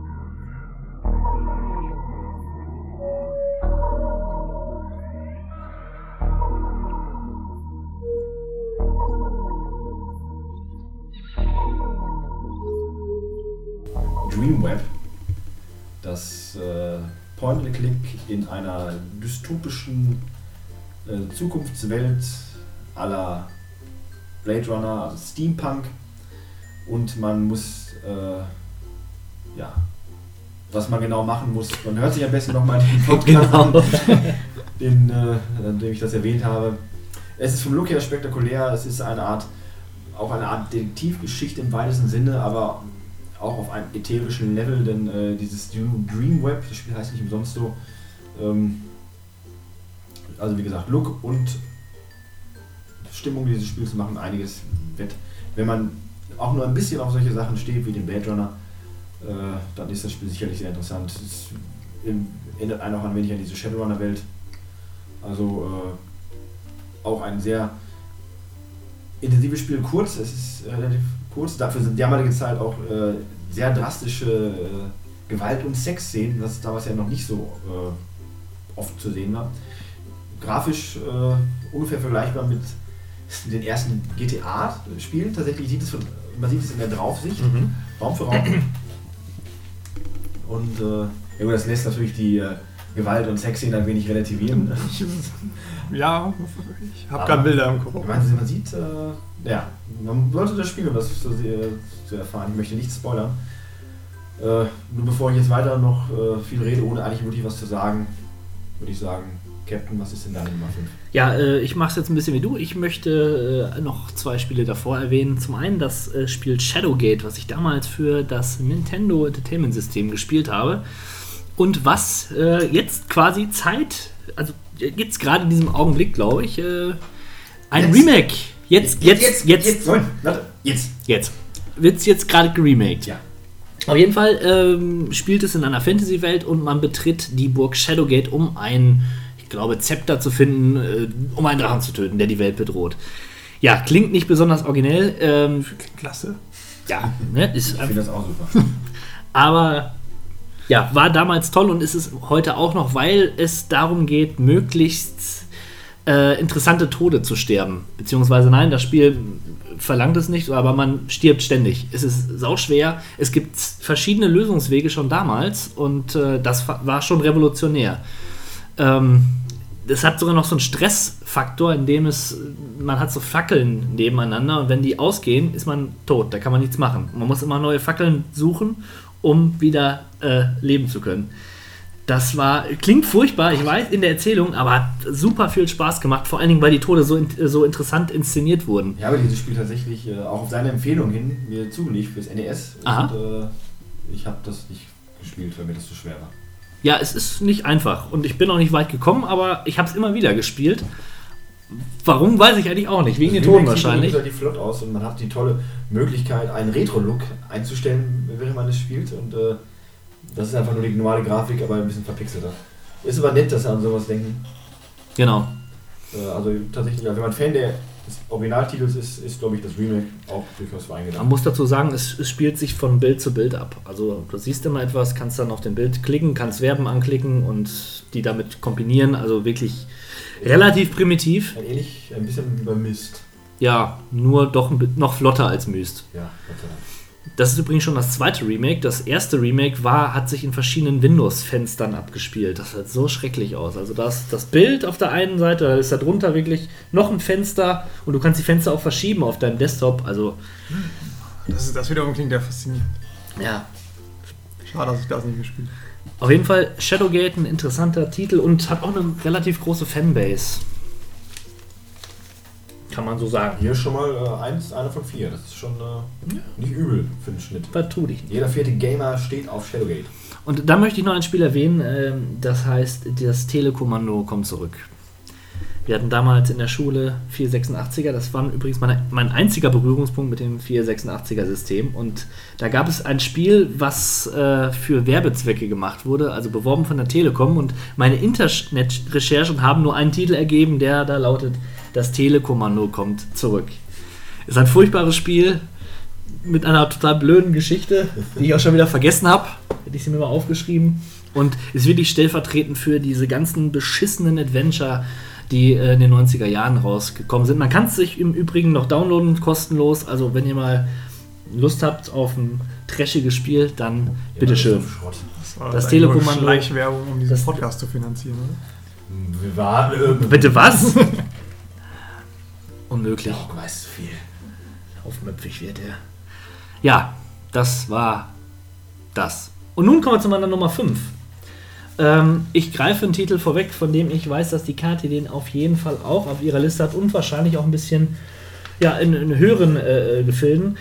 Dreamweb, das äh, Point-and-Click in einer dystopischen äh, Zukunftswelt à la Blade Runner, also Steampunk, und man muss, äh, ja, was man genau machen muss, man hört sich am besten nochmal den Podcast an, den, äh, in dem ich das erwähnt habe. Es ist vom Look her spektakulär, es ist eine Art, auch eine Art Detektivgeschichte im weitesten Sinne, aber auch auf einem ätherischen Level, denn äh, dieses Dreamweb, das Spiel heißt nicht umsonst so, ähm, also wie gesagt, Look und Stimmung dieses Spiels machen einiges wett. Wenn man auch nur ein bisschen auf solche Sachen steht wie den Blade Runner, äh, dann ist das Spiel sicherlich sehr interessant. Es erinnert einen auch ein wenig an diese Shadowrunner-Welt. Also äh, auch ein sehr intensives Spiel, kurz, es ist äh, relativ kurz, dafür sind damalige Zeit auch äh, sehr drastische äh, Gewalt- und Sexszenen, was damals ja noch nicht so äh, oft zu sehen war. Grafisch äh, ungefähr vergleichbar mit den ersten G T A-Spielen. Tatsächlich sieht es von, man sieht es in der Draufsicht, mhm. Raum für Raum. Und äh, ja gut, das lässt natürlich die äh, Gewalt- und Sexszenen ein wenig relativieren. Ja, ich habe gerade Bilder im Kopf. Man, man sieht, äh, ja, man sollte das spielen, um das zu, äh, zu erfahren. Ich möchte nichts spoilern. Äh, nur bevor ich jetzt weiter noch äh, viel rede, ohne eigentlich wirklich was zu sagen, würde ich sagen, Captain, was ist denn deine Nummer fünf? Ja, äh, ich mache es jetzt ein bisschen wie du. Ich möchte äh, noch zwei Spiele davor erwähnen. Zum einen das äh, Spiel Shadowgate, was ich damals für das Nintendo Entertainment System gespielt habe. Und was äh, jetzt quasi Zeit, also jetzt gerade in diesem Augenblick, glaube ich, äh, ein jetzt. Remake. Jetzt, jetzt, jetzt, jetzt. Jetzt, jetzt. Warte, jetzt. Jetzt. Wird es jetzt gerade geremaked. Ja. Auf jeden Fall ähm, spielt es in einer Fantasy-Welt und man betritt die Burg Shadowgate, um ein, ich glaube, Zepter zu finden, äh, um einen Drachen zu töten, der die Welt bedroht. Ja, klingt nicht besonders originell. Ähm, Klasse. Ja, ne, ist, ich finde das auch super. Aber ja, war damals toll und ist es heute auch noch, weil es darum geht, möglichst äh, interessante Tode zu sterben. Beziehungsweise nein, das Spiel verlangt es nicht, aber man stirbt ständig. Es ist sauschwer. Es gibt verschiedene Lösungswege schon damals und äh, das war schon revolutionär. Ähm, es hat sogar noch so einen Stressfaktor, in dem es, man hat so Fackeln nebeneinander und wenn die ausgehen, ist man tot. Da kann man nichts machen. Man muss immer neue Fackeln suchen, um wieder äh, leben zu können. Das war, klingt furchtbar, ich weiß, in der Erzählung, aber hat super viel Spaß gemacht, vor allen Dingen, weil die Tode so, so interessant inszeniert wurden. Ich habe dieses Spiel tatsächlich äh, auch auf seine Empfehlung hin mir zugelegt fürs N E S. Aha. Und äh, ich habe das nicht gespielt, weil mir das zu schwer war. Ja, es ist nicht einfach und ich bin auch nicht weit gekommen, aber ich habe es immer wieder gespielt. Warum, weiß ich eigentlich auch nicht, wegen den Toten wahrscheinlich. Das sieht flott aus und man hat die tolle Möglichkeit, einen Retro-Look einzustellen, während man es spielt. Und äh, das ist einfach nur die normale Grafik, aber ein bisschen verpixelter. Ist aber nett, dass sie an sowas denken. Genau. Äh, also tatsächlich, ja, wenn man Fan der des Originaltitels ist, ist glaube ich, das Remake auch durchaus für eingedacht. Man muss dazu sagen, es, es spielt sich von Bild zu Bild ab. Also du siehst immer etwas, kannst dann auf dem Bild klicken, kannst Verben anklicken und die damit kombinieren. Also wirklich relativ primitiv. Ein ähnlich, ein bisschen wie bei Myst. Ja, nur doch ein, noch flotter als Myst. Ja, Gott sei Dank. Das ist übrigens schon das zweite Remake. Das erste Remake war, hat sich in verschiedenen Windows-Fenstern abgespielt. Das sah so schrecklich aus. Also das, das Bild auf der einen Seite, da ist da drunter wirklich noch ein Fenster und du kannst die Fenster auch verschieben auf deinem Desktop. Also das, ist, das wiederum klingt ja faszinierend. Ja. Schade, dass ich das nicht gespielt habe. Auf jeden Fall Shadowgate, ein interessanter Titel und hat auch eine relativ große Fanbase. Kann man so sagen. Hier schon mal äh, eins, einer von vier. Das ist schon äh, ja. nicht übel für den Schnitt. Vertu dich nicht. Jeder vierte Gamer steht auf Shadowgate. Und da möchte ich noch ein Spiel erwähnen, äh, das heißt, das Telekommando kommt zurück. Wir hatten damals in der Schule vierhundertsechsundachtziger, das war übrigens meine, mein einziger Berührungspunkt mit dem vierhundertsechsundachtziger System. Und da gab es ein Spiel, was äh, für Werbezwecke gemacht wurde, also beworben von der Telekom. Und meine Internet-Recherchen haben nur einen Titel ergeben, der da lautet: Das Telekommando kommt zurück. Ist ein furchtbares Spiel mit einer total blöden Geschichte, die ich auch schon wieder vergessen habe. Hätte ich sie mir mal aufgeschrieben. Und ist wirklich stellvertretend für diese ganzen beschissenen Adventure, die äh, in den neunziger Jahren rausgekommen sind. Man kann es sich im Übrigen noch downloaden, kostenlos. Also wenn ihr mal Lust habt auf ein trashiges Spiel, dann ja, bitteschön. Das, das Telekommando. Schleichwerbung, um diesen Podcast zu finanzieren, oder? War, äh, Bitte was? Unmöglich. Oh, du weißt viel. Aufmüpfig wird er. Ja, das war das. Und nun kommen wir zu meiner Nummer fünf. Ähm, ich greife einen Titel vorweg, von dem ich weiß, dass die Kathi den auf jeden Fall auch auf ihrer Liste hat und wahrscheinlich auch ein bisschen ja, in, in höheren äh, Gefilden.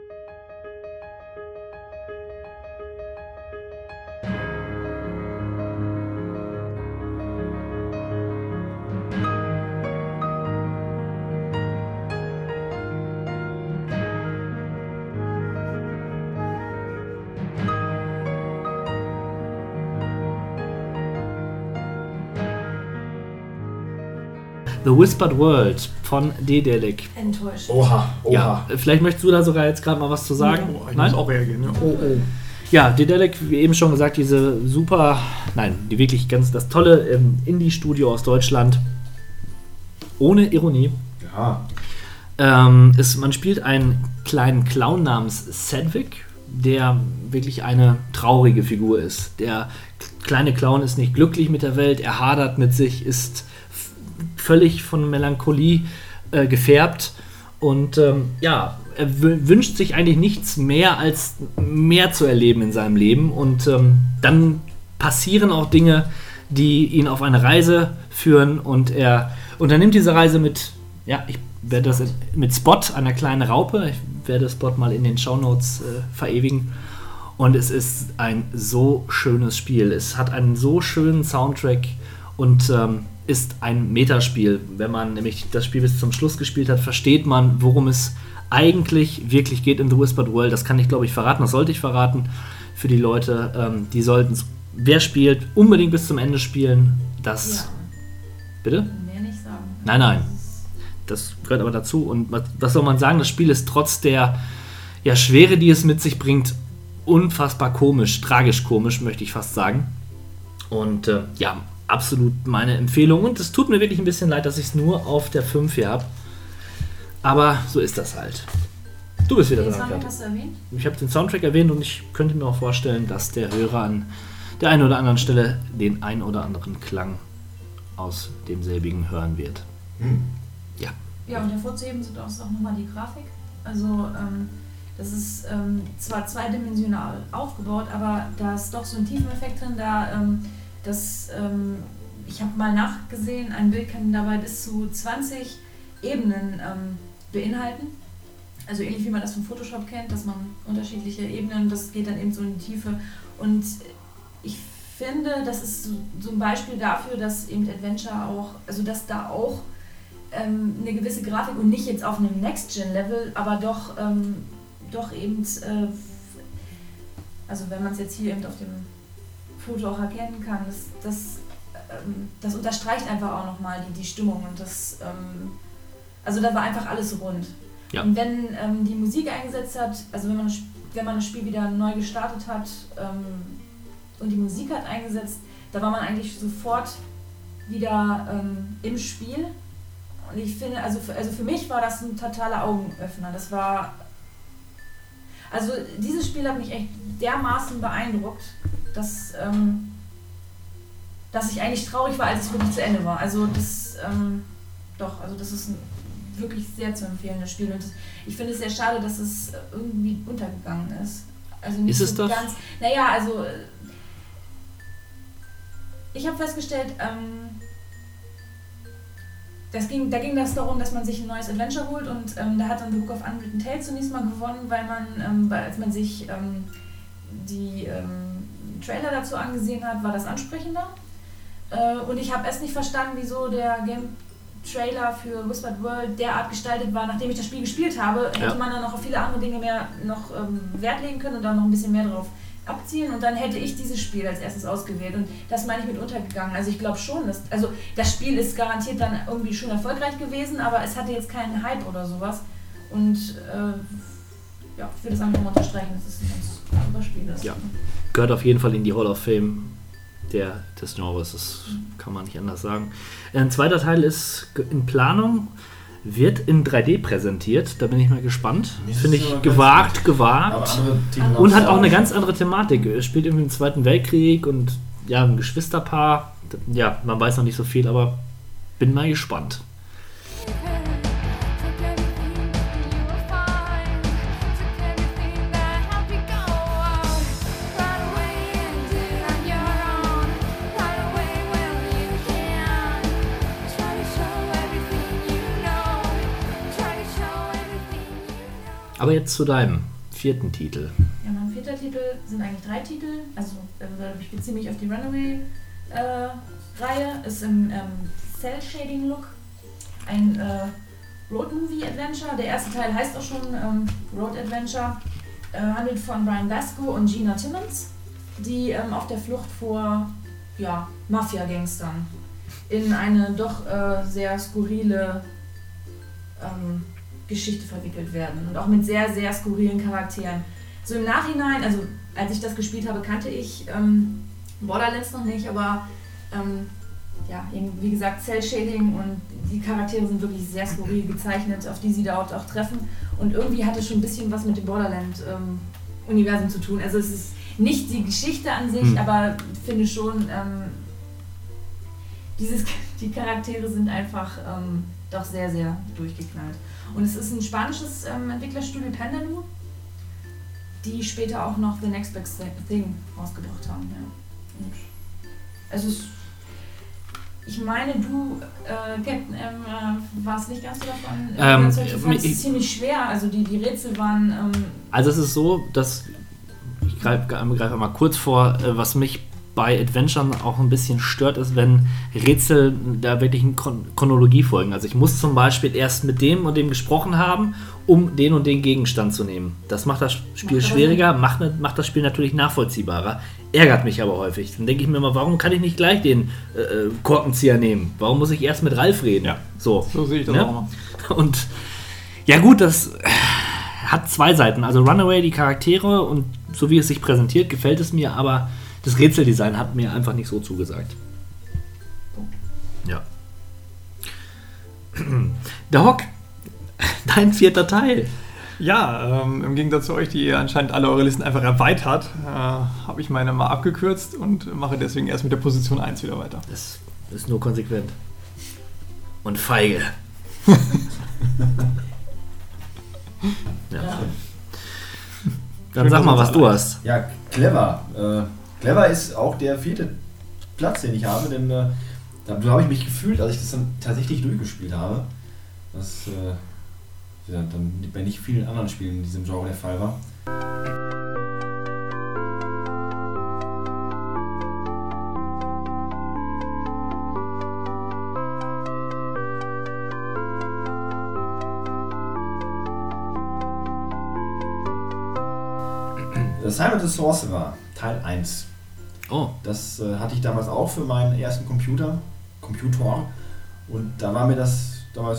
The Whispered World von Dedelic. Enttäuscht. Oha, oha. Ja, vielleicht möchtest du da sogar jetzt gerade mal was zu sagen. Oh, ich Nein? muss auch reagieren. Ja. Oh, oh. Ja, Dedelic, wie eben schon gesagt, diese super, nein, die wirklich ganz, das tolle ähm, Indie-Studio aus Deutschland. Ohne Ironie. Ja. Ähm, ist, man spielt einen kleinen Clown namens Sedwick, der wirklich eine traurige Figur ist. Der kleine Clown ist nicht glücklich mit der Welt, er hadert mit sich, ist völlig von Melancholie äh, gefärbt und ähm, ja, er w- wünscht sich eigentlich nichts mehr, als mehr zu erleben in seinem Leben und ähm, dann passieren auch Dinge, die ihn auf eine Reise führen und er unternimmt diese Reise mit, ja, ich werde das mit Spot, einer kleinen Raupe, ich werde Spot mal in den Shownotes äh, verewigen und es ist ein so schönes Spiel, es hat einen so schönen Soundtrack und ähm, ist ein Metaspiel. Wenn man nämlich das Spiel bis zum Schluss gespielt hat, versteht man, worum es eigentlich wirklich geht in The Whispered World. Das kann ich, glaube ich, verraten. Das sollte ich verraten für die Leute. Ähm, die sollten es, wer spielt, unbedingt bis zum Ende spielen. Das... Ja. Bitte? Mehr nicht sagen. Nein, nein. Das gehört aber dazu. Und was, was soll man sagen? Das Spiel ist trotz der ja, Schwere, die es mit sich bringt, unfassbar komisch. Tragisch komisch, möchte ich fast sagen. Und äh, ja, absolut meine Empfehlung. Und es tut mir wirklich ein bisschen leid, dass ich es nur auf der fünf hier habe. Aber so ist das halt. Du bist wieder Den dran. Soundtrack hast du erwähnt? Ich habe den Soundtrack erwähnt und ich könnte mir auch vorstellen, dass der Hörer an der einen oder anderen Stelle den ein oder anderen Klang aus demselbigen hören wird. Hm. Ja. Ja, und hervorzuheben sind auch, auch nochmal die Grafik. Also ähm, das ist ähm, zwar zweidimensional aufgebaut, aber da ist doch so ein Tiefeneffekt drin, da ähm, das, ähm, ich habe mal nachgesehen, ein Bild kann dabei bis zu zwanzig Ebenen ähm, beinhalten. Also ähnlich wie man das von Photoshop kennt, dass man unterschiedliche Ebenen, das geht dann eben so in die Tiefe. Und ich finde, das ist so, so ein Beispiel dafür, dass eben Adventure auch, also dass da auch ähm, eine gewisse Grafik und nicht jetzt auf einem Next-Gen-Level, aber doch, ähm, doch eben, äh, also wenn man es jetzt hier eben auf dem Foto auch erkennen kann, das, das, ähm, das unterstreicht einfach auch nochmal die, die Stimmung und das, ähm, Also da war einfach alles rund. Ja. Und wenn ähm, die Musik eingesetzt hat, also wenn man, wenn man das Spiel wieder neu gestartet hat ähm, und die Musik hat eingesetzt, da war man eigentlich sofort wieder ähm, im Spiel. Und ich finde, also für, also für mich war das ein totaler Augenöffner. Das war, also dieses Spiel hat mich echt dermaßen beeindruckt, dass, ähm, dass ich eigentlich traurig war, als es wirklich zu Ende war. Also das, ähm, doch, also das ist ein wirklich sehr zu empfehlendes Spiel. Und das, ich finde es sehr schade, dass es irgendwie untergegangen ist. Also nicht ist es so das? ganz. Naja, also ich habe festgestellt, ähm, das ging, da ging das darum, dass man sich ein neues Adventure holt und ähm, da hat dann The Book of Unwritten Tales zunächst mal gewonnen, weil man, ähm, weil, als man sich ähm, die ähm, Trailer dazu angesehen hat, war das ansprechender. Äh, und ich habe erst nicht verstanden, wieso der Game-Trailer für Whispered World derart gestaltet war, nachdem ich das Spiel gespielt habe, hätte Ja. man dann noch auf viele andere Dinge mehr noch ähm, Wert legen können und dann noch ein bisschen mehr drauf abzielen und dann hätte ich dieses Spiel als erstes ausgewählt und das meine ich mit untergegangen. Also ich glaube schon, dass, also das Spiel ist garantiert dann irgendwie schon erfolgreich gewesen, aber es hatte jetzt keinen Hype oder sowas und äh, ja, ich würde es einfach mal unterstreichen, dass es ein ganz super Spiel ist. Ja. Gehört auf jeden Fall in die Hall of Fame der, des Genres, das kann man nicht anders sagen. Ein zweiter Teil ist in Planung, wird in drei D präsentiert, da bin ich mal gespannt. Finde ich gewagt, gewagt. Und hat auch eine ganz andere Thematik. Es spielt irgendwie im Zweiten Weltkrieg und ja, ein Geschwisterpaar. Ja, man weiß noch nicht so viel, aber bin mal gespannt. Aber jetzt zu deinem vierten Titel. Ja, mein vierter Titel sind eigentlich drei Titel. Also äh, ich beziehe mich auf die Runaway-Reihe. Äh, ist im ähm, Cell-Shading-Look. Ein äh, Road-Movie-Adventure. Der erste Teil heißt auch schon ähm, Road Adventure. Äh, handelt von Brian Vasco und Gina Timmons, die ähm, auf der Flucht vor ja, Mafia-Gangstern in eine doch äh, sehr skurrile ähm, Geschichte verwickelt werden und auch mit sehr, sehr skurrilen Charakteren. So im Nachhinein, also als ich das gespielt habe, kannte ich ähm, Borderlands noch nicht, aber ähm, ja, eben, wie gesagt, Cell-Shading und die Charaktere sind wirklich sehr skurril gezeichnet, auf die sie dort auch treffen und irgendwie hat es schon ein bisschen was mit dem Borderland-Universum ähm, zu tun. Also es ist nicht die Geschichte an sich, hm. aber ich finde schon, ähm, dieses, die Charaktere sind einfach ähm, doch sehr, sehr durchgeknallt. Und es ist ein spanisches ähm, Entwicklerstudio, Pandaloo, die später auch noch The Next Best Thing rausgebracht haben. Ja. Und also es, ich meine, du, äh, Captain M, äh, warst nicht ganz so davon ähm, überzeugt. Du fandest es ziemlich schwer, also die, die Rätsel waren... Ähm, also es ist so, dass, ich greife greif einmal kurz vor, äh, was mich bei Adventuren auch ein bisschen stört, ist, wenn Rätsel da wirklich eine Chron- Chronologie folgen. Also ich muss zum Beispiel erst mit dem und dem gesprochen haben, um den und den Gegenstand zu nehmen. Das macht das Spiel macht schwieriger, macht, macht das Spiel natürlich nachvollziehbarer, ärgert mich aber häufig. Dann denke ich mir immer, warum kann ich nicht gleich den äh, Korkenzieher nehmen? Warum muss ich erst mit Ralf reden? Ja, so, so sehe ich das ne? auch immer. Und ja gut, das hat zwei Seiten. Also Runaway, die Charaktere und so wie es sich präsentiert, gefällt es mir, aber das Rätseldesign hat mir einfach nicht so zugesagt. Ja. Der Hock, dein vierter Teil. Ja, ähm, im Gegensatz zu euch, die ihr anscheinend alle eure Listen einfach erweitert, äh, habe ich meine mal abgekürzt und mache deswegen erst mit der Position eins wieder weiter. Das ist nur konsequent. Und feige. ja. Ja. Dann Schön, sag mal, was alle. du hast. Ja, clever. Äh, clever ist auch der vierte Platz, den ich habe, denn äh, da so habe ich mich gefühlt, als ich das dann tatsächlich durchgespielt habe. Was äh, ja, dann bei nicht vielen anderen Spielen in diesem Genre der Fall war. Simon the Sorcerer, Teil eins. Oh. Das äh, hatte ich damals auch für meinen ersten Computer, Computer. Und da war mir das damals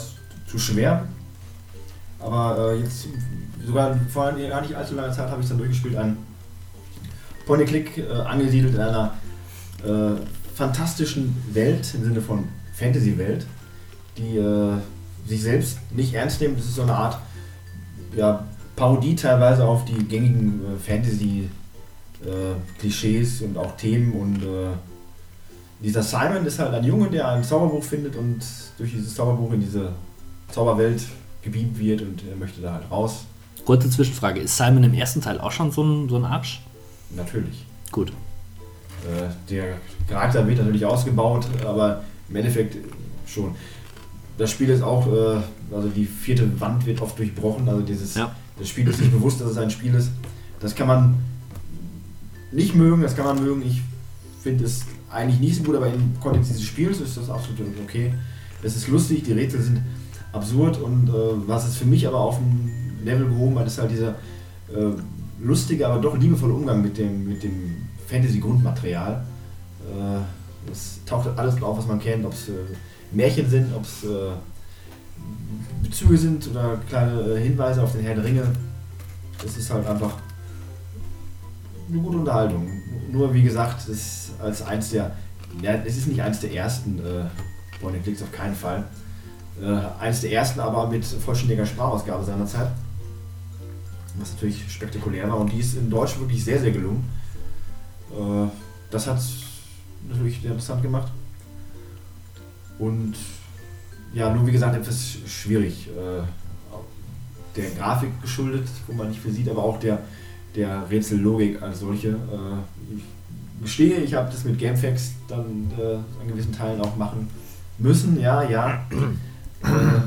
zu schwer. Aber äh, jetzt, sogar vor gar nicht allzu langer Zeit habe ich es dann durchgespielt, ein Point-and-Click äh, angesiedelt in einer äh, fantastischen Welt, im Sinne von Fantasy-Welt, die äh, sich selbst nicht ernst nehmen. Das ist so eine Art ja, Parodie teilweise auf die gängigen äh, Fantasy-Klischees äh, und auch Themen. Und äh, dieser Simon ist halt ein Junge, der ein Zauberbuch findet und durch dieses Zauberbuch in diese Zauberwelt gebeamt wird und er möchte da halt raus. Kurze Zwischenfrage, ist Simon im ersten Teil auch schon so ein, so ein Arsch? Natürlich. Gut. Äh, der Charakter wird natürlich ausgebaut, aber im Endeffekt schon. Das Spiel ist auch, äh, also die vierte Wand wird oft durchbrochen, also dieses, ja. Das Spiel ist nicht bewusst, dass es ein Spiel ist. Das kann man nicht mögen, das kann man mögen. Ich finde es eigentlich nicht so gut, aber im Kontext dieses Spiels ist das absolut okay. Es ist lustig, die Rätsel sind absurd und äh, was es für mich aber auf ein Level gehoben hat, ist halt dieser äh, lustige, aber doch liebevolle Umgang mit dem, mit dem Fantasy-Grundmaterial. Äh, es taucht alles auf, was man kennt, ob es äh, Märchen sind, ob es äh, Bezüge sind oder kleine äh, Hinweise auf den Herrn der Ringe. Es ist halt einfach eine gute Unterhaltung. Nur wie gesagt, es ist als eins der, ja, es ist nicht eins der ersten äh, Point-and-Clicks, auf keinen Fall. Äh, eins der ersten, aber mit vollständiger Sprachausgabe seiner Zeit. Was natürlich spektakulär war und die ist in Deutsch wirklich sehr, sehr gelungen. Äh, das hat es natürlich sehr interessant gemacht. Und ja, nur wie gesagt etwas schwierig. Äh, der Grafik geschuldet, wo man nicht viel sieht, aber auch der, der Rätsellogik als solche. Äh, ich gestehe, ich habe das mit Gamefax dann äh, an gewissen Teilen auch machen müssen, ja, ja. äh,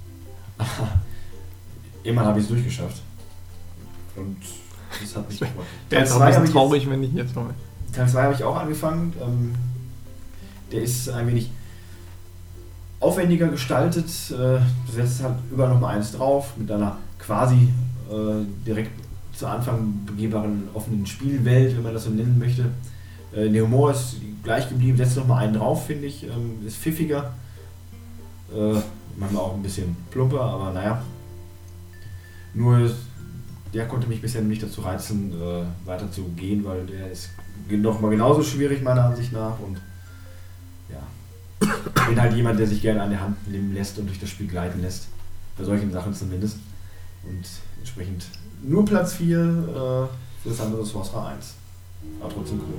irgendwann habe ich es durchgeschafft. Und das hat mich gefreut. Der ist auch ein bisschen traurig, wenn ich jetzt noch... Teil zwei habe ich auch angefangen. Ähm, der ist ein wenig aufwendiger gestaltet. Äh, du setzt halt überall nochmal eins drauf, mit einer quasi äh, direkt zu Anfang begehbaren offenen Spielwelt, wenn man das so nennen möchte. Äh, der Humor ist gleich geblieben, setzt nochmal einen drauf, finde ich. Ähm, ist pfiffiger. Äh, manchmal auch ein bisschen plumper, aber naja. Nur der konnte mich bisher nicht dazu reizen, äh, weiter zu gehen, weil der ist noch mal genauso schwierig meiner Ansicht nach und ja, ich bin halt jemand, der sich gerne an der Hand nehmen lässt und durch das Spiel gleiten lässt, bei solchen Sachen zumindest und entsprechend nur Platz vier äh, für das andere Sorcerer eins, aber trotzdem cool.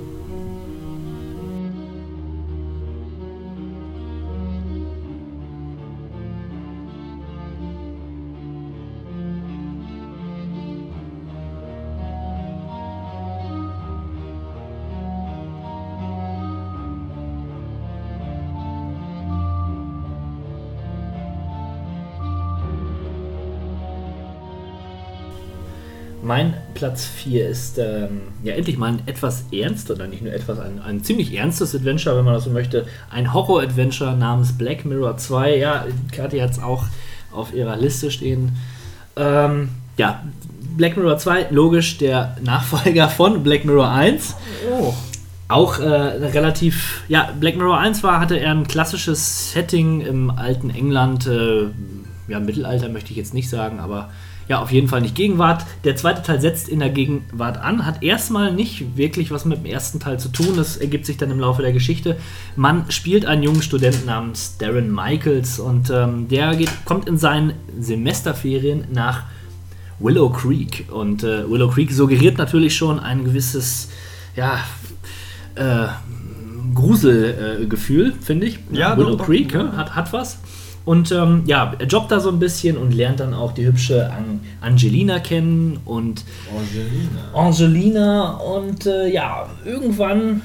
Mein Platz vier ist ähm, ja endlich mal ein etwas ernst, oder nicht nur etwas, ein, ein ziemlich ernstes Adventure, wenn man das so möchte. Ein Horror-Adventure namens Black Mirror zwei. Ja, Kathi hat es auch auf ihrer Liste stehen. Ähm, ja, Black Mirror zwei, logisch der Nachfolger von Black Mirror eins. Oh. Auch äh, relativ, ja, Black Mirror eins war, hatte eher ein klassisches Setting im alten England, äh, ja, Mittelalter möchte ich jetzt nicht sagen, aber ja, auf jeden Fall nicht Gegenwart. Der zweite Teil setzt in der Gegenwart an, hat erstmal nicht wirklich was mit dem ersten Teil zu tun, das ergibt sich dann im Laufe der Geschichte. Man spielt einen jungen Studenten namens Darren Michaels und ähm, der geht, kommt in seinen Semesterferien nach Willow Creek und äh, Willow Creek suggeriert natürlich schon ein gewisses, ja, äh, Gruselgefühl, äh, finde ich. Ja, Willow doch, Creek doch, ja. hat, hat was. Und ähm, ja, er jobbt da so ein bisschen und lernt dann auch die hübsche An- Angelina kennen und Angelina. Angelina und äh, ja, irgendwann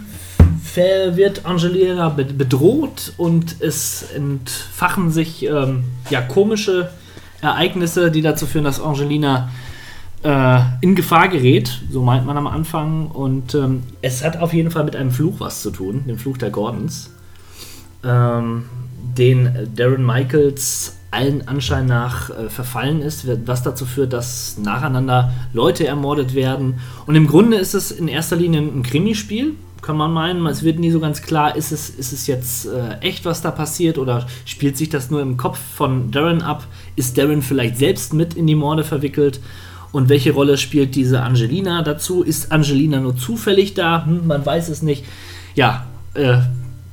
wird Angelina be- bedroht und es entfachen sich ähm, ja, komische Ereignisse, die dazu führen, dass Angelina äh, in Gefahr gerät, so meint man am Anfang. Und ähm, es hat auf jeden Fall mit einem Fluch was zu tun, dem Fluch der Gordons. Ähm, den Darren Michaels allen Anschein nach äh, verfallen ist, was dazu führt, dass nacheinander Leute ermordet werden. Und im Grunde ist es in erster Linie ein Krimispiel, kann man meinen. Es wird nie so ganz klar, ist es, ist es jetzt äh, echt, was da passiert, oder spielt sich das nur im Kopf von Darren ab? Ist Darren vielleicht selbst mit in die Morde verwickelt? Und welche Rolle spielt diese Angelina dazu? Ist Angelina nur zufällig da? Hm, man weiß es nicht. Ja, äh,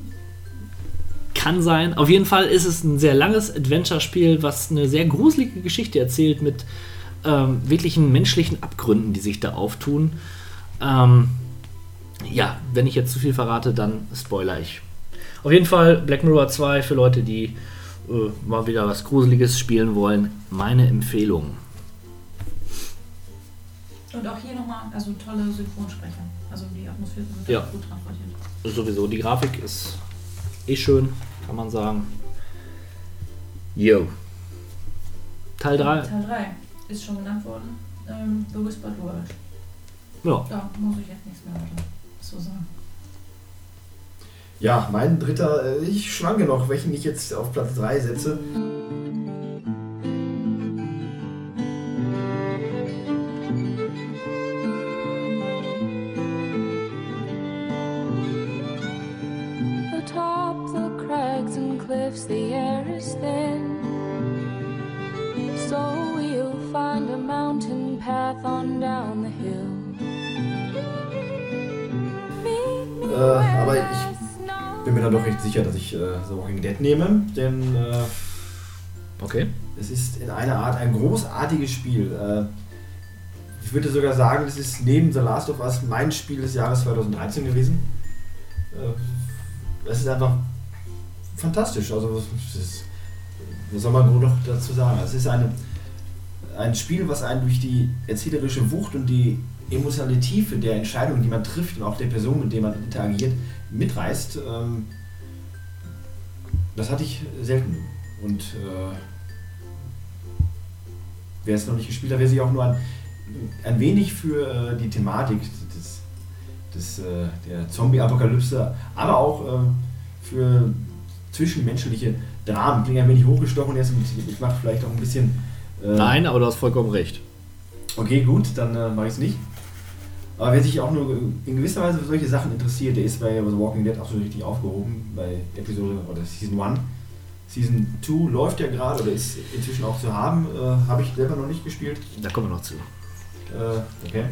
kann sein. Auf jeden Fall ist es ein sehr langes Adventure-Spiel, was eine sehr gruselige Geschichte erzählt mit ähm, wirklichen menschlichen Abgründen, die sich da auftun. Ähm, ja, wenn ich jetzt zu viel verrate, dann spoiler ich. Auf jeden Fall Black Mirror zwei für Leute, die äh, mal wieder was Gruseliges spielen wollen. Meine Empfehlung. Und auch hier nochmal, also tolle Synchronsprecher. Also die Atmosphäre wird ja. gut transportiert. Sowieso, die Grafik ist eh schön, kann man sagen. Yo. Teil drei. Teil drei ist schon genannt worden. Ähm, The Whispered World. Ja. Da muss ich jetzt nichts mehr dazu sagen. Ja, mein dritter, ich schwanke noch, welchen ich jetzt auf Platz drei setze. The air is thin, so we'll find a mountain path on down the hill. Äh, aber ich bin mir dann doch recht sicher, dass ich äh, The Walking Dead nehme, denn äh, okay. Es ist in einer Art ein großartiges Spiel. Äh, ich würde sogar sagen, es ist neben The Last of Us mein Spiel des Jahres zweitausenddreizehn gewesen. Äh, es ist einfach fantastisch, also was, ist, was soll man noch dazu sagen? Es ist eine, ein Spiel, was einen durch die erzählerische Wucht und die emotionale Tiefe der Entscheidungen, die man trifft und auch der Person, mit der man interagiert, mitreißt. Ähm, das hatte ich selten. Und äh, wer es noch nicht gespielt hat, wer sich auch nur ein, ein wenig für äh, die Thematik des, des, äh, der Zombie-Apokalypse, aber auch äh, für zwischenmenschliche Dramen, klingt ein wenig hochgestochen jetzt und ich mache vielleicht auch ein bisschen... Äh Nein, aber du hast vollkommen recht. Okay, gut, dann äh, mache ich es nicht. Aber wer sich auch nur in gewisser Weise für solche Sachen interessiert, der ist bei The Walking Dead auch so richtig aufgehoben, bei Episode oder Season eins. Season zwei läuft ja gerade oder ist inzwischen auch zu haben, äh, habe ich selber noch nicht gespielt. Da kommen wir noch zu. Äh, okay.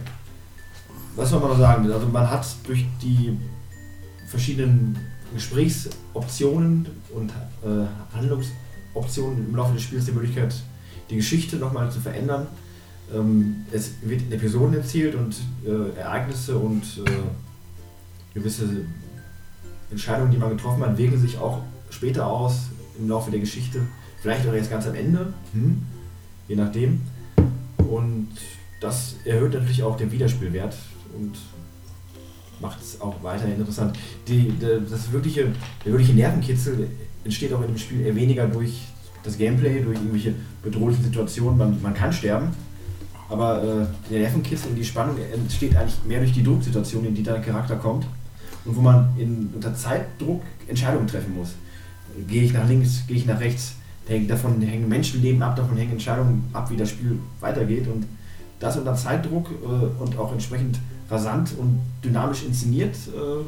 Was soll man noch sagen? Also man hat durch die verschiedenen Gesprächsoptionen und äh, Handlungsoptionen im Laufe des Spiels die Möglichkeit, die Geschichte nochmal zu verändern. Ähm, es wird in Episoden erzählt und äh, Ereignisse und äh, gewisse Entscheidungen, die man getroffen hat, wirken sich auch später aus im Laufe der Geschichte. Vielleicht auch erst ganz am Ende, hm, je nachdem. Und das erhöht natürlich auch den Wiederspielwert und macht es auch weiterhin interessant. Die, die, das wirkliche, der wirkliche Nervenkitzel entsteht auch in dem Spiel eher weniger durch das Gameplay, durch irgendwelche bedrohlichen Situationen. Man, man kann sterben, aber äh, der Nervenkitzel und die Spannung entsteht eigentlich mehr durch die Drucksituation, in die dein Charakter kommt und wo man in, unter Zeitdruck Entscheidungen treffen muss. Gehe ich nach links, gehe ich nach rechts, davon hängen Menschenleben ab, davon hängen Entscheidungen ab, wie das Spiel weitergeht, und das unter Zeitdruck äh, und auch entsprechend rasant und dynamisch inszeniert,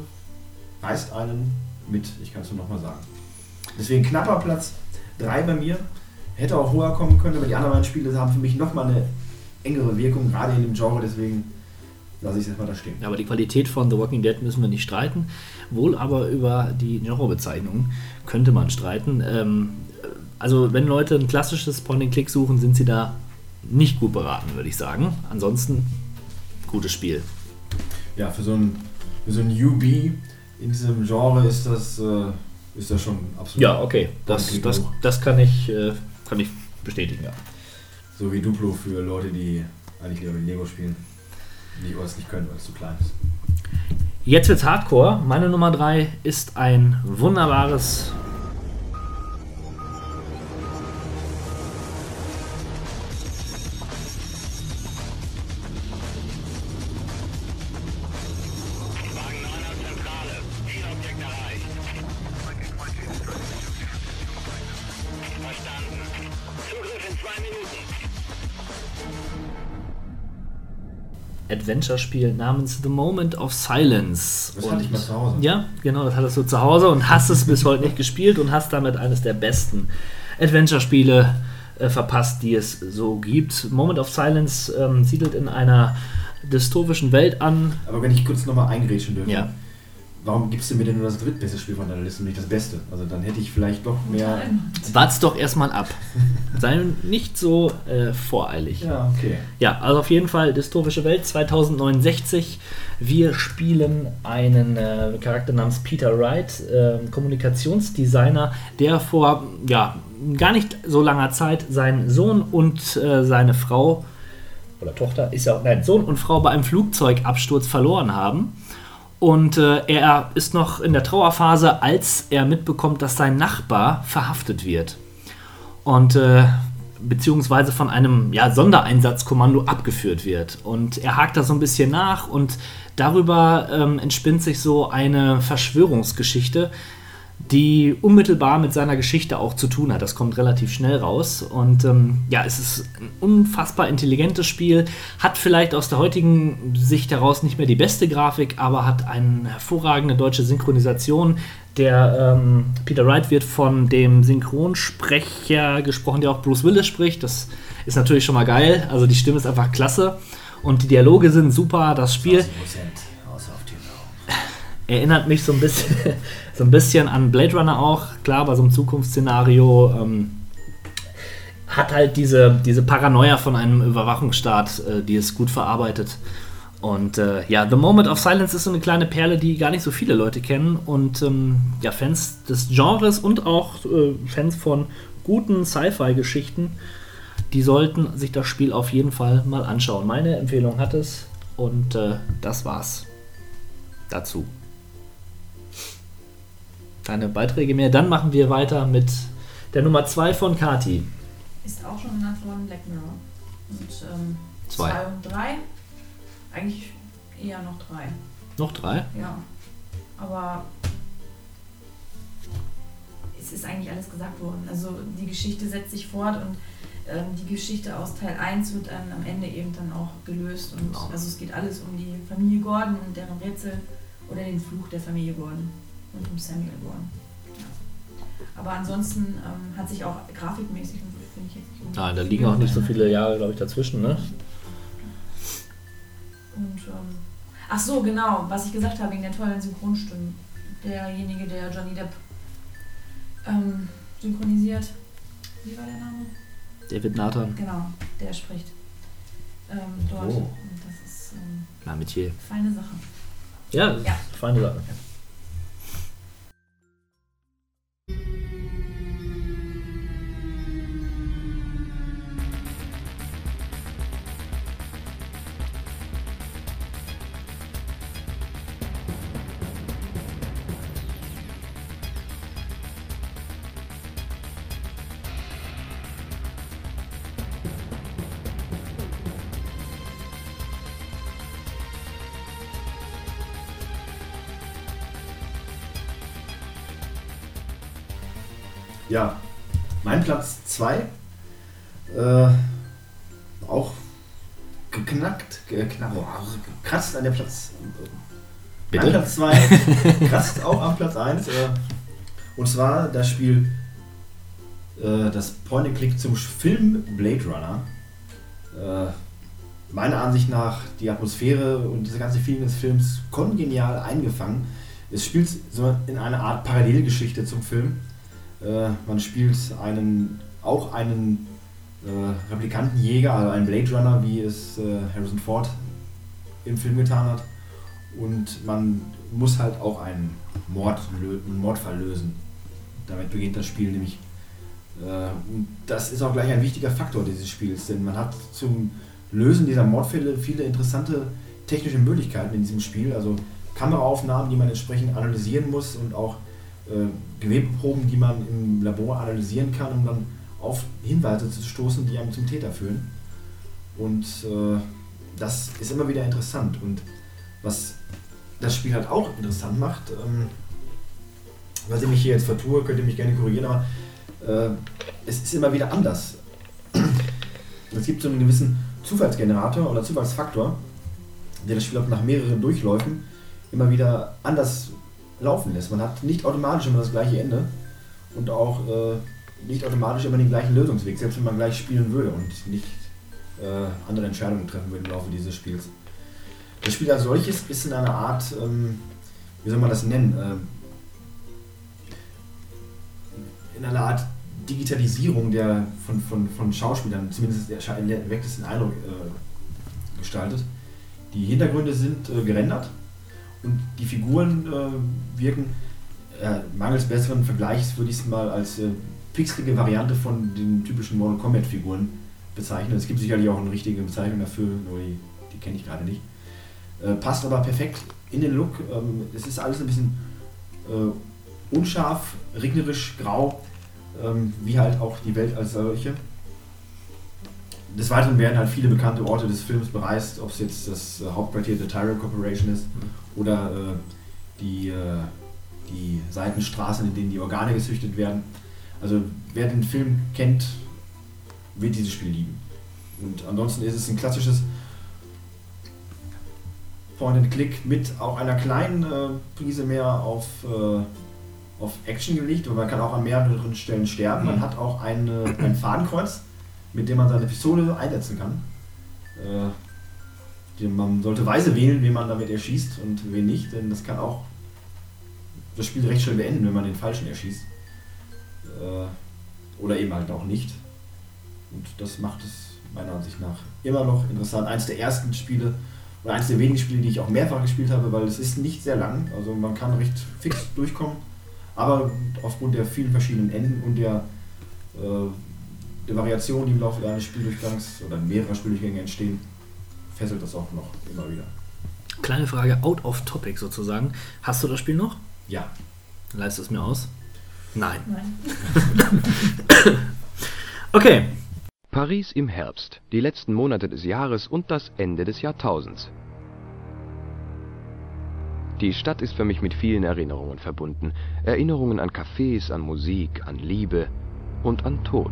äh, reißt einen mit, ich kann es nur nochmal sagen. Deswegen knapper Platz drei bei mir, hätte auch höher kommen können, aber die anderen beiden Spiele haben für mich nochmal eine engere Wirkung, gerade in dem Genre, deswegen lasse ich es erstmal da stehen. Aber die Qualität von The Walking Dead müssen wir nicht streiten, wohl aber über die Genrebezeichnung könnte man streiten. Ähm, also wenn Leute ein klassisches Point-and-Click suchen, sind sie da nicht gut beraten, würde ich sagen. Ansonsten, gutes Spiel. Ja, für so ein, für so ein U B in diesem Genre ist das, äh, ist das schon absolut... Ja, okay, das, das, das kann, ich, äh, kann ich bestätigen, ja. So wie Duplo für Leute, die eigentlich lieber mit Lego spielen, die es nicht können, weil es zu klein ist. Jetzt wird's Hardcore. Meine Nummer drei ist ein wunderbares... Adventure-Spiel namens The Moment of Silence. Das hatte ich mal zu Hause. Ja, genau, das hattest du zu Hause und hast es bis heute nicht gespielt und hast damit eines der besten Adventure-Spiele äh, verpasst, die es so gibt. Moment of Silence ähm, siedelt in einer dystopischen Welt an. Aber wenn ich kurz nochmal eingrätschen dürfte. Ja. Warum gibst du mir denn nur das drittbeste Spiel von deiner Liste und nicht das Beste? Also dann hätte ich vielleicht doch mehr... Wart's doch erstmal ab. Sei nicht so äh, voreilig. Ja, okay. Ja, also auf jeden Fall dystopische Welt zweitausendneunundsechzig. Wir spielen einen äh, Charakter namens Peter Wright, äh, Kommunikationsdesigner, der vor ja, gar nicht so langer Zeit seinen Sohn und äh, seine Frau oder Tochter, ist ja nein, Sohn und Frau bei einem Flugzeugabsturz verloren haben. Und äh, er ist noch in der Trauerphase, als er mitbekommt, dass sein Nachbar verhaftet wird. Und äh, beziehungsweise von einem ja, Sondereinsatzkommando abgeführt wird. Und er hakt da so ein bisschen nach und darüber ähm, entspinnt sich so eine Verschwörungsgeschichte, die unmittelbar mit seiner Geschichte auch zu tun hat. Das kommt relativ schnell raus. Und ähm, ja, es ist ein unfassbar intelligentes Spiel, hat vielleicht aus der heutigen Sicht heraus nicht mehr die beste Grafik, aber hat eine hervorragende deutsche Synchronisation. Der ähm, Peter Wright wird von dem Synchronsprecher gesprochen, der auch Bruce Willis spricht. Das ist natürlich schon mal geil. Also die Stimme ist einfach klasse. Und die Dialoge sind super. Das Spiel erinnert mich so ein bisschen, so ein bisschen an Blade Runner auch. Klar, bei so einem Zukunftsszenario ähm, hat halt diese, diese Paranoia von einem Überwachungsstaat, äh, die es gut verarbeitet. Und äh, ja, The Moment of Silence ist so eine kleine Perle, die gar nicht so viele Leute kennen. Und ähm, ja, Fans des Genres und auch äh, Fans von guten Sci-Fi-Geschichten, die sollten sich das Spiel auf jeden Fall mal anschauen. Meine Empfehlung hat es und äh, das war's dazu. Keine Beiträge mehr. Dann machen wir weiter mit der Nummer zwei von Kati. Ist auch schon genannt worden, Black Mirror. Und ähm, zwei. zwei und drei. Eigentlich eher noch drei. Noch drei? Ja. Aber es ist eigentlich alles gesagt worden. Also die Geschichte setzt sich fort und ähm, die Geschichte aus Teil eins wird dann am Ende eben dann auch gelöst. Und Genau. also es geht alles um die Familie Gordon und deren Rätsel oder den Fluch der Familie Gordon und um Samuel Gordon. Ja. Aber ansonsten ähm, hat sich auch grafikmäßig, finde ich jetzt nicht Nein, da liegen auch nicht so viele Jahre, glaube ich, dazwischen, ne? Und, ähm, ach so, genau, was ich gesagt habe, wegen der tollen Synchronstimmen. Derjenige, der Johnny Depp ähm, synchronisiert. Wie war der Name? David Nathan. Genau, der spricht ähm, dort. Oh. Und das ist ähm, La Metier. feine Sache. Ja, Ja. feine Sache. Ja, mein Platz zwei, äh, auch geknackt, geknackt, kratzt an der Platz, Bitte? mein Platz zwei, kratzt auch am Platz eins, äh, und zwar das Spiel, äh, das Point-and-Click zum Film Blade Runner. Äh, meiner Ansicht nach die Atmosphäre und diese ganze Feeling des Films kongenial eingefangen. Es spielt so in einer Art Parallelgeschichte zum Film. Äh, man spielt einen, auch einen äh, Replikantenjäger, also einen Blade Runner, wie es äh, Harrison Ford im Film getan hat. Und man muss halt auch einen, Mord, einen Mordfall lösen. Damit beginnt das Spiel nämlich. Äh, und das ist auch gleich ein wichtiger Faktor dieses Spiels, denn man hat zum Lösen dieser Mordfälle viele interessante technische Möglichkeiten in diesem Spiel. Also Kameraaufnahmen, die man entsprechend analysieren muss und auch äh, Gewebeproben, die man im Labor analysieren kann, um dann auf Hinweise zu stoßen, die einem zum Täter führen. Und äh, das ist immer wieder interessant. Und was das Spiel halt auch interessant macht, ähm, was ich mich hier jetzt vertue, könnt ihr mich gerne korrigieren, aber äh, es ist immer wieder anders. Es gibt so einen gewissen Zufallsgenerator oder Zufallsfaktor, der das Spiel auch nach mehreren Durchläufen immer wieder anders laufen lässt. Man hat nicht automatisch immer das gleiche Ende und auch äh, nicht automatisch immer den gleichen Lösungsweg, selbst wenn man gleich spielen würde und nicht äh, andere Entscheidungen treffen würde im Laufe dieses Spiels. Das Spiel als solches ist in einer Art, ähm, wie soll man das nennen, äh, in einer Art Digitalisierung der von, von, von Schauspielern, zumindest der erwecktesten Eindruck äh, gestaltet. Die Hintergründe sind äh, gerendert und die Figuren äh, wirken, äh, mangels besseren Vergleichs würde ich es mal als äh, pixelige Variante von den typischen Mortal Kombat Figuren bezeichnen. Es gibt sicherlich auch eine richtige Bezeichnung dafür, nur die, die kenne ich gerade nicht. Äh, passt aber perfekt in den Look. Ähm, es ist alles ein bisschen äh, unscharf, regnerisch, grau, ähm, wie halt auch die Welt als solche. Des Weiteren werden halt viele bekannte Orte des Films bereist, ob es jetzt das äh, Hauptquartier der Tyrell Corporation ist mhm. oder äh, die, äh, die Seitenstraßen, in denen die Organe gezüchtet werden. Also wer den Film kennt, wird dieses Spiel lieben. Und ansonsten ist es ein klassisches Point-and-Click mit auch einer kleinen äh, Prise mehr auf, äh, auf Action gelegt, und man kann auch an mehreren Stellen sterben. Man hat auch eine, ein Fadenkreuz, mit dem man seine Pistole einsetzen kann. Äh, man sollte weise wählen, wen man damit erschießt und wen nicht, denn das kann auch das Spiel recht schnell beenden, wenn man den Falschen erschießt. Äh, oder eben halt auch nicht. Und das macht es meiner Ansicht nach immer noch interessant. Eins der ersten Spiele, oder eins der wenigen Spiele, die ich auch mehrfach gespielt habe, weil es ist nicht sehr lang, also man kann recht fix durchkommen, aber aufgrund der vielen verschiedenen Enden und der, äh, der Variation, die im Laufe eines Spieldurchgangs oder mehrerer Spieldurchgänge entstehen, fesselt das auch noch immer wieder. Kleine Frage, out of topic sozusagen. Hast du das Spiel noch? Ja. Leist du es mir aus? Nein. Nein. Okay. Paris im Herbst, die letzten Monate des Jahres und das Ende des Jahrtausends. Die Stadt ist für mich mit vielen Erinnerungen verbunden. Erinnerungen an Cafés, an Musik, an Liebe und an Tod.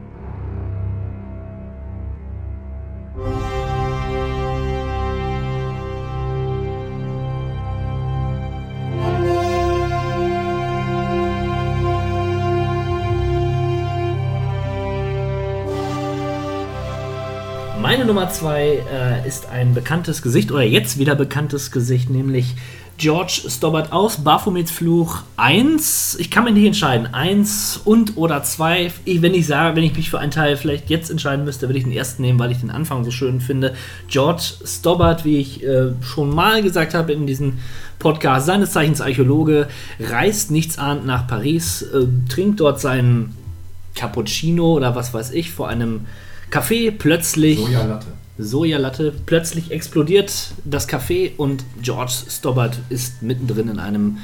Meine Nummer zwei äh, ist ein bekanntes Gesicht, oder jetzt wieder bekanntes Gesicht, nämlich George Stobbart aus Baphomets Fluch eins. Ich kann mich nicht entscheiden, eins und oder zwei. Ich, wenn ich sage, wenn ich mich für einen Teil vielleicht jetzt entscheiden müsste, würde ich den ersten nehmen, weil ich den Anfang so schön finde. George Stobbart, wie ich äh, schon mal gesagt habe in diesem Podcast, seines Zeichens Archäologe, reist nichtsahnd nach Paris, äh, trinkt dort seinen Cappuccino oder was weiß ich vor einem Café, plötzlich Sojalatte. Sojalatte, plötzlich explodiert das Café und George Stobbart ist mittendrin in einem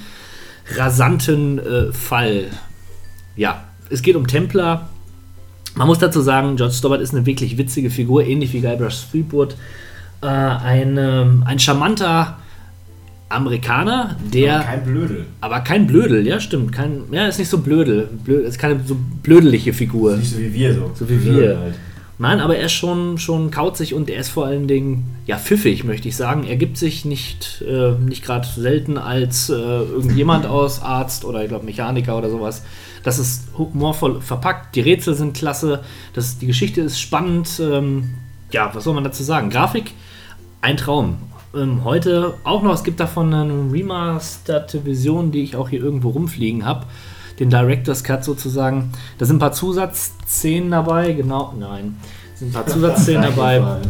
rasanten äh, Fall. Ja, es geht um Templer. Man muss dazu sagen, George Stobbart ist eine wirklich witzige Figur, ähnlich wie Guybrush Threepwood. Äh, ein, ähm, ein charmanter Amerikaner, der... Aber kein Blödel. Aber kein Blödel, ja, stimmt. Kein, ja, ist nicht so blödel. Blöd, ist keine so blödelige Figur. Nicht so wie wir so. So wie Blödel wir. halt. Nein, aber er ist schon, schon kauzig und er ist vor allen Dingen, ja, pfiffig, möchte ich sagen. Er gibt sich nicht, äh, nicht gerade selten als äh, irgendjemand aus, Arzt oder ich glaube Mechaniker oder sowas. Das ist humorvoll verpackt, die Rätsel sind klasse, das, die Geschichte ist spannend. Ähm, ja, was soll man dazu sagen? Grafik, ein Traum. Ähm, heute auch noch, es gibt davon eine remasterte Version, die ich auch hier irgendwo rumfliegen habe. Den Director's Cut sozusagen. Da sind ein paar Zusatzszenen dabei, genau, nein, sind ein paar Zusatzszenen dabei.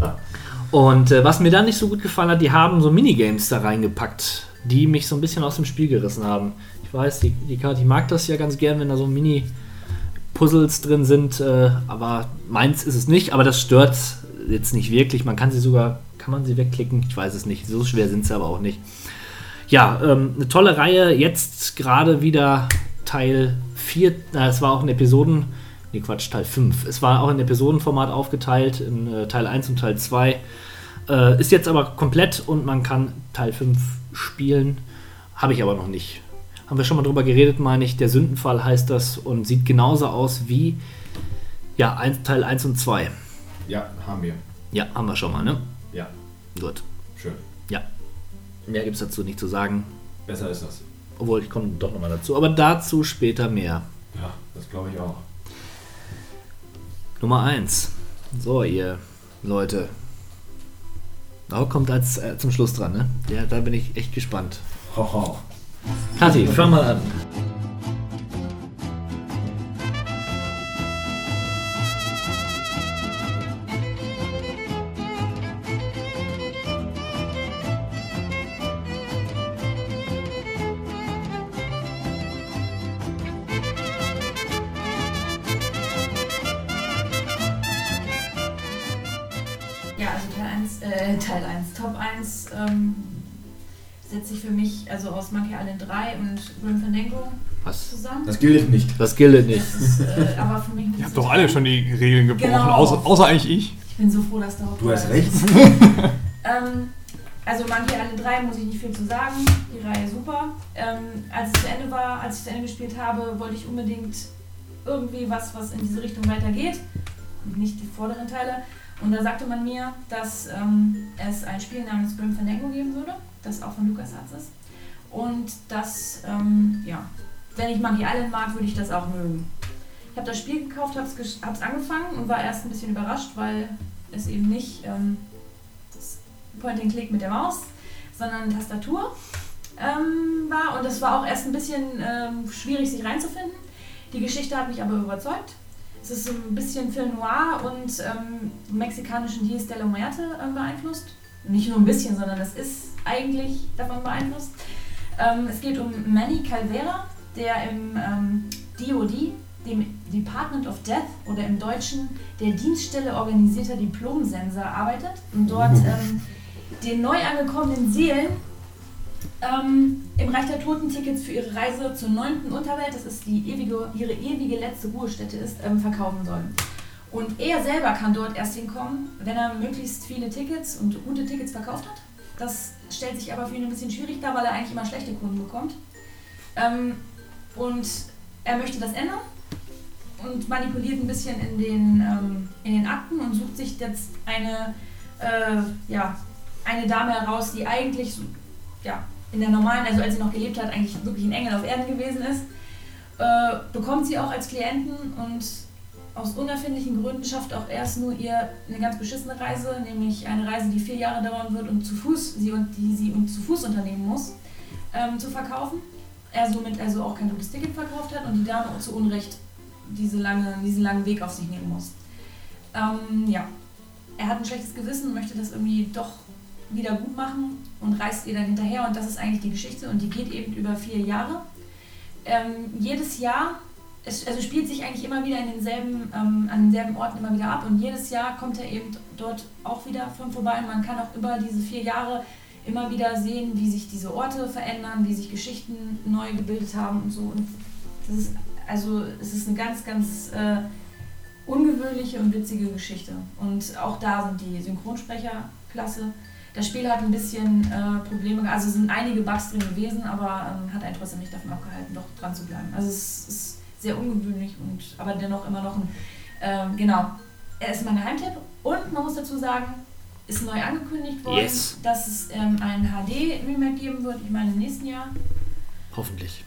Und äh, was mir da nicht so gut gefallen hat, die haben so Minigames da reingepackt, die mich so ein bisschen aus dem Spiel gerissen haben. Ich weiß, die, die Karte, ich mag das ja ganz gern, wenn da so Mini-Puzzles drin sind, äh, aber meins ist es nicht, aber das stört jetzt nicht wirklich. Man kann sie sogar, kann man sie wegklicken? Ich weiß es nicht, so schwer sind sie aber auch nicht. Ja, ähm, eine tolle Reihe, jetzt gerade wieder Teil vier, na, es war auch in Episoden, nee Quatsch, Teil fünf. Es war auch in Episodenformat aufgeteilt, in äh, Teil eins und Teil zwei. Äh, ist jetzt aber komplett und man kann Teil fünf spielen. Habe ich aber noch nicht. Haben wir schon mal drüber geredet, meine ich. Der Sündenfall heißt das und sieht genauso aus wie ja, ein, Teil eins und zwei. Ja, haben wir. Ja, haben wir schon mal, ne? Ja. Gut. Schön. Ja. Mehr gibt es dazu nicht zu sagen. Besser ist das. Obwohl, ich komme doch nochmal dazu. Aber dazu später mehr. Ja, das glaube ich auch. Nummer eins. So, ihr Leute. Da kommt als äh, zum Schluss dran, ne? Ja, da bin ich echt gespannt. Hoho. Kathi, fang mal an. Teil eins. Top eins ähm, setze ich für mich also aus Monkey Island drei und Grim Fandango Was? zusammen. Das gilt nicht. Das gilt nicht. Das ist, äh, aber für mich nicht Ihr habt so doch alle schon die Regeln gebrochen, Genau. außer, außer eigentlich ich. Ich bin so froh, dass der Du hast Hauptteil recht. ist. ähm, also Monkey Island drei muss ich nicht viel zu sagen. Die Reihe super. Ähm, als es zu Ende war, als ich zu Ende gespielt habe, wollte ich unbedingt irgendwie was, was in diese Richtung weitergeht. Nicht die vorderen Teile. Und da sagte man mir, dass ähm, es ein Spiel namens Grim Fandango geben würde, das auch von LucasArts ist. Und dass, ähm, ja, wenn ich Monkey Island mag, würde ich das auch mögen. Ich habe das Spiel gekauft, habe es angefangen und war erst ein bisschen überrascht, weil es eben nicht ähm, das Point-and-Click mit der Maus, sondern Tastatur ähm, war. Und es war auch erst ein bisschen ähm, schwierig, sich reinzufinden. Die Geschichte hat mich aber überzeugt. Es ist so ein bisschen Film Noir und ähm, mexikanischen Diez de la Muerte ähm, beeinflusst. Nicht nur ein bisschen, sondern es ist eigentlich davon beeinflusst. Ähm, es geht um Manny Calvera, der im ähm, D O D, dem Department of Death oder im Deutschen der Dienststelle organisierter Diplomsensor arbeitet und dort ähm, den neu angekommenen Seelen ähm, im Reich der Toten Tickets für ihre Reise zur neunten Unterwelt, das ist die ewige, ihre ewige letzte Ruhestätte ist, ähm, verkaufen sollen. Und er selber kann dort erst hinkommen, wenn er möglichst viele Tickets und gute Tickets verkauft hat. Das stellt sich aber für ihn ein bisschen schwierig dar, weil er eigentlich immer schlechte Kunden bekommt. Ähm, und er möchte das ändern und manipuliert ein bisschen in den, ähm, in den Akten und sucht sich jetzt eine, äh, ja, eine Dame heraus, die eigentlich so, ja, in der normalen, also als sie noch gelebt hat, eigentlich wirklich ein Engel auf Erden gewesen ist, äh, bekommt sie auch als Klienten und aus unerfindlichen Gründen schafft auch erst nur ihr eine ganz beschissene Reise, nämlich eine Reise, die vier Jahre dauern wird und zu Fuß, sie und die sie und zu Fuß unternehmen muss, ähm, zu verkaufen. Er somit also auch kein gutes Ticket verkauft hat und die Dame zu Unrecht diese lange, diesen langen Weg auf sich nehmen muss. Ähm, ja, er hat ein schlechtes Gewissen und möchte das irgendwie doch wieder gut machen und reist ihr dann hinterher und das ist eigentlich die Geschichte und die geht eben über vier Jahre. Ähm, jedes Jahr, es also spielt sich eigentlich immer wieder in denselben, ähm, an denselben Orten immer wieder ab und jedes Jahr kommt er eben dort auch wieder von vorbei und man kann auch über diese vier Jahre immer wieder sehen, wie sich diese Orte verändern, wie sich Geschichten neu gebildet haben und so und das ist, also es ist eine ganz, ganz äh, ungewöhnliche und witzige Geschichte und auch da sind die Synchronsprecher klasse. Das Spiel hat ein bisschen äh, Probleme, also es sind einige Bugs drin gewesen, aber ähm, hat einen trotzdem nicht davon abgehalten, doch dran zu bleiben. Also es ist sehr ungewöhnlich, und aber dennoch immer noch ein, ähm, genau, er ist mein Geheimtipp und man muss dazu sagen, ist neu angekündigt worden, yes. dass es ähm, ein H D-Remake geben wird, ich meine im nächsten Jahr. Hoffentlich.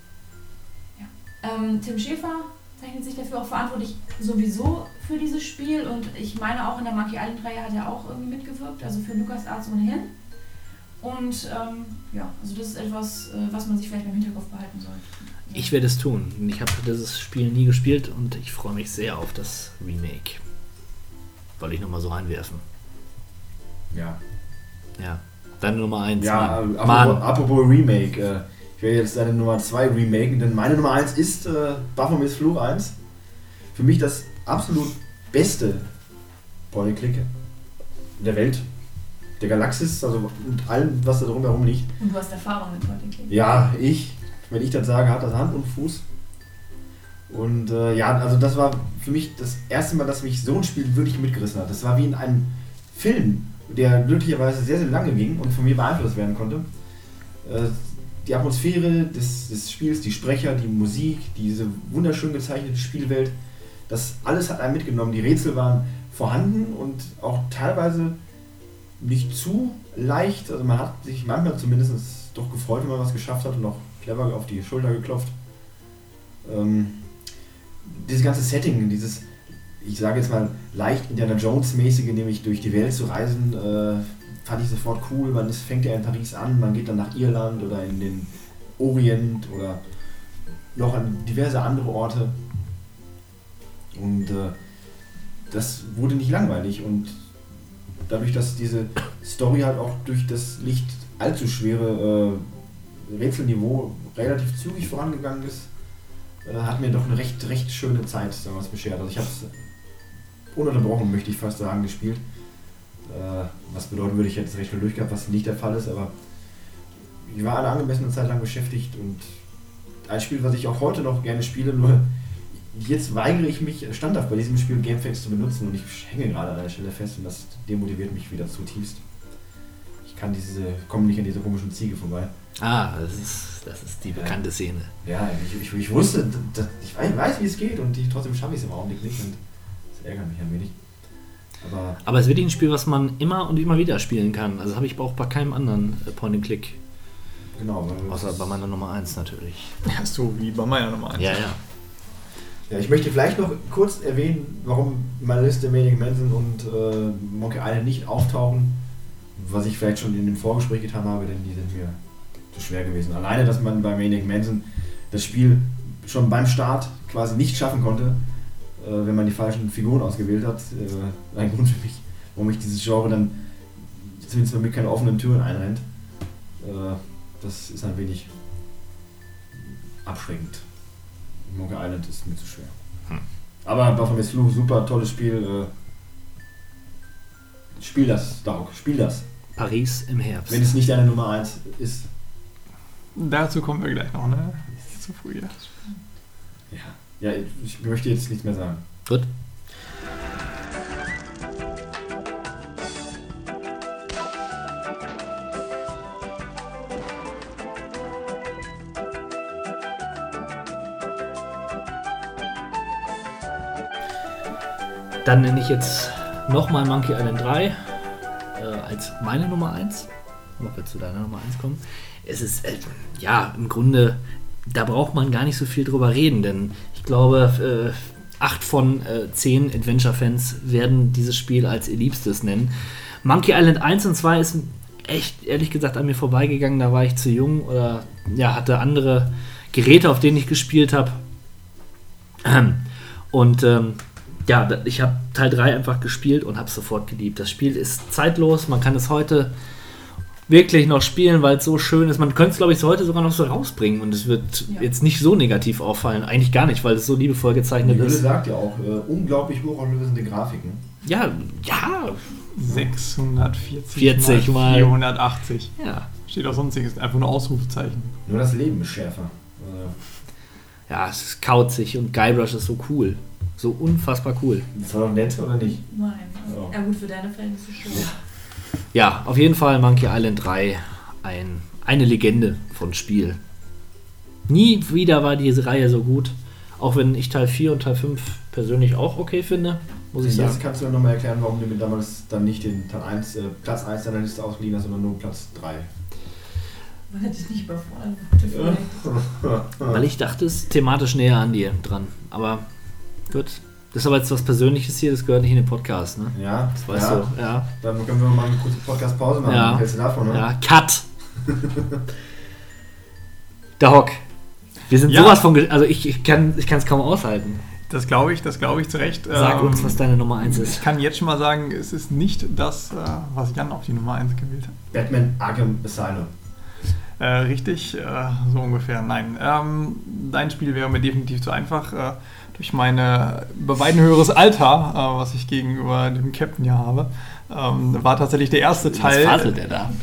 Ja. Ähm, Tim Schäfer zeichnet sich dafür auch verantwortlich sowieso für dieses Spiel und ich meine auch in der Monkey Island Reihe hat er auch irgendwie mitgewirkt, also für LucasArts ohnehin. Und ähm, ja, also das ist etwas, äh, was man sich vielleicht im Hinterkopf behalten sollte. Ja. Ich werde es tun. Ich habe dieses Spiel nie gespielt und ich freue mich sehr auf das Remake. Wollte ich nochmal so reinwerfen. Ja. Ja. Deine Nummer eins. Ja, äh, apropos, apropos Remake. Äh, ich werde jetzt deine Nummer zwei remaken, denn meine Nummer eins ist äh, Baphomets Fluch eins. Für mich das absolut beste Point-and-Click der Welt, der Galaxis, also mit allem, was da drumherum liegt. Und du hast Erfahrung mit Point-and-Click. Ja, ich, wenn ich das sage, hat das Hand und Fuß. Und äh, ja, also das war für mich das erste Mal, dass mich so ein Spiel wirklich mitgerissen hat. Das war wie in einem Film, der glücklicherweise sehr, sehr lange ging und von mir beeinflusst werden konnte. Äh, die Atmosphäre des, des Spiels, die Sprecher, die Musik, diese wunderschön gezeichnete Spielwelt, das alles hat einen mitgenommen. Die Rätsel waren vorhanden und auch teilweise nicht zu leicht, also man hat sich manchmal zumindest doch gefreut, wenn man was geschafft hat und auch clever auf die Schulter geklopft. Ähm, dieses ganze Setting, dieses, ich sage jetzt mal, leicht Indiana Jones-mäßige, nämlich durch die Welt zu reisen, äh, fand ich sofort cool. Man ist, fängt ja in Paris an, man geht dann nach Irland oder in den Orient oder noch an diverse andere Orte. Und äh, das wurde nicht langweilig und dadurch, dass diese Story halt auch durch das nicht allzu schwere äh, Rätselniveau relativ zügig vorangegangen ist, äh, hat mir doch eine recht, recht schöne Zeit damals beschert. Also ich habe es ununterbrochen, möchte ich fast sagen, gespielt. Äh, was bedeuten würde, ich hätte es recht schnell durchgehabt, was nicht der Fall ist, aber ich war eine angemessene Zeit lang beschäftigt und ein Spiel, was ich auch heute noch gerne spiele, nur jetzt weigere ich mich standhaft bei diesem Spiel Gamefax zu benutzen und ich hänge gerade an der Stelle fest und das demotiviert mich wieder zutiefst. Ich kann diese, komme nicht an diese komischen Ziege vorbei. Ah, das ist, das ist die bekannte Szene. Ja, ich, ich, ich wusste, dass, ich weiß, weiß, wie es geht und ich, trotzdem schaffe ich es im Augenblick nicht und das ärgert mich ein wenig. Aber, Aber es ist wirklich ein Spiel, was man immer und immer wieder spielen kann. Also habe ich auch bei keinem anderen Point-and-Click. Genau. Außer bei meiner Nummer eins natürlich. Ja, so wie bei meiner Nummer eins. Ja, ja. Ja, ich möchte vielleicht noch kurz erwähnen, warum in meiner Liste Maniac Mansion und äh, Monkey Island nicht auftauchen, was ich vielleicht schon in dem Vorgespräch getan habe, denn die sind mir zu schwer gewesen. Alleine, dass man bei Maniac Mansion das Spiel schon beim Start quasi nicht schaffen konnte, äh, wenn man die falschen Figuren ausgewählt hat, äh, ein Grund für mich, warum ich dieses Genre dann zumindest bei mir keine offenen Türen einrennt. Äh, das ist ein wenig abschreckend. Monkey Island ist mir zu schwer. Hm. Aber Baphomets Fluch, super tolles Spiel. Äh, spiel das, Dauk, spiel das. Paris im Herbst. Wenn es nicht deine Nummer eins ist. Dazu kommen wir gleich noch, ne? Ist zu früh. Ja. Ja, ich möchte jetzt nichts mehr sagen. Gut. Dann nenne ich jetzt nochmal Monkey Island drei äh, als meine Nummer eins. Mal wir zu deiner Nummer eins kommen. Es ist, äh, ja, im Grunde, da braucht man gar nicht so viel drüber reden, denn ich glaube, äh, acht von äh, zehn Adventure-Fans werden dieses Spiel als ihr Liebstes nennen. Monkey Island eins und zwei ist echt, ehrlich gesagt, an mir vorbeigegangen. Da war ich zu jung oder ja, hatte andere Geräte, auf denen ich gespielt habe. Und ähm, ja, ich habe Teil drei einfach gespielt und habe es sofort geliebt. Das Spiel ist zeitlos, man kann es heute wirklich noch spielen, weil es so schön ist. Man könnte es, glaube ich, heute sogar noch so rausbringen und es wird ja. jetzt nicht so negativ auffallen. Eigentlich gar nicht, weil es so liebevoll gezeichnet Die ist. Die sagt ja auch, äh, unglaublich hochauflösende Grafiken. Ja, ja. sechshundertvierzig mal vierhundertachtzig. Ja. Steht auch sonst nichts, einfach nur Ausrufezeichen. Nur das Leben ist schärfer. Also ja, es ist kauzig und Guybrush ist so cool. So unfassbar cool. Das war doch nett, oder nicht? Nein. Also, ja gut, für deine Verhältnisse schon. Ja. ja, auf jeden Fall Monkey Island drei ein, eine Legende von Spiel. Nie wieder war diese Reihe so gut. Auch wenn ich Teil vier und Teil fünf persönlich auch okay finde, muss ich Jetzt sagen. kannst du nochmal erklären, warum du mir damals dann nicht den Teil eins, äh, Platz eins deiner Liste ausgeliehen hast, sondern nur Platz drei. Weil er dich nicht überfordert ja. Weil ich dachte, es ist thematisch näher an dir dran. Aber gut. Das ist aber jetzt was Persönliches hier, das gehört nicht in den Podcast, ne? Ja. Das weißt ja. du, ja. Dann können wir mal eine kurze Podcast-Pause machen. Ja. Was hältst du davon, ne? Ja, Cut! Der Hock. Wir sind ja. sowas von... Ge- also ich, ich kann ich es kaum aushalten. Das glaube ich, das glaube ich zu Recht. Sag ähm, uns, was deine Nummer eins ist. Ich kann jetzt schon mal sagen, es ist nicht das, äh, was Jan auf die Nummer eins gewählt hat. Batman Arkham Asylum. Äh, richtig, äh, so ungefähr. Nein, ähm, dein Spiel wäre mir definitiv zu einfach. Äh, durch meine bei weitem höheres Alter, äh, was ich gegenüber dem Captain ja habe, ähm, war tatsächlich der erste Teil. Was faselt der da?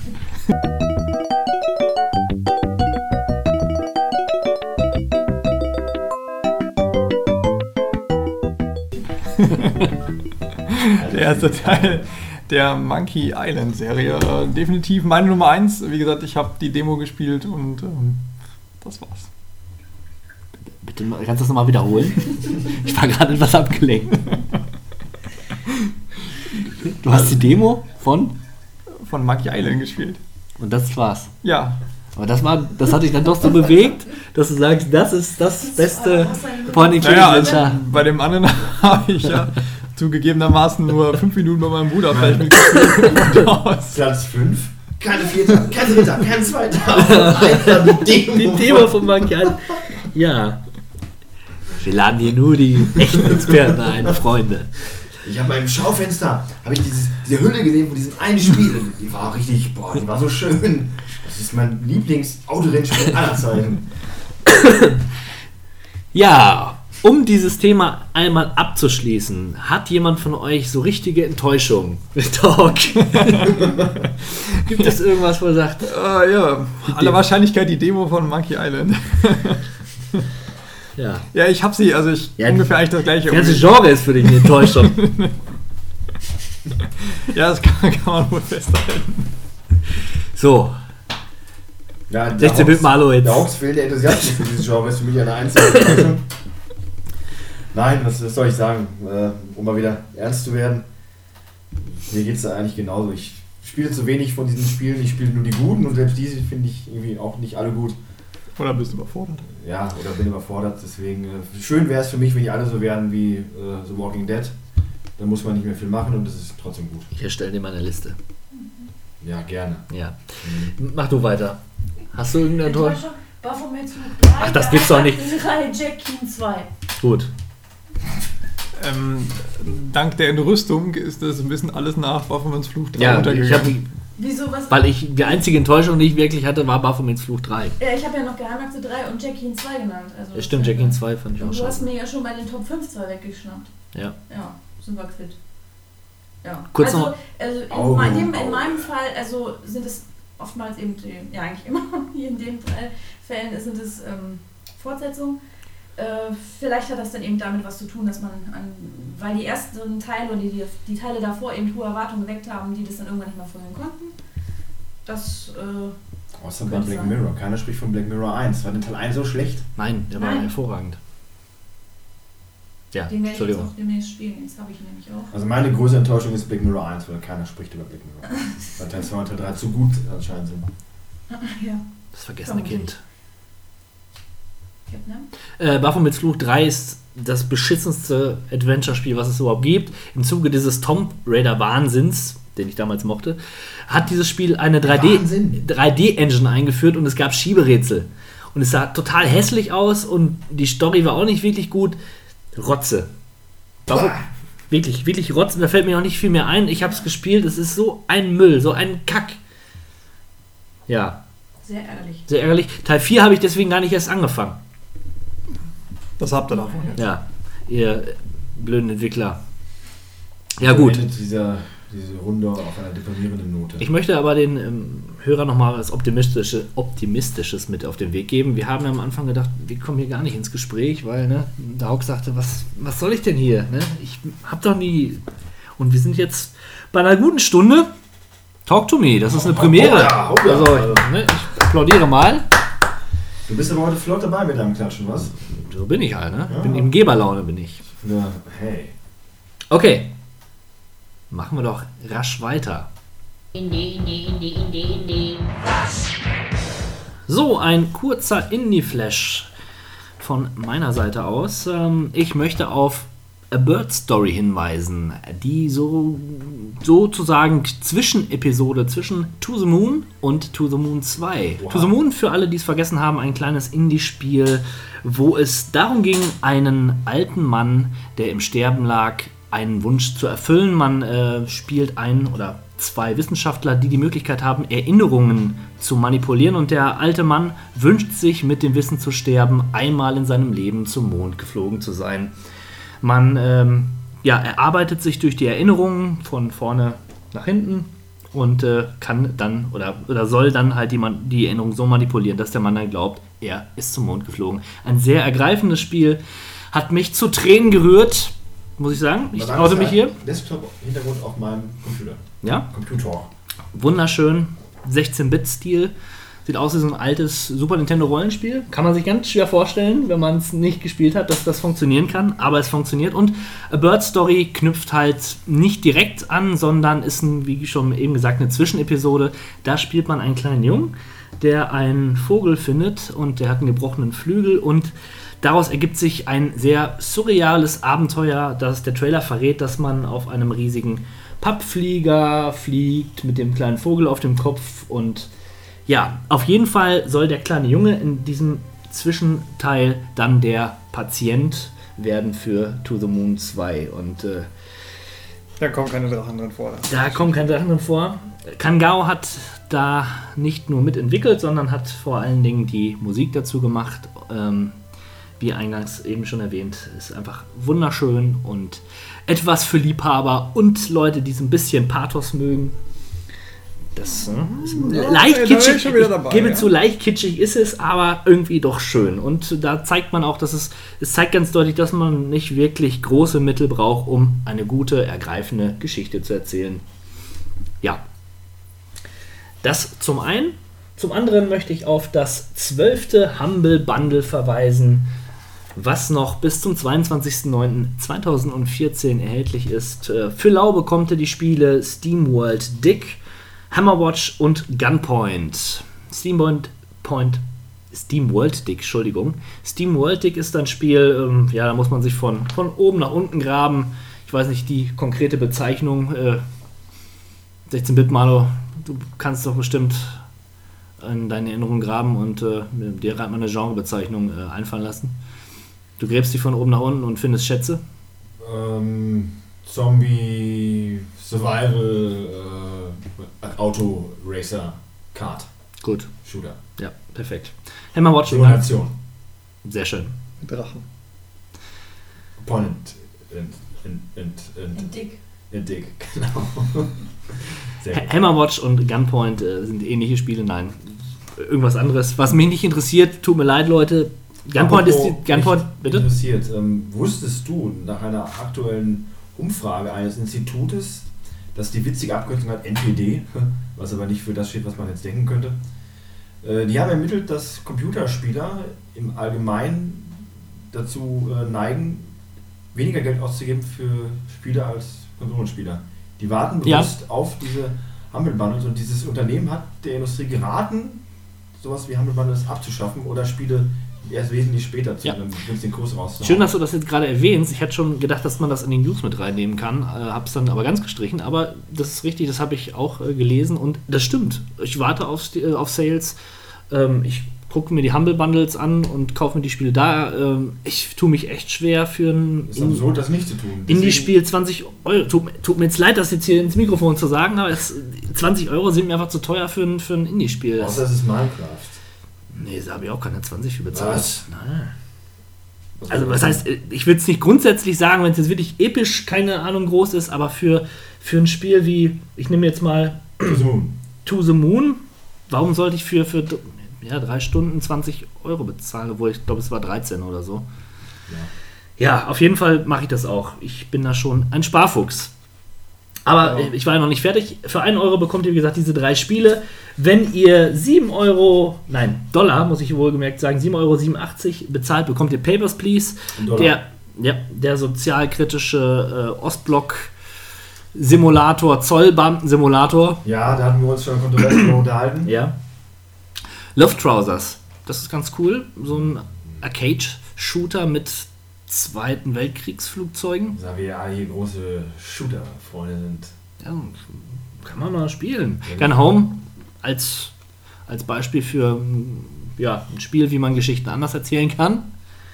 Der erste Teil der Monkey Island Serie. Äh, definitiv meine Nummer eins. Wie gesagt, ich habe die Demo gespielt und ähm, das war's. Bitte, kannst du das nochmal wiederholen? Ich war gerade etwas abgelenkt. Du hast die Demo von? von Monkey Island gespielt. Und das war's? Ja. Aber das war, das hat dich dann doch so bewegt, dass du sagst, das ist das beste Point-and-Click naja, also bei dem anderen habe ich ja zugegebenermaßen nur fünf Minuten bei meinem Bruder vielleicht mitgespielt. Platz fünf? Keine Vierter, kein Dritter, kein Zweiter. Einfach die Demo. Die Demo von Monkey Island. Ja. Wir laden hier nur die echten Experten ein, Freunde. Ich habe beim Schaufenster habe ich dieses, diese Hülle gesehen von diesem einen Spiel. Die war richtig, boah, die war so schön. Das ist mein Lieblings-Autorennspiel aller Zeiten. Ja, um dieses Thema einmal abzuschließen, hat jemand von euch so richtige Enttäuschung mit Talk? Gibt es irgendwas, wo er sagt, uh, ja, aller Wahrscheinlichkeit die Demo von Monkey Island. Ja. Ja, ich hab sie, also ich ja, ungefähr eigentlich das gleiche. Das ganze Genre ist für dich eine Enttäuschung. Ja, das kann, kann man wohl festhalten. So. Ja, sechzehn Bit Malo jetzt. Der Hauptfehl der Enthusiasmus für dieses Genre ist für mich eine einzige Enttäuschung. Nein, was, was soll ich sagen? Äh, um mal wieder ernst zu werden. Mir geht es da eigentlich genauso. Ich spiele zu wenig von diesen Spielen, ich spiele nur die guten und selbst diese finde ich irgendwie auch nicht alle gut. Oder bist du überfordert? Ja, oder bin überfordert. Deswegen, äh, schön wäre es für mich, wenn die alle so wären wie äh, The Walking Dead. Dann muss man nicht mehr viel machen und das ist trotzdem gut. Ich erstelle dir mal eine Liste. Ja, gerne. Ja. Mhm. Mach du weiter. Hast du irgendeine Enttäuschung? Baphomet drei. Ach, das gibt's doch nicht. drei, Jackie zwei. Gut. Ähm, dank der Entrüstung ist das ein bisschen alles nach Baphomets Fluch drei ja, untergegangen. Wieso, was? Weil ich, die einzige Enttäuschung, die ich wirklich hatte, war Baphomets Fluch drei. Ja, ich habe ja noch Geheimakte drei und Jackie zwei genannt. Also ja, stimmt, Jackie zwei fand ich auch schon. Du hast schade. mir ja schon bei den Top fünf zwei weggeschnappt. Ja. Ja, sind wir quitt. Ja. Kurz also, noch. also in, Augen, meinem, in Augen. meinem Fall, also sind es oftmals eben, die, ja eigentlich immer, hier in den drei Fällen sind es ähm, Fortsetzungen. Äh, vielleicht hat das dann eben damit was zu tun, dass man, an, weil die ersten Teile und die, die, die Teile davor eben hohe Erwartungen geweckt haben, die das dann irgendwann nicht mehr vorhin konnten. Das, äh, Außer bei Black Mirror. Keiner spricht von Black Mirror eins. War den Teil eins so schlecht? Nein, der war Nein. hervorragend. Ja, den werde ich jetzt Entschuldigung. auch demnächst spielen, jetzt habe ich ihn nämlich auch. Also meine größte Enttäuschung ist Black Mirror eins, weil keiner spricht über Black Mirror. Weil Teil zwei und Teil drei zu gut anscheinend sind. Ja. Das vergessene Kind. Ne? Äh, Baphomets Fluch drei ist das beschissenste Adventure-Spiel, was es überhaupt gibt. Im Zuge dieses Tomb Raider-Wahnsinns, den ich damals mochte, hat dieses Spiel eine drei D-Engine eingeführt und es gab Schieberätsel. Und es sah total hässlich aus und die Story war auch nicht wirklich gut. Rotze. Warum? Wirklich, wirklich Rotze. Da fällt mir auch nicht viel mehr ein. Ich habe es gespielt. Es ist so ein Müll, so ein Kack. Ja. Sehr ärgerlich. Sehr ärgerlich. Teil vier habe ich deswegen gar nicht erst angefangen. Das habt ihr davon. Ja, ihr blöden Entwickler. Ja, gut. Dieser, diese Runde auf einer deprimierenden Note. Ich möchte aber den ähm, Hörer nochmal was Optimistische, Optimistisches mit auf den Weg geben. Wir haben ja am Anfang gedacht, wir kommen hier gar nicht ins Gespräch, weil ne, der Hauck sagte, was, was soll ich denn hier? Ne? Ich hab doch nie... Und wir sind jetzt bei einer guten Stunde. Talk to me, das ist eine Premiere. Oh ja, oh ja. Also, ne, ich applaudiere mal. Du bist aber heute flott dabei mit deinem Klatschen, was? So bin ich halt, ne? Ja. Bin in Geberlaune, bin ich. Ja, hey. Okay. Machen wir doch rasch weiter. Indie, Indie, Indie, Indie, Indie. So, ein kurzer Indie-Flash von meiner Seite aus. Ähm, ich möchte auf A Bird Story hinweisen, die so sozusagen Zwischenepisode zwischen To the Moon und To the Moon zwei. Wow. To the Moon, für alle, die es vergessen haben, ein kleines Indie-Spiel, wo es darum ging, einen alten Mann, der im Sterben lag, einen Wunsch zu erfüllen. Man äh, spielt einen oder zwei Wissenschaftler, die die Möglichkeit haben, Erinnerungen zu manipulieren, und der alte Mann wünscht sich, mit dem Wissen zu sterben, einmal in seinem Leben zum Mond geflogen zu sein. Man ähm, ja, erarbeitet sich durch die Erinnerungen von vorne nach hinten und äh, kann dann oder, oder soll dann halt die, Man- die Erinnerung so manipulieren, dass der Mann dann glaubt, er ist zum Mond geflogen. Ein sehr ergreifendes Spiel, hat mich zu Tränen gerührt, muss ich sagen. Ich traute mich hier. Desktop-Hintergrund auf meinem Computer. Ja? Computer. Wunderschön, sechzehn Bit Stil, Sieht aus wie so ein altes Super Nintendo Rollenspiel. Kann man sich ganz schwer vorstellen, wenn man es nicht gespielt hat, dass das funktionieren kann. Aber es funktioniert. Und A Bird Story knüpft halt nicht direkt an, sondern ist, ein, wie schon eben gesagt, eine Zwischenepisode. Da spielt man einen kleinen Jungen, der einen Vogel findet und der hat einen gebrochenen Flügel. Und daraus ergibt sich ein sehr surreales Abenteuer, das der Trailer verrät, dass man auf einem riesigen Pappflieger fliegt mit dem kleinen Vogel auf dem Kopf. Und ja, auf jeden Fall soll der kleine Junge in diesem Zwischenteil dann der Patient werden für To the Moon zwei. Und äh, da kommen keine Drachen drin vor. Da kommen keine Drachen drin vor. Kangao hat da nicht nur mitentwickelt, sondern hat vor allen Dingen die Musik dazu gemacht. Ähm, wie eingangs eben schon erwähnt, ist einfach wunderschön und etwas für Liebhaber und Leute, die so ein bisschen Pathos mögen. Das äh, ist ja, leicht ey, kitschig, ich, ich dabei, gebe ja? zu, leicht kitschig ist es, aber irgendwie doch schön. Und da zeigt man auch, dass es, es zeigt ganz deutlich, dass man nicht wirklich große Mittel braucht, um eine gute, ergreifende Geschichte zu erzählen. Ja. Das zum einen. Zum anderen möchte ich auf das zwölfte Humble Bundle verweisen, was noch bis zum zweiundzwanzigsten neunten zweitausendvierzehn erhältlich ist. Für lau bekommt ihr die Spiele SteamWorld Dig, Hammerwatch und Gunpoint. SteamWorld Point, SteamWorld Dig, Entschuldigung. SteamWorld Dig ist ein Spiel, ähm, ja, da muss man sich von, von oben nach unten graben. Ich weiß nicht die konkrete Bezeichnung. Äh, sechzehn-Bit-Malo, du kannst doch bestimmt in deine Erinnerung graben und äh, dir gerade mal eine Genrebezeichnung äh, einfallen lassen. Du gräbst dich von oben nach unten und findest Schätze? Ähm, Zombie, Survival, äh, Auto, Racer, Kart. Gut. Shooter. Ja, perfekt. Hammerwatch. Simulation. Sehr schön. Drachen. Point and, and, and, and, and Dick. And Dick, genau. Sehr gut. Hammerwatch und Gunpoint äh, sind ähnliche Spiele. Nein, irgendwas anderes. Was mich nicht interessiert, tut mir leid, Leute. Gunpoint ist die. Gunpoint, bitte? Interessiert. Ähm, wusstest du nach einer aktuellen Umfrage eines Institutes, dass die witzige Abkürzung hat N P D, was aber nicht für das steht, was man jetzt denken könnte? Äh, die haben ermittelt, dass Computerspieler im Allgemeinen dazu äh, neigen, weniger Geld auszugeben für Spiele als Konsolenspieler. Die warten bewusst ja. auf diese Humble Bundles und dieses Unternehmen hat der Industrie geraten, sowas wie Humble Bundles abzuschaffen oder Spiele erst wesentlich später zu ja. einem günstigen Kurs rauszuhauen. Schön, dass du das jetzt gerade erwähnst. Ich hätte schon gedacht, dass man das in den News mit reinnehmen kann, äh, habe es dann aber ganz gestrichen, aber das ist richtig, das habe ich auch äh, gelesen und das stimmt. Ich warte auf, äh, auf Sales, ähm, ich gucke mir die Humble Bundles an und kaufe mir die Spiele da. Ähm, ich tue mich echt schwer für ein ist so, das nicht zu tun. Indie-Spiel zwanzig Euro. Tut, tut mir jetzt leid, das jetzt hier ins Mikrofon zu sagen, aber es, zwanzig Euro sind mir einfach zu teuer für ein, für ein Indie-Spiel. Außer es ist Minecraft. Nee, da habe ich auch keine zwanzig für bezahlt. Was? Nein. Also was heißt, ich würde es nicht grundsätzlich sagen, wenn es jetzt wirklich episch, keine Ahnung, groß ist, aber für, für ein Spiel wie, ich nehme jetzt mal To the Moon. To the Moon, warum sollte ich für, für ja, drei Stunden zwanzig Euro bezahlen, obwohl ich glaube, es war dreizehn oder so. Ja, ja auf jeden Fall mache ich das auch. Ich bin da schon ein Sparfuchs. Aber ja. ich war ja noch nicht fertig. Für einen Euro bekommt ihr, wie gesagt, diese drei Spiele. Wenn ihr sieben Euro, nein, Dollar, muss ich wohlgemerkt sagen, sieben Euro siebenundachtzig bezahlt, bekommt ihr Papers, Please. Der, ja, der sozialkritische äh, Ostblock-Simulator, Zollbeamten-Simulator. Ja, da hatten wir uns schon kontrovers unterhalten. Ja. Love Trousers, das ist ganz cool. So ein Arcade-Shooter mit Zweiten Weltkriegsflugzeugen. Da wir ja hier große Shooter-Freunde sind. Ja, kann man mal spielen. Ja, Gun Home als, als Beispiel für ja, ein Spiel, wie man Geschichten anders erzählen kann.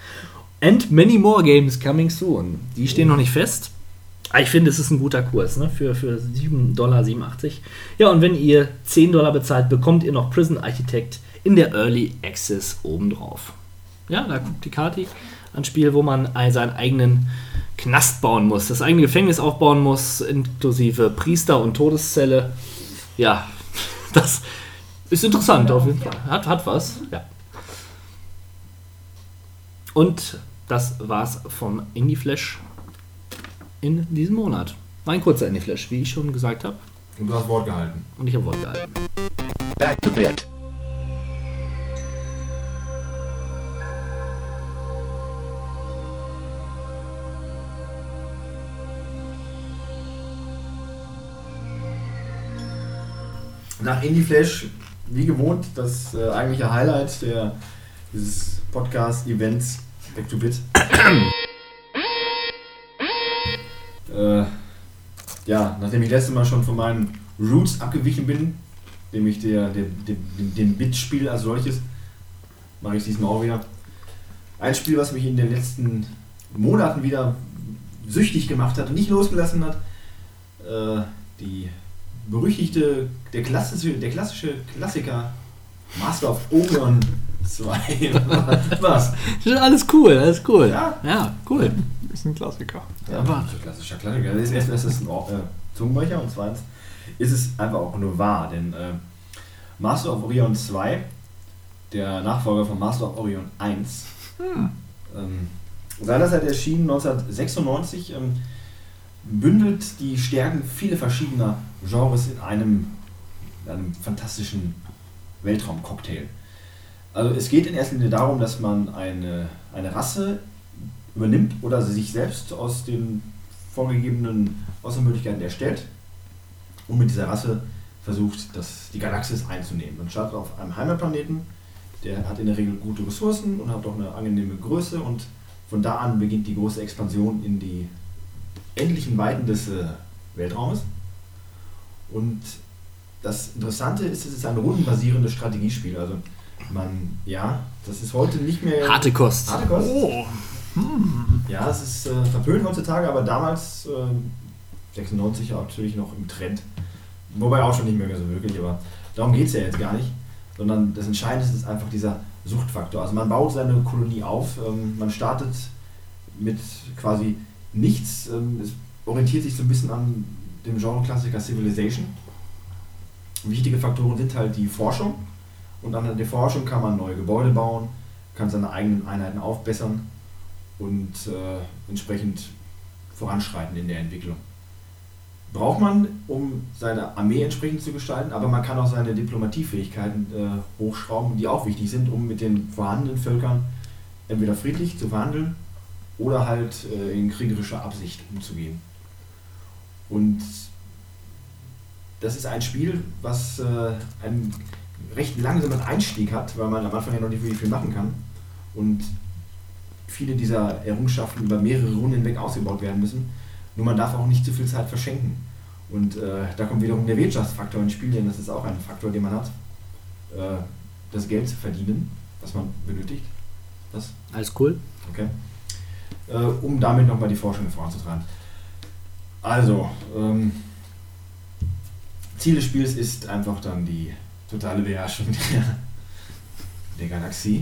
And many more games coming soon. Die stehen oh. noch nicht fest. Aber ich finde, es ist ein guter Kurs, ne? für, für sieben Dollar siebenundachtzig. Ja, und wenn ihr zehn Dollar bezahlt, bekommt ihr noch Prison Architect in der Early Access obendrauf. Ja, da guckt die Kati. Ein Spiel, wo man seinen eigenen Knast bauen muss, das eigene Gefängnis aufbauen muss, inklusive Priester und Todeszelle. Ja, das ist interessant auf jeden Fall. Hat, hat was, ja. Und das war's vom Indie Flash in diesem Monat. War ein kurzer Indie Flash, wie ich schon gesagt habe. Und du hast Wort gehalten. Und ich habe Wort gehalten. Back to bed. nach Indie Flash, wie gewohnt, das äh, eigentliche Highlight der, dieses Podcast-Events Back to Bit. äh, ja, nachdem ich letztes Mal schon von meinen Roots abgewichen bin, nämlich der, der, der, dem Bit-Spiel als solches, mache ich diesmal auch wieder. Ein Spiel, was mich in den letzten Monaten wieder süchtig gemacht hat und nicht losgelassen hat. Äh, die berüchtigte, der klassische, der klassische Klassiker Master of Orion zwei. Was? Alles cool, alles cool. Ja, ja cool. Ist ein Klassiker. Ja, aber ein klassischer Klassiker. Das ist erstens ein äh, Zungenbrecher und zweitens ist es einfach auch nur wahr, denn äh, Master of Orion zwei, der Nachfolger von Master of Orion eins, hm. ähm, seinerzeit erschienen neunzehnhundertsechsundneunzig, ähm, bündelt die Stärken vieler verschiedener Genres in einem, in einem fantastischen Weltraumcocktail. Also es geht in erster Linie darum, dass man eine, eine Rasse übernimmt oder sich selbst aus den vorgegebenen Außermöglichkeiten erstellt und mit dieser Rasse versucht, das, die Galaxis einzunehmen. Man startet auf einem Heimatplaneten, der hat in der Regel gute Ressourcen und hat auch eine angenehme Größe und von da an beginnt die große Expansion in die endlichen Weiten des äh, Weltraumes. Und das Interessante ist, es ist ein rundenbasierendes Strategiespiel. Also man, ja, das ist heute nicht mehr... Harte Kost. Harte Kost. Oh. Hm. Ja, es ist äh, verpönt heutzutage, aber damals, äh, sechsundneunzig, natürlich noch im Trend. Wobei auch schon nicht mehr so wirklich, aber darum geht es ja jetzt gar nicht. Sondern das Entscheidende ist einfach dieser Suchtfaktor. Also man baut seine Kolonie auf, ähm, man startet mit quasi nichts, ähm, es orientiert sich so ein bisschen an dem Genre-Klassiker Civilization. Wichtige Faktoren sind halt die Forschung und an der Forschung kann man neue Gebäude bauen, kann seine eigenen Einheiten aufbessern und äh, entsprechend voranschreiten in der Entwicklung. Braucht man, um seine Armee entsprechend zu gestalten, aber man kann auch seine Diplomatiefähigkeiten äh, hochschrauben, die auch wichtig sind, um mit den vorhandenen Völkern entweder friedlich zu verhandeln oder halt äh, in kriegerischer Absicht umzugehen. Und das ist ein Spiel, was äh, einen recht langsamen Einstieg hat, weil man am Anfang ja noch nicht wirklich viel machen kann und viele dieser Errungenschaften über mehrere Runden hinweg ausgebaut werden müssen. Nur man darf auch nicht zu viel Zeit verschenken. Und äh, da kommt wiederum der Wirtschaftsfaktor ins Spiel, denn das ist auch ein Faktor, den man hat, äh, das Geld zu verdienen, was man benötigt. Was? Alles cool. Okay. Äh, um damit nochmal die Forschung voranzutreiben. Also, ähm, Ziel des Spiels ist einfach dann die totale Beherrschung der, der Galaxie.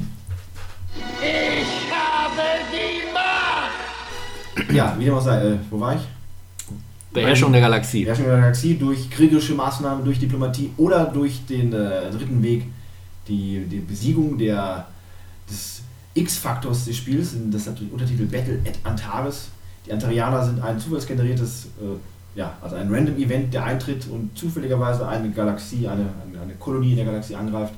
Ich habe die Macht! Ja, wie dem auch sei, äh, wo war ich? Beherrschung der Galaxie. Beherrschung der Galaxie durch kriegerische Maßnahmen, durch Diplomatie oder durch den äh, dritten Weg, die, die Besiegung der, des X-Faktors des Spiels. Das hat den Untertitel Battle at Antares. Die Antarianer sind ein zufallsgeneriertes, äh, ja, also ein Random Event, der eintritt und zufälligerweise eine Galaxie, eine, eine, eine Kolonie in der Galaxie angreift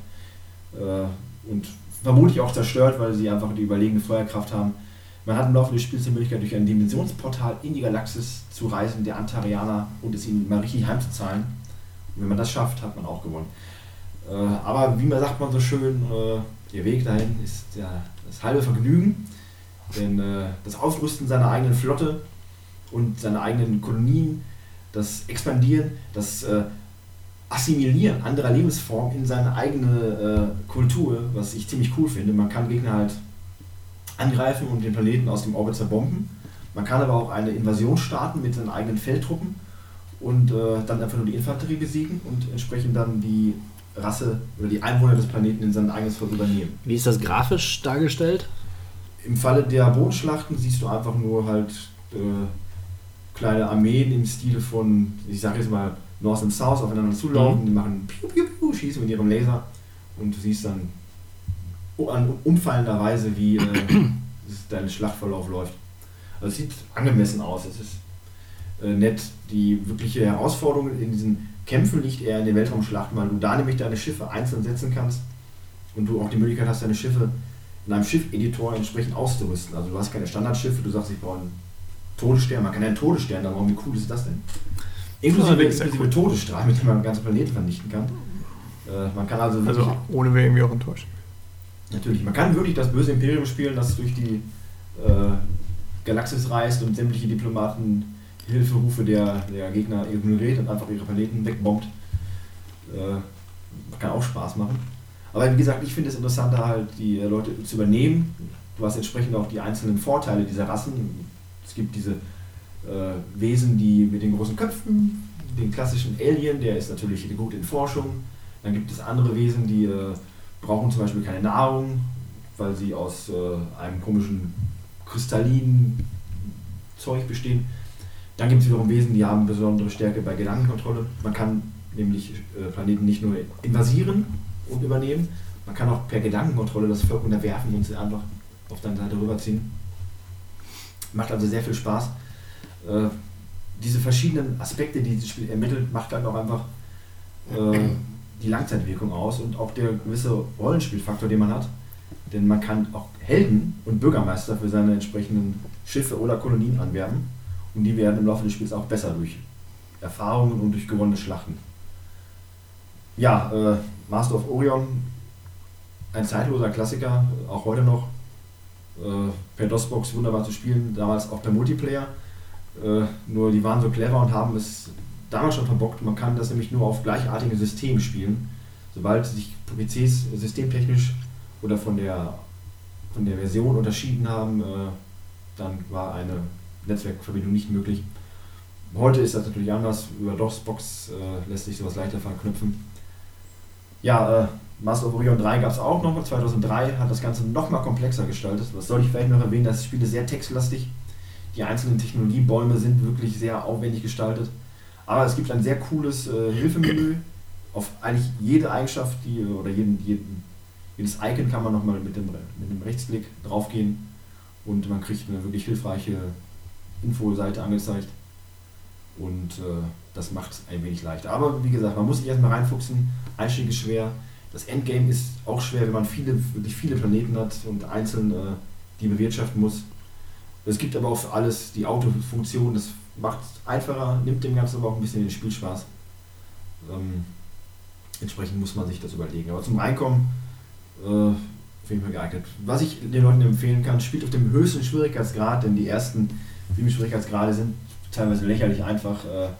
äh, und vermutlich auch zerstört, weil sie einfach die überlegene Feuerkraft haben. Man hat im Laufe des Spiels die Möglichkeit, durch ein Dimensionsportal in die Galaxis zu reisen, der Antarianer, und es ihnen mal richtig heimzuzahlen. Und wenn man das schafft, hat man auch gewonnen. Äh, aber wie man sagt man so schön, äh, der Weg dahin ist ja das halbe Vergnügen. Denn äh, das Aufrüsten seiner eigenen Flotte und seiner eigenen Kolonien, das Expandieren, das äh, Assimilieren anderer Lebensformen in seine eigene äh, Kultur, was ich ziemlich cool finde. Man kann Gegner halt angreifen und den Planeten aus dem Orbit zerbomben. Man kann aber auch eine Invasion starten mit seinen eigenen Feldtruppen und äh, dann einfach nur die Infanterie besiegen und entsprechend dann die Rasse oder die Einwohner des Planeten in sein eigenes Volk übernehmen. Wie ist das grafisch dargestellt? Im Falle der Bodenschlachten siehst du einfach nur halt äh, kleine Armeen im Stile von, ich sag jetzt mal, North und South aufeinander zulaufen, mhm. die machen piu, piu, piu, schießen mit ihrem Laser und du siehst dann an umfallender Weise, wie äh, dein Schlachtverlauf läuft. Also es sieht angemessen aus, es ist äh, nett. Die wirkliche Herausforderung in diesen Kämpfen liegt eher in den Weltraumschlachten, weil du da nämlich deine Schiffe einzeln setzen kannst und du auch die Möglichkeit hast, deine Schiffe in einem Schiff-Editor entsprechend auszurüsten. Also du hast keine Standardschiffe, du sagst, ich brauche einen Todesstern, man kann ja einen Todesstern da bauen, wie cool ist das denn? Inklusive, inklusive cool. Todesstrahl, mit dem man ganze Planeten vernichten kann. Äh, man kann also wirklich, also ohne wir irgendwie auch enttäuschen. Natürlich, man kann wirklich das böse Imperium spielen, das durch die äh, Galaxis reist und sämtliche Diplomaten Hilferufe der, der Gegner ignoriert und einfach ihre Planeten wegbombt. Äh, kann auch Spaß machen. Aber wie gesagt, ich finde es interessanter, halt die Leute zu übernehmen. Du hast entsprechend auch die einzelnen Vorteile dieser Rassen. Es gibt diese äh, Wesen, die mit den großen Köpfen, den klassischen Alien, der ist natürlich gut in Forschung. Dann gibt es andere Wesen, die äh, brauchen zum Beispiel keine Nahrung, weil sie aus äh, einem komischen kristallinen Zeug bestehen. Dann gibt es wiederum Wesen, die haben besondere Stärke bei Gedankenkontrolle. Man kann nämlich äh, Planeten nicht nur invasieren und übernehmen, man kann auch per Gedankenkontrolle das Volk unterwerfen und sie einfach auf deine Seite rüberziehen. Macht also sehr viel Spaß. Äh, diese verschiedenen Aspekte, die dieses Spiel ermittelt, macht dann auch einfach äh, die Langzeitwirkung aus und auch der gewisse Rollenspielfaktor, den man hat. Denn man kann auch Helden und Bürgermeister für seine entsprechenden Schiffe oder Kolonien anwerben. Und die werden im Laufe des Spiels auch besser durch Erfahrungen und durch gewonnene Schlachten. Ja, äh, Master of Orion, ein zeitloser Klassiker, auch heute noch. Äh, per DOSBox wunderbar zu spielen, damals auch per Multiplayer. Äh, nur die waren so clever und haben es damals schon verbockt. Man kann das nämlich nur auf gleichartigen Systemen spielen. Sobald sich P Cs systemtechnisch oder von der, von der Version unterschieden haben, äh, dann war eine Netzwerkverbindung nicht möglich. Heute ist das natürlich anders. Über DOSBox äh, lässt sich sowas leichter verknüpfen. Ja, äh, Master of Orion drei gab es auch noch. zweitausenddrei hat das Ganze noch mal komplexer gestaltet. Was soll ich vielleicht noch erwähnen? Das Spiel ist sehr textlastig. Die einzelnen Technologiebäume sind wirklich sehr aufwendig gestaltet. Aber es gibt ein sehr cooles äh, Hilfemenü. Auf eigentlich jede Eigenschaft, die, oder jeden, jeden, jedes Icon kann man nochmal mit dem, mit dem Rechtsklick draufgehen. Und man kriegt eine wirklich hilfreiche Infoseite angezeigt. Und äh, das macht es ein wenig leichter. Aber wie gesagt, man muss sich erstmal reinfuchsen. Einstieg ist schwer. Das Endgame ist auch schwer, wenn man viele, wirklich viele Planeten hat und einzeln äh, die bewirtschaften muss. Es gibt aber auch für alles die Autofunktion, das macht es einfacher, nimmt dem Ganzen aber auch ein bisschen den Spielspaß. Ähm, entsprechend muss man sich das überlegen. Aber zum Reinkommen äh, auf jeden Fall geeignet. Was ich den Leuten empfehlen kann, spielt auf dem höchsten Schwierigkeitsgrad, denn die ersten sieben Schwierigkeitsgrade sind teilweise lächerlich einfach.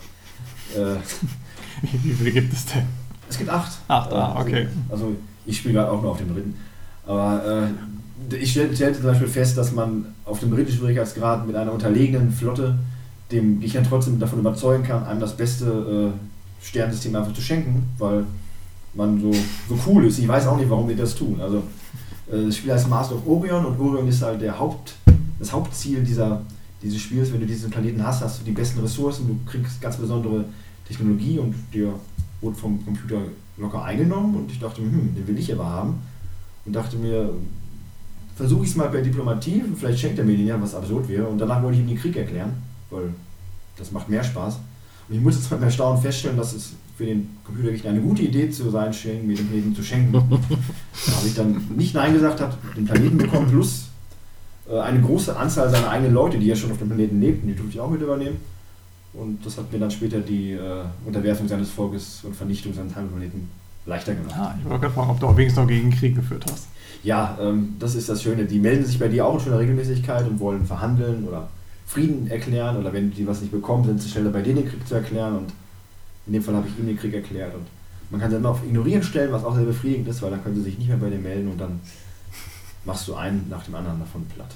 Äh, äh, Wie viele gibt es denn? Es gibt acht. Acht, ah, okay. Also, also ich spiele gerade auch nur auf dem dritten. Aber äh, ich stellte stell zum Beispiel fest, dass man auf dem dritten Schwierigkeitsgrad mit einer unterlegenen Flotte dem Gegner trotzdem davon überzeugen kann, einem das beste äh, Sternensystem einfach zu schenken, weil man so, so cool ist. Ich weiß auch nicht, warum die das tun. Also äh, das Spiel heißt Master of Orion und Orion ist halt der Haupt, das Hauptziel dieser, dieses Spiels. Wenn du diesen Planeten hast, hast du die besten Ressourcen, du kriegst ganz besondere Technologie und dir wurde vom Computer locker eingenommen und ich dachte, hm, den will ich aber haben. Und dachte mir, versuche ich es mal per Diplomatie, vielleicht schenkt er mir den ja, was absurd wäre. Und danach wollte ich ihm den Krieg erklären, weil das macht mehr Spaß. Und ich muss jetzt mit Erstaunen feststellen, dass es für den Computergegner eine gute Idee zu sein schien, mir den Planeten zu schenken. Da habe ich dann nicht Nein gesagt, habe den Planeten bekommen, plus äh, eine große Anzahl seiner eigenen Leute, die ja schon auf dem Planeten lebten, die durfte ich auch mit übernehmen. Und das hat mir dann später die äh, Unterwerfung seines Volkes und Vernichtung seines Heimatplaneten leichter gemacht. Ah, ich wollte gerade fragen, ob du auch wenigstens noch gegen Krieg geführt hast. Ja, ähm, das ist das Schöne. Die melden sich bei dir auch in schöner Regelmäßigkeit und wollen verhandeln oder Frieden erklären. Oder wenn die was nicht bekommen, sind sie schneller bei denen den Krieg zu erklären. Und in dem Fall habe ich ihm den Krieg erklärt. Und man kann sie dann auf Ignorieren stellen, was auch sehr befriedigend ist, weil dann können sie sich nicht mehr bei dir melden und dann machst du einen nach dem anderen davon platt.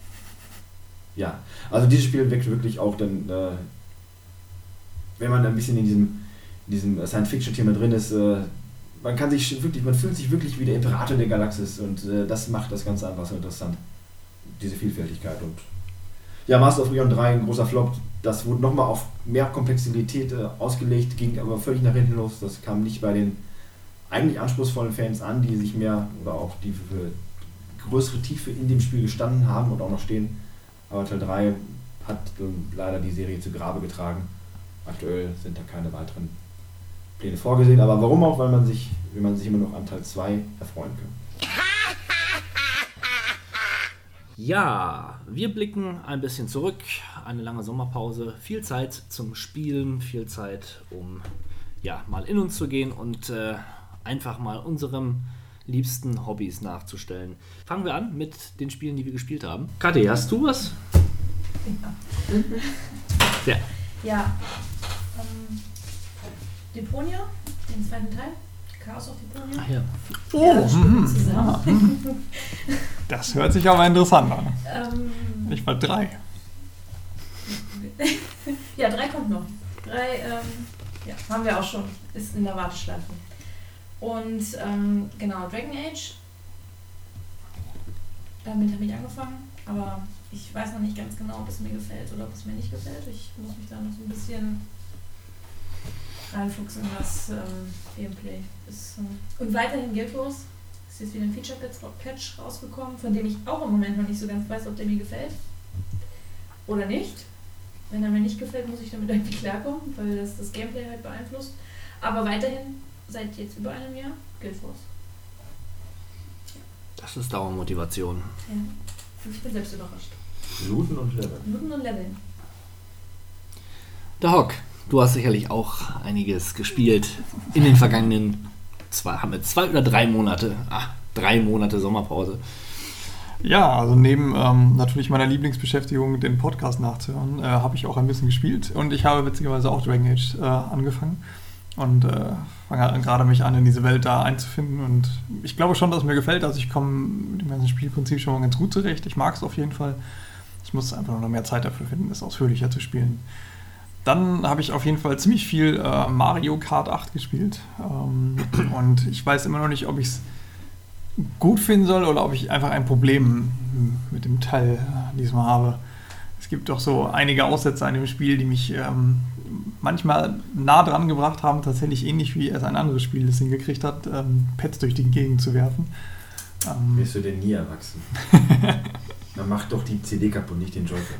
Ja, also dieses Spiel weckt wirklich auch dann... Äh, wenn man ein bisschen in diesem, in diesem Science-Fiction-Thema drin ist, äh, man kann sich wirklich, man fühlt sich wirklich wie der Imperator der Galaxis und äh, das macht das Ganze einfach so interessant. Diese Vielfältigkeit und ja, Master of Orion drei, ein großer Flop, das wurde nochmal auf mehr Komplexität äh, ausgelegt, ging aber völlig nach hinten los, das kam nicht bei den eigentlich anspruchsvollen Fans an, die sich mehr oder auch die für größere Tiefe in dem Spiel gestanden haben und auch noch stehen, aber Teil drei hat äh, leider die Serie zu Grabe getragen. Aktuell sind da keine weiteren Pläne vorgesehen, aber warum auch, weil man sich, wenn man sich immer noch an Teil zwei erfreuen kann. Ja, wir blicken ein bisschen zurück, eine lange Sommerpause, viel Zeit zum Spielen, viel Zeit, um ja mal in uns zu gehen und äh, einfach mal unserem liebsten Hobbys nachzustellen. Fangen wir an mit den Spielen, die wir gespielt haben. Kathi, hast du was? Ja. Ja. Ja. Ähm, Deponia, den zweiten Teil. Chaos of Deponia. Ach ja. Oh, ja, mhm. zusammen. Das hört sich aber interessant an. Ähm, Ich war drei. ja, drei kommt noch. Drei, ähm, ja, haben wir auch schon. Ist in der Warteschleife. Und ähm, genau, Dragon Age. Damit habe ich angefangen, aber ich weiß noch nicht ganz genau, ob es mir gefällt oder ob es mir nicht gefällt. Ich muss mich da noch so ein bisschen reinfuchsen, was ähm, Gameplay ist. Und weiterhin Guild Wars. Es ist jetzt wieder ein Feature-Patch rausgekommen, von dem ich auch im Moment noch nicht so ganz weiß, ob der mir gefällt oder nicht. Wenn er mir nicht gefällt, muss ich damit irgendwie klarkommen, weil das das Gameplay halt beeinflusst. Aber weiterhin, seit jetzt über einem Jahr, Guild Wars. Das ist Dauermotivation. Ja. Und ich bin selbst überrascht. Looten und Leveln. Looten und Leveln. Der Hock, du hast sicherlich auch einiges gespielt in den vergangenen, zwei, haben wir zwei oder drei Monate, ah, drei Monate Sommerpause. Ja, also neben ähm, natürlich meiner Lieblingsbeschäftigung, den Podcast nachzuhören, äh, habe ich auch ein bisschen gespielt und ich habe witzigerweise auch Dragon Age äh, angefangen und äh, fange gerade mich an, in diese Welt da einzufinden und ich glaube schon, dass es mir gefällt, also ich komme mit dem ganzen Spielprinzip schon mal ganz gut zurecht, ich mag es auf jeden Fall. Ich muss einfach noch mehr Zeit dafür finden, es ausführlicher zu spielen. Dann habe ich auf jeden Fall ziemlich viel äh, Mario Kart acht gespielt ähm, und ich weiß immer noch nicht, ob ich es gut finden soll oder ob ich einfach ein Problem mit dem Teil diesmal habe. Es gibt doch so einige Aussätze an dem Spiel, die mich ähm, manchmal nah dran gebracht haben, tatsächlich ähnlich wie es ein anderes Spiel das hingekriegt hat, ähm, Pets durch die Gegend zu werfen. Ähm, Wirst du denn nie erwachsen? Dann mach doch die C D kaputt, nicht den Joypad.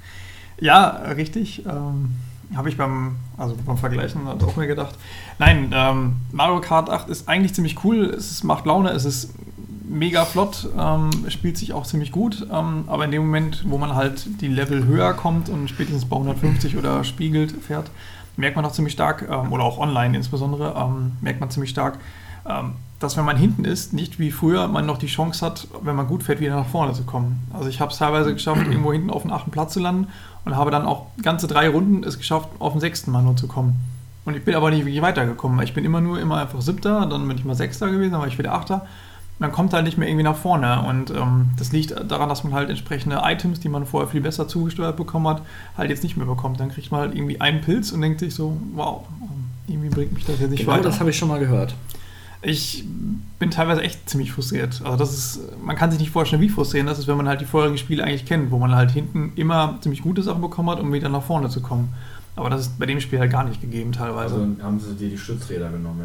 Ja, richtig. Ähm, habe ich beim, also beim Vergleichen auch mir gedacht. Nein, ähm, Mario Kart acht ist eigentlich ziemlich cool, es ist, macht Laune, es ist mega flott, ähm, spielt sich auch ziemlich gut, ähm, aber in dem Moment, wo man halt die Level höher kommt und spätestens bei hundertfünfzig oder spiegelt fährt, merkt man auch ziemlich stark, ähm, oder auch online insbesondere, ähm, merkt man ziemlich stark, ähm, dass wenn man hinten ist, nicht wie früher man noch die Chance hat, wenn man gut fährt, wieder nach vorne zu kommen. Also ich habe es teilweise geschafft, irgendwo hinten auf den achten Platz zu landen und habe dann auch ganze drei Runden es geschafft, auf den sechsten Mal nur zu kommen. Und ich bin aber nicht wirklich weitergekommen. Ich bin immer nur immer einfach siebter, dann bin ich mal sechster gewesen, dann war ich wieder achter. Und dann kommt halt nicht mehr irgendwie nach vorne. Und ähm, das liegt daran, dass man halt entsprechende Items, die man vorher viel besser zugesteuert bekommen hat, halt jetzt nicht mehr bekommt. Dann kriegt man halt irgendwie einen Pilz und denkt sich so, wow, irgendwie bringt mich das jetzt nicht genau weiter. Das habe ich schon mal gehört. Ich bin teilweise echt ziemlich frustriert. Also das ist, man kann sich nicht vorstellen, wie frustrierend das ist, wenn man halt die vorherigen Spiele eigentlich kennt, wo man halt hinten immer ziemlich gute Sachen bekommen hat, um wieder nach vorne zu kommen. Aber das ist bei dem Spiel halt gar nicht gegeben teilweise. Also haben sie dir die Stützräder genommen, ja?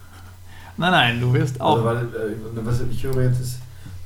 Nein, nein, du wirst auch... Also weil, äh, was ich höre jetzt ist...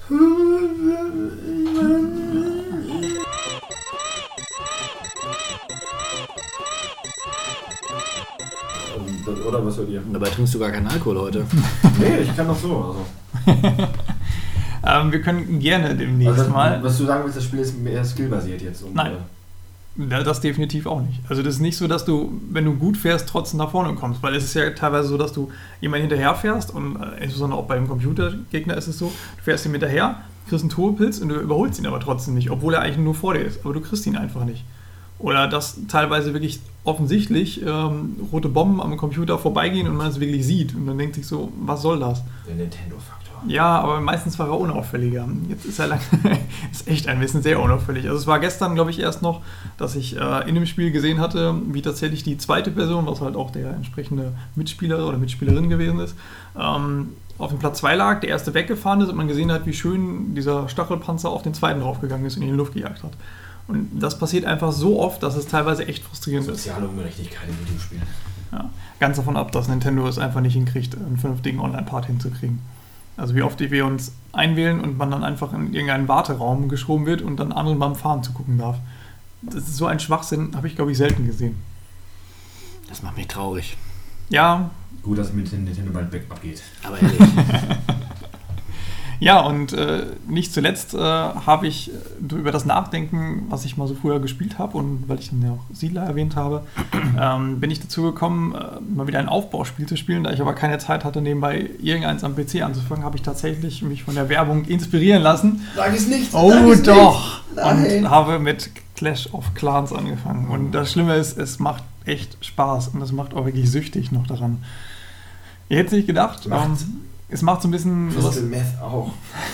Oder was hört ihr? Dabei trinkst du gar keinen Alkohol heute. Nee, ich kann doch so. Also. ähm, wir können gerne demnächst also, mal... Was du sagen willst, das Spiel ist mehr skillbasiert jetzt. Und, Nein. Ja, das definitiv auch nicht. Also das ist nicht so, dass du, wenn du gut fährst, trotzdem nach vorne kommst. Weil es ist ja teilweise so, dass du jemanden hinterher fährst und äh, insbesondere auch beim Computergegner ist es so, du fährst ihm hinterher, kriegst einen Turbopilz und du überholst ihn aber trotzdem nicht, obwohl er eigentlich nur vor dir ist. Aber du kriegst ihn einfach nicht. Oder dass teilweise wirklich offensichtlich ähm, rote Bomben am Computer vorbeigehen und man es wirklich sieht. Und dann denkt sich so, was soll das? Der Nintendo-Faktor. Ja, aber meistens war er unauffälliger. Jetzt ist er lang, ist echt ein bisschen sehr unauffällig. Also es war gestern, glaube ich, erst noch, dass ich äh, in dem Spiel gesehen hatte, wie tatsächlich die zweite Person, was halt auch der entsprechende Mitspieler oder Mitspielerin gewesen ist, ähm, auf dem Platz zwei lag, der erste weggefahren ist und man gesehen hat, wie schön dieser Stachelpanzer auf den zweiten draufgegangen ist und ihn in die Luft gejagt hat. Und das passiert einfach so oft, dass es teilweise echt frustrierend ist. Soziale Ungerechtigkeit in Videospielen. Ja, ganz davon ab, dass Nintendo es einfach nicht hinkriegt, einen vernünftigen Online-Part hinzukriegen. Also wie oft wir uns einwählen und man dann einfach in irgendeinen Warteraum geschoben wird und dann anderen beim Fahren zugucken darf. Das ist so ein Schwachsinn, habe ich, glaube ich, selten gesehen. Das macht mich traurig. Ja. Gut, dass mit Nintendo bald weg abgeht. Aber ehrlich. Ja, und äh, nicht zuletzt äh, habe ich äh, über das Nachdenken, was ich mal so früher gespielt habe und weil ich dann ja auch Siedler erwähnt habe, ähm, bin ich dazu gekommen, äh, mal wieder ein Aufbauspiel zu spielen. Da ich aber keine Zeit hatte, nebenbei irgendeins am P C anzufangen, habe ich tatsächlich mich von der Werbung inspirieren lassen. Sag es nicht! Oh sag es doch! Nicht. Nein. Und habe mit Clash of Clans angefangen. Und das Schlimme ist, es macht echt Spaß und es macht auch wirklich süchtig noch daran. Ihr hättet nicht gedacht, ähm, es macht so ein bisschen... Crystal Meth auch.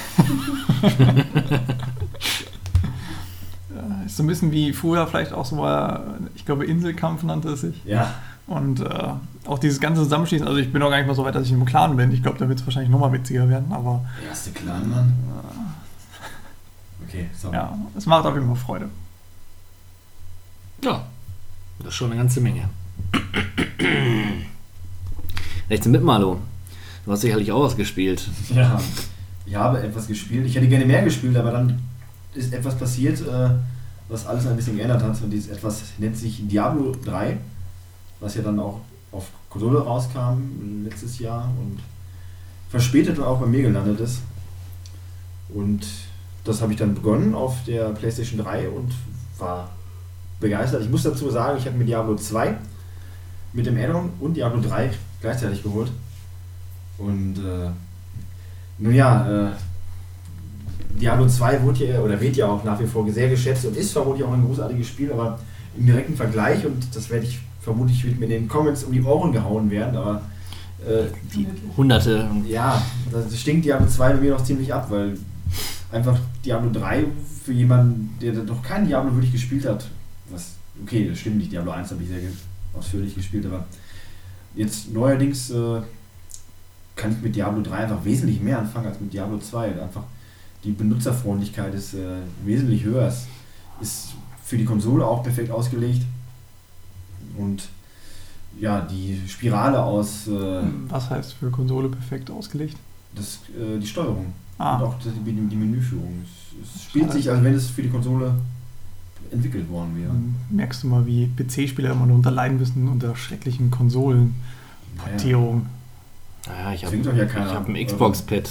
Ist so ein bisschen wie früher vielleicht auch so war, ich glaube Inselkampf nannte es sich. Ja. Und äh, auch dieses ganze Zusammenschießen, also ich bin noch gar nicht mal so weit, dass ich im Clan bin. Ich glaube, da wird es wahrscheinlich nochmal witziger werden, aber... Der erste Clan, Mann. Okay, sorry. Ja, es macht auf jeden Fall Freude. Ja, das ist schon eine ganze Menge. Rechts mit Marlo. Du hast sicherlich auch was gespielt. Ja, ich habe etwas gespielt. Ich hätte gerne mehr gespielt, aber dann ist etwas passiert, äh, was alles ein bisschen geändert hat. Und dieses etwas nennt sich Diablo drei, was ja dann auch auf Konsole rauskam letztes Jahr und verspätet auch bei mir gelandet ist. Und das habe ich dann begonnen auf der PlayStation drei und war begeistert. Ich muss dazu sagen, ich habe mir Diablo zwei mit dem Add-on und Diablo drei gleichzeitig geholt. Und äh, nun ja, äh, Diablo zwei wurde ja, oder wird ja auch nach wie vor sehr geschätzt und ist vermutlich auch ein großartiges Spiel, aber im direkten Vergleich, und das werde ich vermutlich wird mir in den Comments um die Ohren gehauen werden, aber äh, die Hunderte. Ja, das stinkt Diablo zwei bei mir noch ziemlich ab, weil einfach Diablo drei für jemanden, der noch kein Diablo wirklich gespielt hat, was, okay, das stimmt nicht, Diablo eins habe ich sehr ausführlich gespielt, aber jetzt neuerdings äh, kann ich mit Diablo drei einfach wesentlich mehr anfangen als mit Diablo zwei. Einfach die Benutzerfreundlichkeit ist äh, wesentlich höher. Es ist für die Konsole auch perfekt ausgelegt. Und ja, die Spirale aus... Äh, Was heißt für Konsole perfekt ausgelegt? Das, äh, die Steuerung. Ah. Und auch die, die Menüführung. Es, es spielt sich, als wenn es für die Konsole entwickelt worden wäre. Merkst du mal, wie P C-Spieler immer darunter leiden müssen unter schrecklichen Konsolen-Portierungen. Naja, ich habe ja hab ein Xbox-Pad.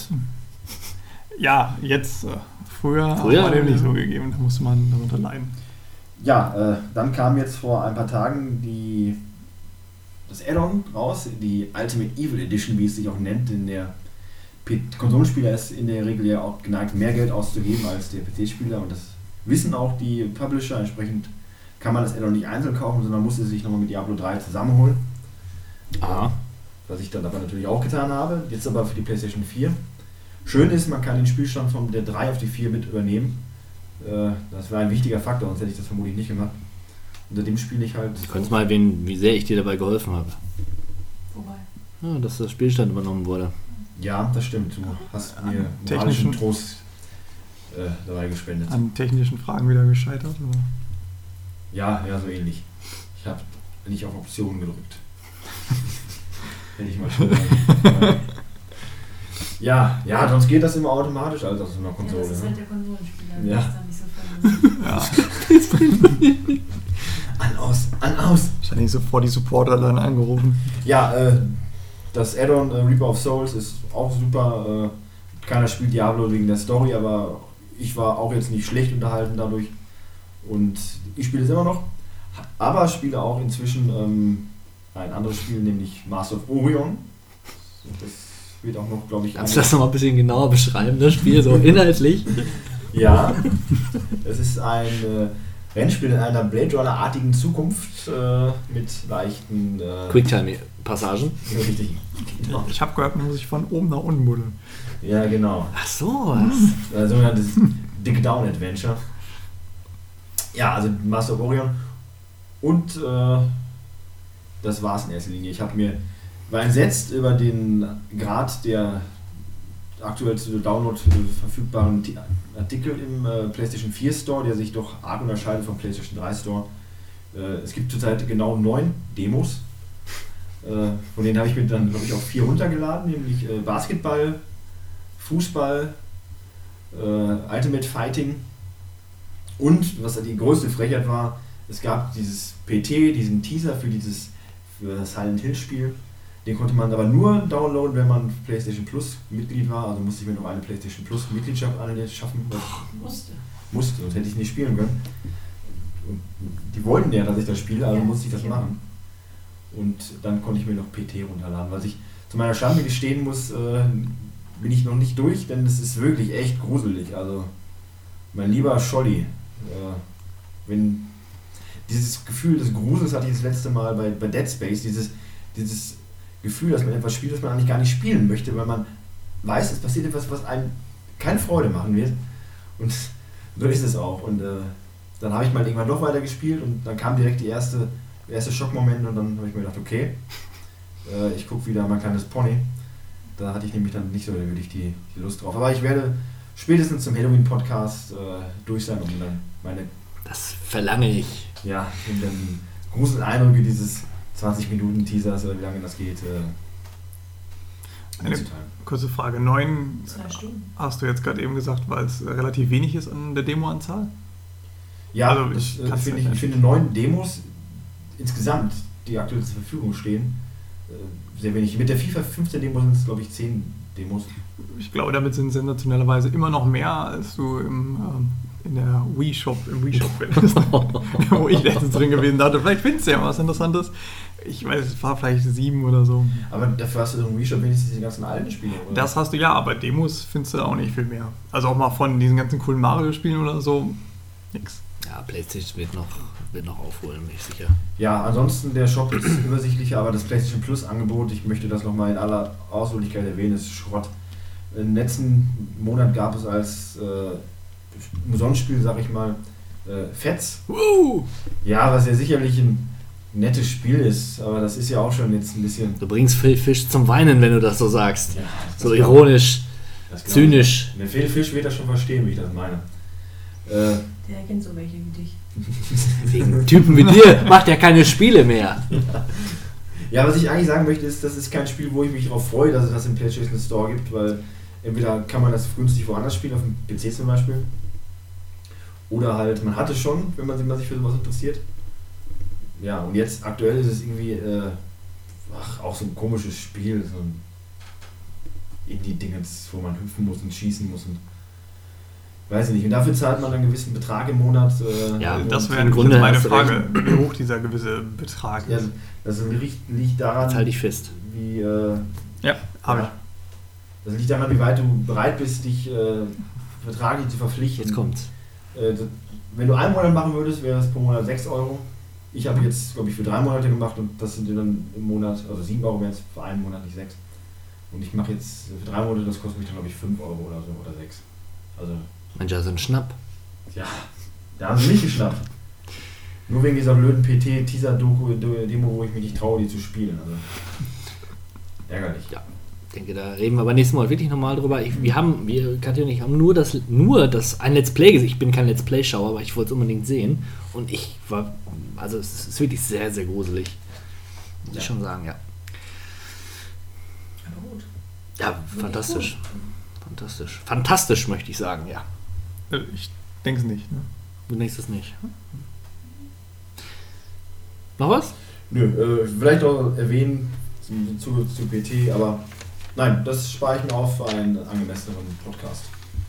Ja, jetzt. Äh, früher früher war dem ja. nicht so gegeben, da musste man darunter leiden. Ja, äh, dann kam jetzt vor ein paar Tagen die, das Add-on raus, die Ultimate Evil Edition, wie es sich auch nennt, in der P- Konsolenspieler ist in der Regel ja auch geneigt, mehr Geld auszugeben als der P C-Spieler, und das wissen auch die Publisher. Entsprechend kann man das Add-on nicht einzeln kaufen, sondern muss es sich nochmal mit Diablo drei zusammenholen. Aha. Was ich dann aber natürlich auch getan habe, jetzt aber für die PlayStation vier. Schön ist, man kann den Spielstand von der drei auf die vier mit übernehmen. Äh, das war ein wichtiger Faktor, sonst hätte ich das vermutlich nicht gemacht. Unter dem spiele ich halt... Du könntest mal erwähnen, wie sehr ich dir dabei geholfen habe. Wobei? Ja, dass der Spielstand übernommen wurde. Ja, das stimmt. Du hast mir technischen Trost äh, dabei gespendet. An technischen Fragen wieder gescheitert? Oder? Ja, ja, so ähnlich. Ich habe nicht auf Optionen gedrückt. Hätte ich mal schon mal. Ja, ja, sonst geht das immer automatisch, also aus einer Konsole. Ja, das ist halt ne? der Konsolenspieler. Ja. Das ist dann nicht so Ja. An, aus, an, aus. Wahrscheinlich sofort die Supporter dann angerufen. Ja, äh, das Add-on äh, Reaper of Souls ist auch super. Äh, keiner spielt Diablo wegen der Story, aber ich war auch jetzt nicht schlecht unterhalten dadurch. Und ich spiele es immer noch, aber spiele auch inzwischen ähm, ein anderes Spiel, nämlich Master of Orion. Das wird auch noch, glaube ich... Kannst du das nochmal ein bisschen genauer beschreiben, das Spiel, so inhaltlich? Ja, es ist ein äh, Rennspiel in einer Blade Runner-artigen Zukunft äh, mit leichten... Äh, Quicktime-Passagen? Richtig. Genau. Ich habe gehört, man muss sich von oben nach unten buddeln. Ja, genau. Ach so, was? Ein sogenanntes Dig Down Adventure. Ja, also Master of Orion. Und äh, das war's in erster Linie. Ich habe mir war entsetzt über den Grad der aktuell zu Download verfügbaren Artikel im äh, PlayStation vier Store, der sich doch arg unterscheidet vom PlayStation drei Store. Äh, es gibt zurzeit genau neun Demos. Äh, von denen habe ich mir dann, glaube ich, auch vier runtergeladen, nämlich äh, Basketball, Fußball, äh, Ultimate Fighting und, was die größte Frechheit war, es gab dieses P T, diesen Teaser für dieses für das Silent Hill Spiel, Den konnte man aber nur downloaden, wenn man PlayStation Plus Mitglied war. Also musste ich mir noch eine PlayStation Plus Mitgliedschaft schaffen. Musste. Musste, sonst hätte ich nicht spielen können. Und die wollten ja, dass ich das spiele, also ja, musste ich das machen. Und dann konnte ich mir noch P T runterladen. Was ich zu meiner Schande gestehen muss, äh, bin ich noch nicht durch, denn es ist wirklich echt gruselig. Also, mein lieber Scholli, äh, wenn dieses Gefühl des Grusels hatte ich das letzte Mal bei, bei Dead Space, dieses, dieses Gefühl, dass man etwas spielt, das man eigentlich gar nicht spielen möchte, weil man weiß, es passiert etwas, was einem keine Freude machen wird. Und so ist es auch. Und äh, dann habe ich mal irgendwann doch weiter gespielt und dann kam direkt die erste, der erste Schockmoment und dann habe ich mir gedacht, okay, äh, ich gucke wieder mein kleines Pony. Da hatte ich nämlich dann nicht so wirklich die, die Lust drauf. Aber ich werde spätestens zum Halloween-Podcast äh, durch sein, um dann meine... Das verlange ich. Ja, um dann großen Eindrücke dieses zwanzig Minuten Teasers oder wie lange das geht, äh, Eine kurze Frage. Neun Zwei Stunden. Hast du jetzt gerade eben gesagt, weil es relativ wenig ist an der Demo-Anzahl? Ja, also ich, äh, find ich, ich finde neun Demos insgesamt, die aktuell zur Verfügung stehen, äh, sehr wenig. Mit der FIFA fünfzehn Demo sind es, glaube ich, zehn Demos. Ich glaube, damit sind sensationellerweise immer noch mehr, als du im, ähm, in der Wii-Shop, im Wii-Shop findest, wo ich letztens drin gewesen dachte, vielleicht findest du ja was Interessantes. Ich weiß, es war vielleicht sieben oder so. Aber dafür hast du so im Wii-Shop wenigstens die ganzen alten Spiele, oder? Das hast du ja, aber Demos findest du auch nicht viel mehr. Also auch mal von diesen ganzen coolen Mario-Spielen oder so, nix. Ja, PlayStation wird noch, wird noch aufholen, bin ich sicher. Ja, ansonsten der Shop ist übersichtlicher, aber das PlayStation Plus Angebot, ich möchte das nochmal in aller Ausführlichkeit erwähnen, ist Schrott. Im letzten Monat gab es als äh, Umsonstspiel, sag ich mal, äh, Fetz. Uh. Ja, was ja sicherlich ein nettes Spiel ist, aber das ist ja auch schon jetzt ein bisschen... Du bringst Phil Fish zum Weinen, wenn du das so sagst. Ja, so ironisch, zynisch. Der Phil Fish wird das schon verstehen, wie ich das meine. Äh, Der kennt so welche wie dich. Wegen Typen wie dir macht er keine Spiele mehr. Ja, was ich eigentlich sagen möchte, ist, das ist kein Spiel, wo ich mich darauf freue, dass es das im PlayStation Store gibt, weil entweder kann man das günstig woanders spielen, auf dem P C zum Beispiel, oder halt, man hatte schon, wenn man, wenn man sich für sowas interessiert. Ja, und jetzt aktuell ist es irgendwie äh, ach, auch so ein komisches Spiel, so ein Indie-Dingens, wo man hüpfen muss und schießen muss und weiß ich nicht. Und dafür zahlt man einen gewissen Betrag im Monat. Äh, ja, das wäre im Grunde meine Frage, wie hoch dieser gewisse Betrag ist. Ja, das liegt, liegt daran, das halte ich fest. Wie, äh, ja, habe ich. Das liegt daran, wie weit du bereit bist, dich äh, vertraglich zu verpflichten. Jetzt kommt's. Äh, wenn du einen Monat machen würdest, wäre es pro Monat sechs Euro. Ich habe jetzt, glaube ich, für drei Monate gemacht und das sind dann im Monat, also sieben Euro wären es für einen Monat, nicht sechs. Und ich mache jetzt für drei Monate, das kostet mich dann, glaube ich, fünf Euro oder so oder sechs. Also. Mensch, also ein Schnapp. Ja, da haben sie nicht geschnappt. Nur wegen dieser blöden P T-Teaser-Doku-Demo, wo ich mich nicht traue, die zu spielen. Also ärgerlich. Ja, ich denke, da reden wir aber nächstes Mal wirklich nochmal drüber. Ich, wir haben, wir, Katja und ich, haben nur das, nur das, ein Let's Play gesehen. Ich bin kein Let's Play-Schauer, aber ich wollte es unbedingt sehen. Und ich war, also es ist wirklich sehr, sehr gruselig. Muss ja. ich schon sagen, ja. Aber gut. Ja, fantastisch. Fantastisch. Fantastisch, möchte ich sagen, ja. Ich denke es nicht. Ne? Du denkst es nicht. Noch was? Nö, äh, vielleicht auch erwähnen zu, zu, zu P T, aber nein, das spare ich mir auf für einen angemessenen Podcast.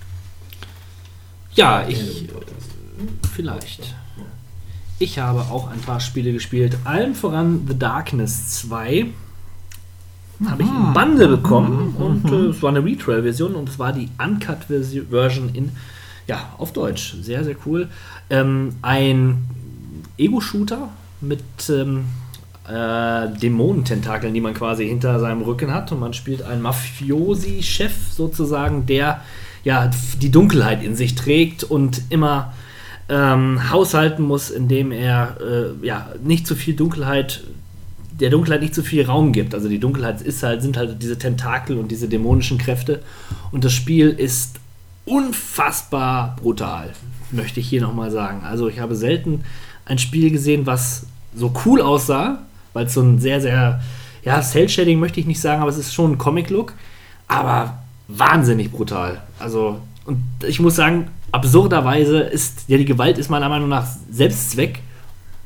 Ja, ich... Äh, vielleicht. Ich habe auch ein paar Spiele gespielt. Allen voran The Darkness zwei. Habe ich im Bundle bekommen und äh, es war eine Retrail-Version und es war die Uncut-Version in, ja, auf Deutsch. Sehr, sehr cool. Ähm, ein Ego-Shooter mit ähm, äh, Dämonententakeln, die man quasi hinter seinem Rücken hat und man spielt einen Mafiosi-Chef sozusagen, der ja die Dunkelheit in sich trägt und immer ähm, haushalten muss, indem er äh, ja nicht zu viel Dunkelheit der Dunkelheit nicht so viel Raum gibt. Also die Dunkelheit ist halt, sind halt diese Tentakel und diese dämonischen Kräfte. Und das Spiel ist unfassbar brutal, möchte ich hier nochmal sagen. Also ich habe selten ein Spiel gesehen, was so cool aussah, weil es so ein sehr, sehr, ja, Cell-Shading möchte ich nicht sagen, aber es ist schon ein Comic-Look, aber wahnsinnig brutal. Also, und ich muss sagen, absurderweise ist, ja, die Gewalt ist meiner Meinung nach Selbstzweck.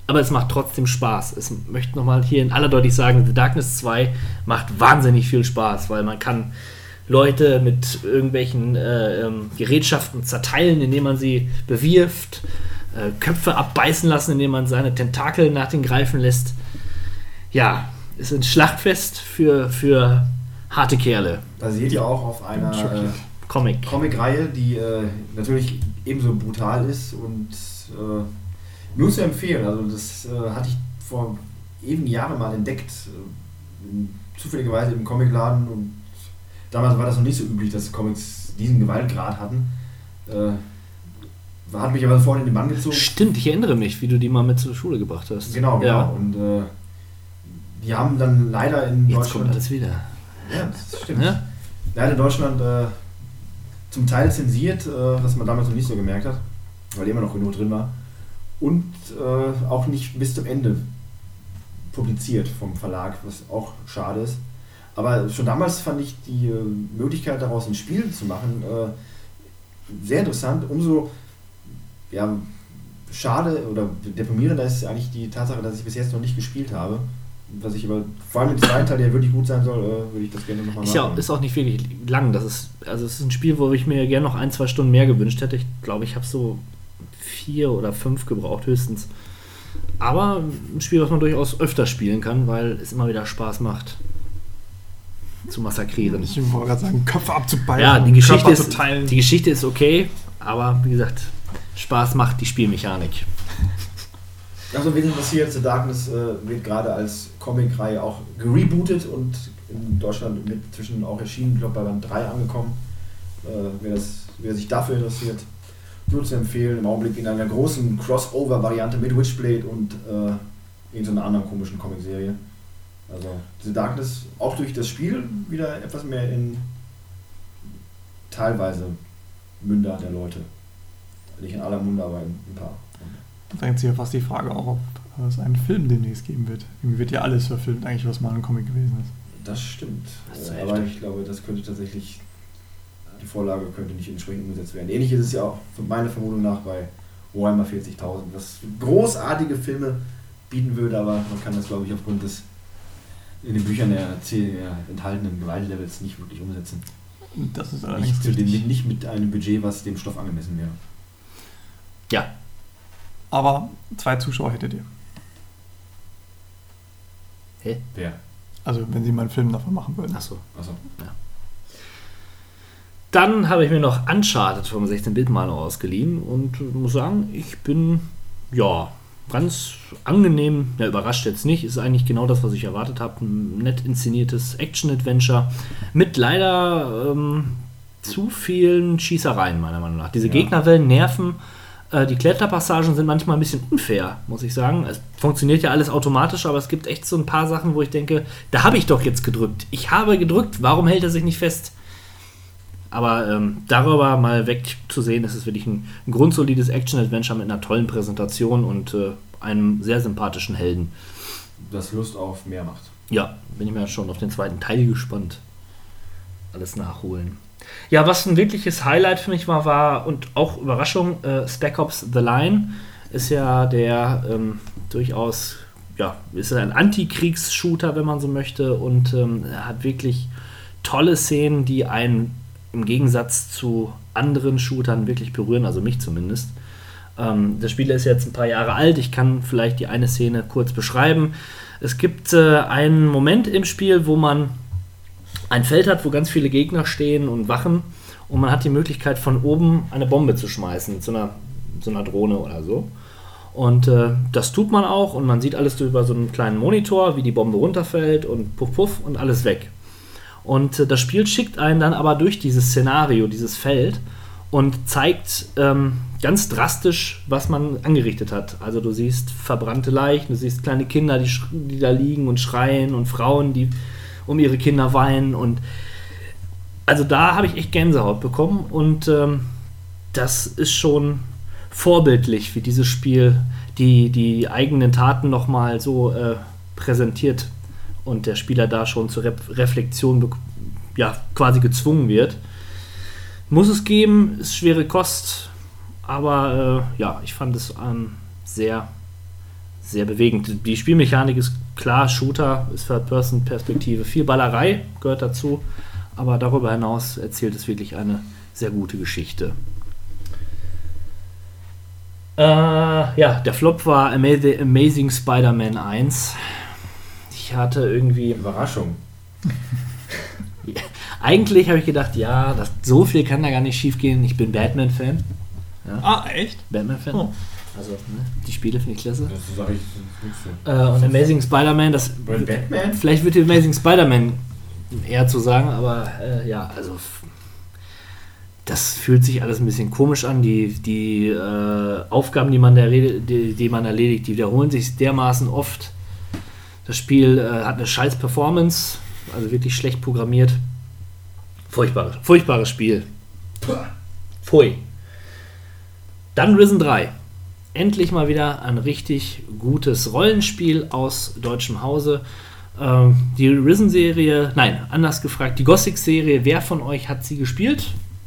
aber es macht trotzdem Spaß. Ich möchte nochmal hier in aller Deutlichkeit sagen, The Darkness zwei macht wahnsinnig viel Spaß, weil man kann Leute mit irgendwelchen äh, ähm, Gerätschaften zerteilen, indem man sie bewirft, äh, Köpfe abbeißen lassen, indem man seine Tentakel nach den greifen lässt. Ja, ist ein Schlachtfest für, für harte Kerle. Basiert ja auch auf einer äh, Comic. Comic-Reihe, die äh, natürlich ebenso brutal ist und äh, nur zu empfehlen. Also das äh, hatte ich vor ewigen Jahren mal entdeckt, äh, zufälligerweise im Comicladen, und damals war das noch nicht so üblich, dass Comics diesen Gewaltgrad hatten. Äh, hat mich aber sofort in den Bann gezogen. Stimmt, ich erinnere mich, wie du die mal mit zur Schule gebracht hast. Genau, genau. Ja. Und äh, die haben dann leider in Jetzt Deutschland... kommt alles wieder. Ja, das stimmt. Ja? Leider in Deutschland äh, zum Teil zensiert, äh, was man damals noch nicht so gemerkt hat, weil immer noch genug drin war. Und äh, auch nicht bis zum Ende publiziert vom Verlag, was auch schade ist. Aber schon damals fand ich die äh, Möglichkeit, daraus ein Spiel zu machen, äh, sehr interessant. Umso ja, schade oder deprimierender ist eigentlich die Tatsache, dass ich bis jetzt noch nicht gespielt habe. Was ich aber, vor allem im zweiten Teil, der wirklich gut sein soll, äh, würde ich das gerne nochmal machen. Ja, ist auch nicht wirklich lang. Das ist, also es ist ein Spiel, wo ich mir gerne noch ein, zwei Stunden mehr gewünscht hätte. Ich glaube, ich habe so vier oder fünf gebraucht, höchstens. Aber ein Spiel, was man durchaus öfter spielen kann, weil es immer wieder Spaß macht, zu massakrieren. Ich wollte gerade sagen, Köpfe abzubeißen, ja, die Geschichte, Körper ist, zu teilen. die Geschichte ist okay, aber wie gesagt, Spaß macht die Spielmechanik. Also, wen interessiert, The Darkness äh, wird gerade als Comic-Reihe auch gerebootet und in Deutschland mit zwischen auch erschienen, ich glaube bei Band drei angekommen. Äh, wer, das, wer sich dafür interessiert, nur zu empfehlen. Im Augenblick in einer großen Crossover-Variante mit Witchblade und äh, irgendeiner anderen komischen Comic-Serie. Also The Darkness auch durch das Spiel wieder etwas mehr in teilweise Münder der Leute. Nicht in aller Munde, aber in ein paar. Da drängt sich ja fast die Frage auch, ob es einen Film demnächst geben wird. Irgendwie wird ja alles verfilmt, eigentlich, was mal ein Comic gewesen ist. Das stimmt. Das äh, aber ich glaube, das könnte tatsächlich, die Vorlage könnte nicht entsprechend umgesetzt werden. Ähnlich ist es ja auch meiner Vermutung nach bei Warhammer vierzigtausend, was großartige Filme bieten würde, aber man kann das, glaube ich, aufgrund des in den Büchern der, der enthaltenen Gewaltlevels nicht wirklich umsetzen. Das ist allerdings nicht, zu den, nicht mit einem Budget, was dem Stoff angemessen wäre. Ja. Aber zwei Zuschauer hättet ihr. Hä? Wer? Also, wenn sie mal einen Film davon machen würden. Achso. Achso. Ja. Dann habe ich mir noch Uncharted vom sechzehn-Bit-Maler ausgeliehen und muss sagen, ich bin, ja, ganz angenehm, ja, überrascht jetzt nicht, ist eigentlich genau das, was ich erwartet habe. Ein nett inszeniertes Action-Adventure mit leider ähm, zu vielen Schießereien, meiner Meinung nach. Diese ja. Gegnerwellen nerven. Äh, die Kletterpassagen sind manchmal ein bisschen unfair, muss ich sagen. Es funktioniert ja alles automatisch, aber es gibt echt so ein paar Sachen, wo ich denke, da habe ich doch jetzt gedrückt. Ich habe gedrückt, warum hält er sich nicht fest? Aber ähm, darüber mal wegzusehen, ist es wirklich ein, ein grundsolides Action-Adventure mit einer tollen Präsentation und äh, einem sehr sympathischen Helden. Das Lust auf mehr macht. Ja, bin ich mir schon auf den zweiten Teil gespannt. Alles nachholen. Ja, was ein wirkliches Highlight für mich war, war und auch Überraschung, äh, Spec Ops The Line ist ja der ähm, durchaus, ja, ist ein Antikriegs-Shooter, wenn man so möchte, und ähm, er hat wirklich tolle Szenen, die einen im Gegensatz zu anderen Shootern wirklich berühren, also mich zumindest. Ähm, das Spiel ist jetzt ein paar Jahre alt, ich kann vielleicht die eine Szene kurz beschreiben. Es gibt äh, einen Moment im Spiel, wo man ein Feld hat, wo ganz viele Gegner stehen und wachen, und man hat die Möglichkeit, von oben eine Bombe zu schmeißen, mit so einer, so einer Drohne oder so. Und äh, das tut man auch, und man sieht alles über so einen kleinen Monitor, wie die Bombe runterfällt und puff puff und alles weg. Und äh, das Spiel schickt einen dann aber durch dieses Szenario, dieses Feld, und zeigt ähm, ganz drastisch, was man angerichtet hat. Also du siehst verbrannte Leichen, du siehst kleine Kinder, die, sch- die da liegen und schreien, und Frauen, die um ihre Kinder weinen, und also da habe ich echt Gänsehaut bekommen, und ähm, das ist schon vorbildlich, wie dieses Spiel die, die eigenen Taten nochmal so äh, präsentiert und der Spieler da schon zur Re- Reflexion be- ja, quasi gezwungen wird. Muss es geben, ist schwere Kost, aber äh, ja, ich fand es ähm, sehr, sehr bewegend. Die Spielmechanik ist klar, Shooter, ist Third-Person-Perspektive, viel Ballerei gehört dazu, aber darüber hinaus erzählt es wirklich eine sehr gute Geschichte. Äh, ja, der Flop war Amazing, Amazing Spider-Man eins. Ich hatte irgendwie... Überraschung. Eigentlich habe ich gedacht, ja, das, so viel kann da gar nicht schief gehen. Ich bin Batman-Fan. Ja. Ah, echt? Batman-Fan. Oh. Also, ne, die Spiele finde ich klasse. Das sage ich nicht so. Äh, und Amazing Spider-Man, das... Batman? Vielleicht wird die Amazing Spider-Man eher zu sagen, aber äh, ja, also... Das fühlt sich alles ein bisschen komisch an. Die, die äh, Aufgaben, die man, erledigt, die, die man erledigt, die wiederholen sich dermaßen oft. Das Spiel äh, hat eine scheiß Performance, also wirklich schlecht programmiert. Furchtbares, furchtbares Spiel. Pfui. Dann Risen drei. Endlich mal wieder ein richtig gutes Rollenspiel aus deutschem Hause. Ähm, die Risen-Serie, nein, anders gefragt, die Gothic-Serie, wer von euch hat sie gespielt?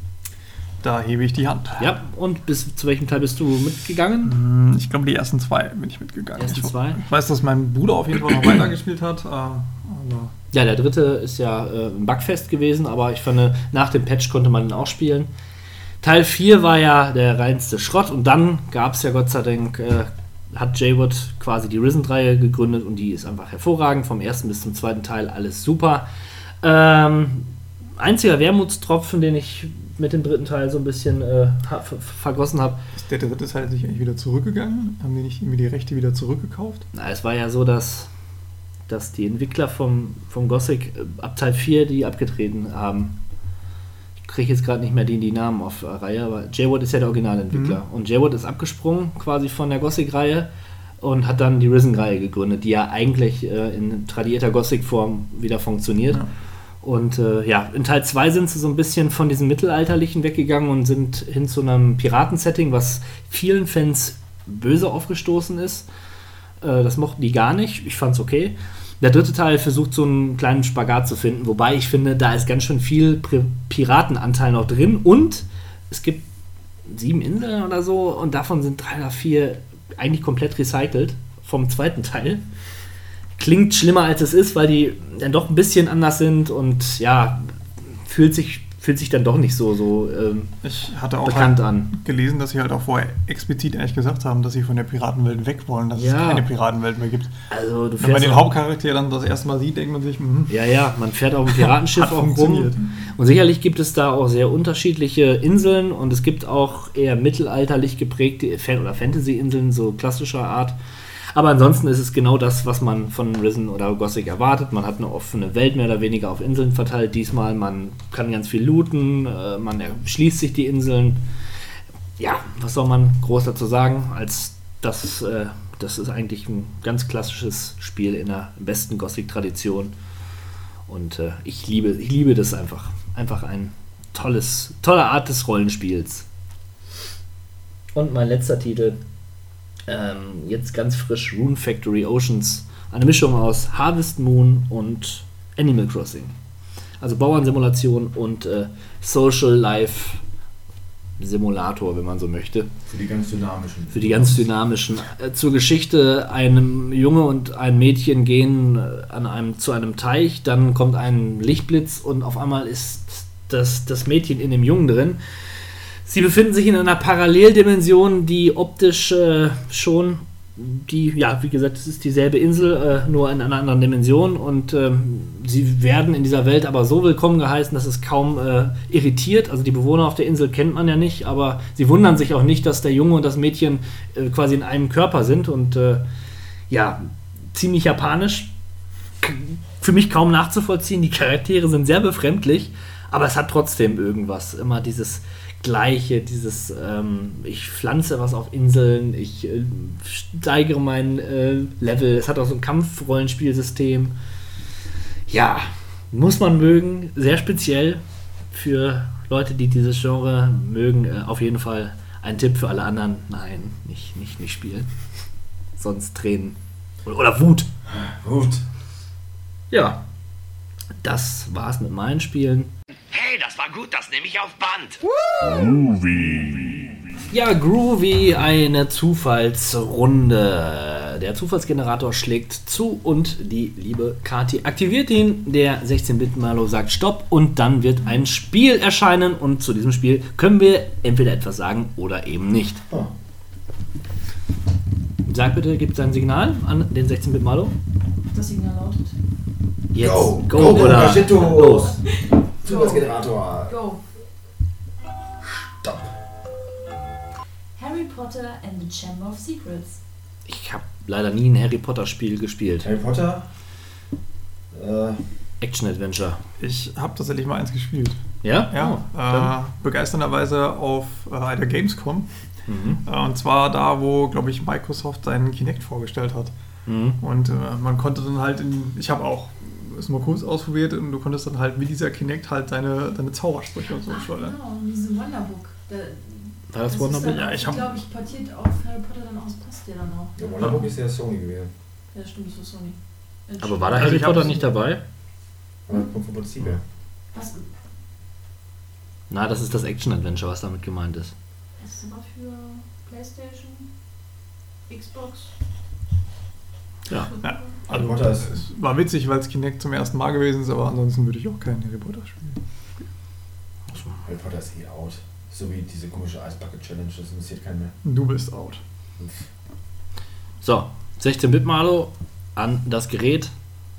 Da hebe ich die Hand. Ja, und bis zu welchem Teil bist du mitgegangen? Ich glaube, die ersten zwei bin ich mitgegangen. Ersten ich, zwei? ich weiß, dass mein Bruder auf jeden Fall noch weitergespielt hat. Aber ja, der dritte ist ja äh, ein Bugfest gewesen, aber ich fand, nach dem Patch konnte man ihn auch spielen. Teil vier war ja der reinste Schrott und dann gab es ja Gott sei Dank, äh, hat Jaywood quasi die Risen-Reihe gegründet und die ist einfach hervorragend. Vom ersten bis zum zweiten Teil alles super. Ähm, einziger Wermutstropfen, den ich mit dem dritten Teil so ein bisschen äh, ha- ver- vergossen habe. Ist der dritte Teil sich eigentlich wieder zurückgegangen? Haben die nicht irgendwie die Rechte wieder zurückgekauft? Na, es war ja so, dass, dass die Entwickler vom, vom Gothic äh, ab Teil vier die abgetreten haben. Ich kriege jetzt gerade nicht mehr die, die Namen auf äh, Reihe, aber Jaywood ist ja der Originalentwickler. Mhm. Und Jaywood ist abgesprungen quasi von der Gothic-Reihe und hat dann die Risen-Reihe gegründet, die ja eigentlich äh, in tradierter Gothic-Form wieder funktioniert. Ja. Und äh, ja, in Teil zwei sind sie so ein bisschen von diesem Mittelalterlichen weggegangen und sind hin zu einem Piraten-Setting, was vielen Fans böse aufgestoßen ist. Äh, das mochten die gar nicht. Ich fand's okay. Der dritte Teil versucht so einen kleinen Spagat zu finden, wobei ich finde, da ist ganz schön viel Pri- Piratenanteil noch drin und es gibt sieben Inseln oder so und davon sind drei oder vier eigentlich komplett recycelt vom zweiten Teil. Klingt schlimmer als es ist, weil die dann doch ein bisschen anders sind und ja, fühlt sich, fühlt sich dann doch nicht so, so ähm, ich hatte auch bekannt halt an. gelesen, dass sie halt auch vorher explizit eigentlich gesagt haben, dass sie von der Piratenwelt weg wollen, dass ja. es keine Piratenwelt mehr gibt. Also, du Wenn man den Hauptcharakter dann das erste Mal sieht, denkt man sich, mh, ja, ja, man fährt auf dem Piratenschiff auch rum. Und sicherlich gibt es da auch sehr unterschiedliche Inseln und es gibt auch eher mittelalterlich geprägte Fan- oder Fantasy-Inseln, so klassischer Art. Aber ansonsten ist es genau das, was man von Risen oder Gothic erwartet. Man hat eine offene Welt mehr oder weniger auf Inseln verteilt. Diesmal, man kann ganz viel looten, äh, man erschließt sich die Inseln. Ja, was soll man groß dazu sagen, als das, äh, das ist eigentlich ein ganz klassisches Spiel in der besten Gothic-Tradition. Und äh, ich liebe, ich liebe das einfach. Einfach ein tolles, tolle Art des Rollenspiels. Und mein letzter Titel. Ähm, jetzt ganz frisch Rune Factory Oceans. Eine Mischung aus Harvest Moon und Animal Crossing. Also Bauernsimulation und äh, Social Life Simulator, wenn man so möchte. Für die ganz dynamischen. Für die ganz dynamischen. Äh, zur Geschichte, ein Junge und ein Mädchen gehen äh, an einem, zu einem Teich, dann kommt ein Lichtblitz und auf einmal ist das, das Mädchen in dem Jungen drin. Sie befinden sich in einer Paralleldimension, die optisch äh, schon, die, ja, wie gesagt, es ist dieselbe Insel, äh, nur in einer anderen Dimension und ähm, sie werden in dieser Welt aber so willkommen geheißen, dass es kaum äh, irritiert. Also die Bewohner auf der Insel kennt man ja nicht, aber sie wundern sich auch nicht, dass der Junge und das Mädchen äh, quasi in einem Körper sind und äh, ja, ziemlich japanisch. K- für mich kaum nachzuvollziehen, die Charaktere sind sehr befremdlich, aber es hat trotzdem irgendwas, immer dieses Gleiche, dieses ähm, ich pflanze was auf Inseln, ich äh, steigere mein äh, Level, es hat auch so ein Kampfrollenspielsystem. Ja, muss man mögen, sehr speziell für Leute, die dieses Genre mögen, äh, auf jeden Fall ein Tipp für alle anderen, nein, nicht, nicht, nicht spielen, sonst Tränen oder, oder Wut. Wut. Ja, das war's mit meinen Spielen. Hey, das war gut, das nehme ich auf Band. Groovy. Ja, Groovy, eine Zufallsrunde. der Zufallsgenerator schlägt zu und die liebe Kati aktiviert ihn. Der sechzehn-Bit-Malo sagt Stopp und dann wird ein Spiel erscheinen und zu diesem Spiel können wir entweder etwas sagen oder eben nicht. Oh. Sag bitte, gibt ein Signal an den sechzehn-Bit-Malo. Das Signal lautet. Jetzt Go, go, go, oder go, los. Zufallsgenerator. Go. Stopp. Harry Potter and the Chamber of Secrets. Ich habe leider nie ein Harry Potter Spiel gespielt. Harry Potter? Äh, Action-Adventure. Ich habe tatsächlich mal eins gespielt. Ja? Ja, äh, begeisternderweise auf äh, der Gamescom. Mhm. Äh, und zwar da, wo, glaube ich, Microsoft seinen Kinect vorgestellt hat. Mhm. Und äh, man konnte dann halt, in, ich habe auch es mal kurz ausprobiert und du konntest dann halt mit dieser Kinect halt deine, deine Zaubersprüche und so steuern. Genau, in diesem Wonderbook. Da, War das, das Wonderbook? Dann Ja, auch, ich ich habe... glaube, ich portiert auf Harry Potter dann aus, passt der dann auch. Der Wonderbook ist ja Sony gewesen. Ja, stimmt, das war Sony. Äh, Aber war da Also Harry ich Potter hab's- nicht dabei? Aber das kommt vom Prinzip her. Was? Na, das ist das Action-Adventure, was damit gemeint ist. Das ist aber für PlayStation, Xbox. Ja. Ja, Harry also Potter ist- es war witzig, weil es Kinect zum ersten Mal gewesen ist, aber ansonsten würde ich auch keinen Harry Potter spielen. Harry Potter ist eh out. So wie diese komische Ice Bucket Challenge, das interessiert keinen mehr. Du bist out. So, sechzehn-Bit-Malo an das Gerät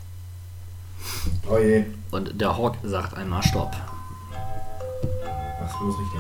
Oh je, und der Hawk sagt einmal Stopp. mach's bloß richtig.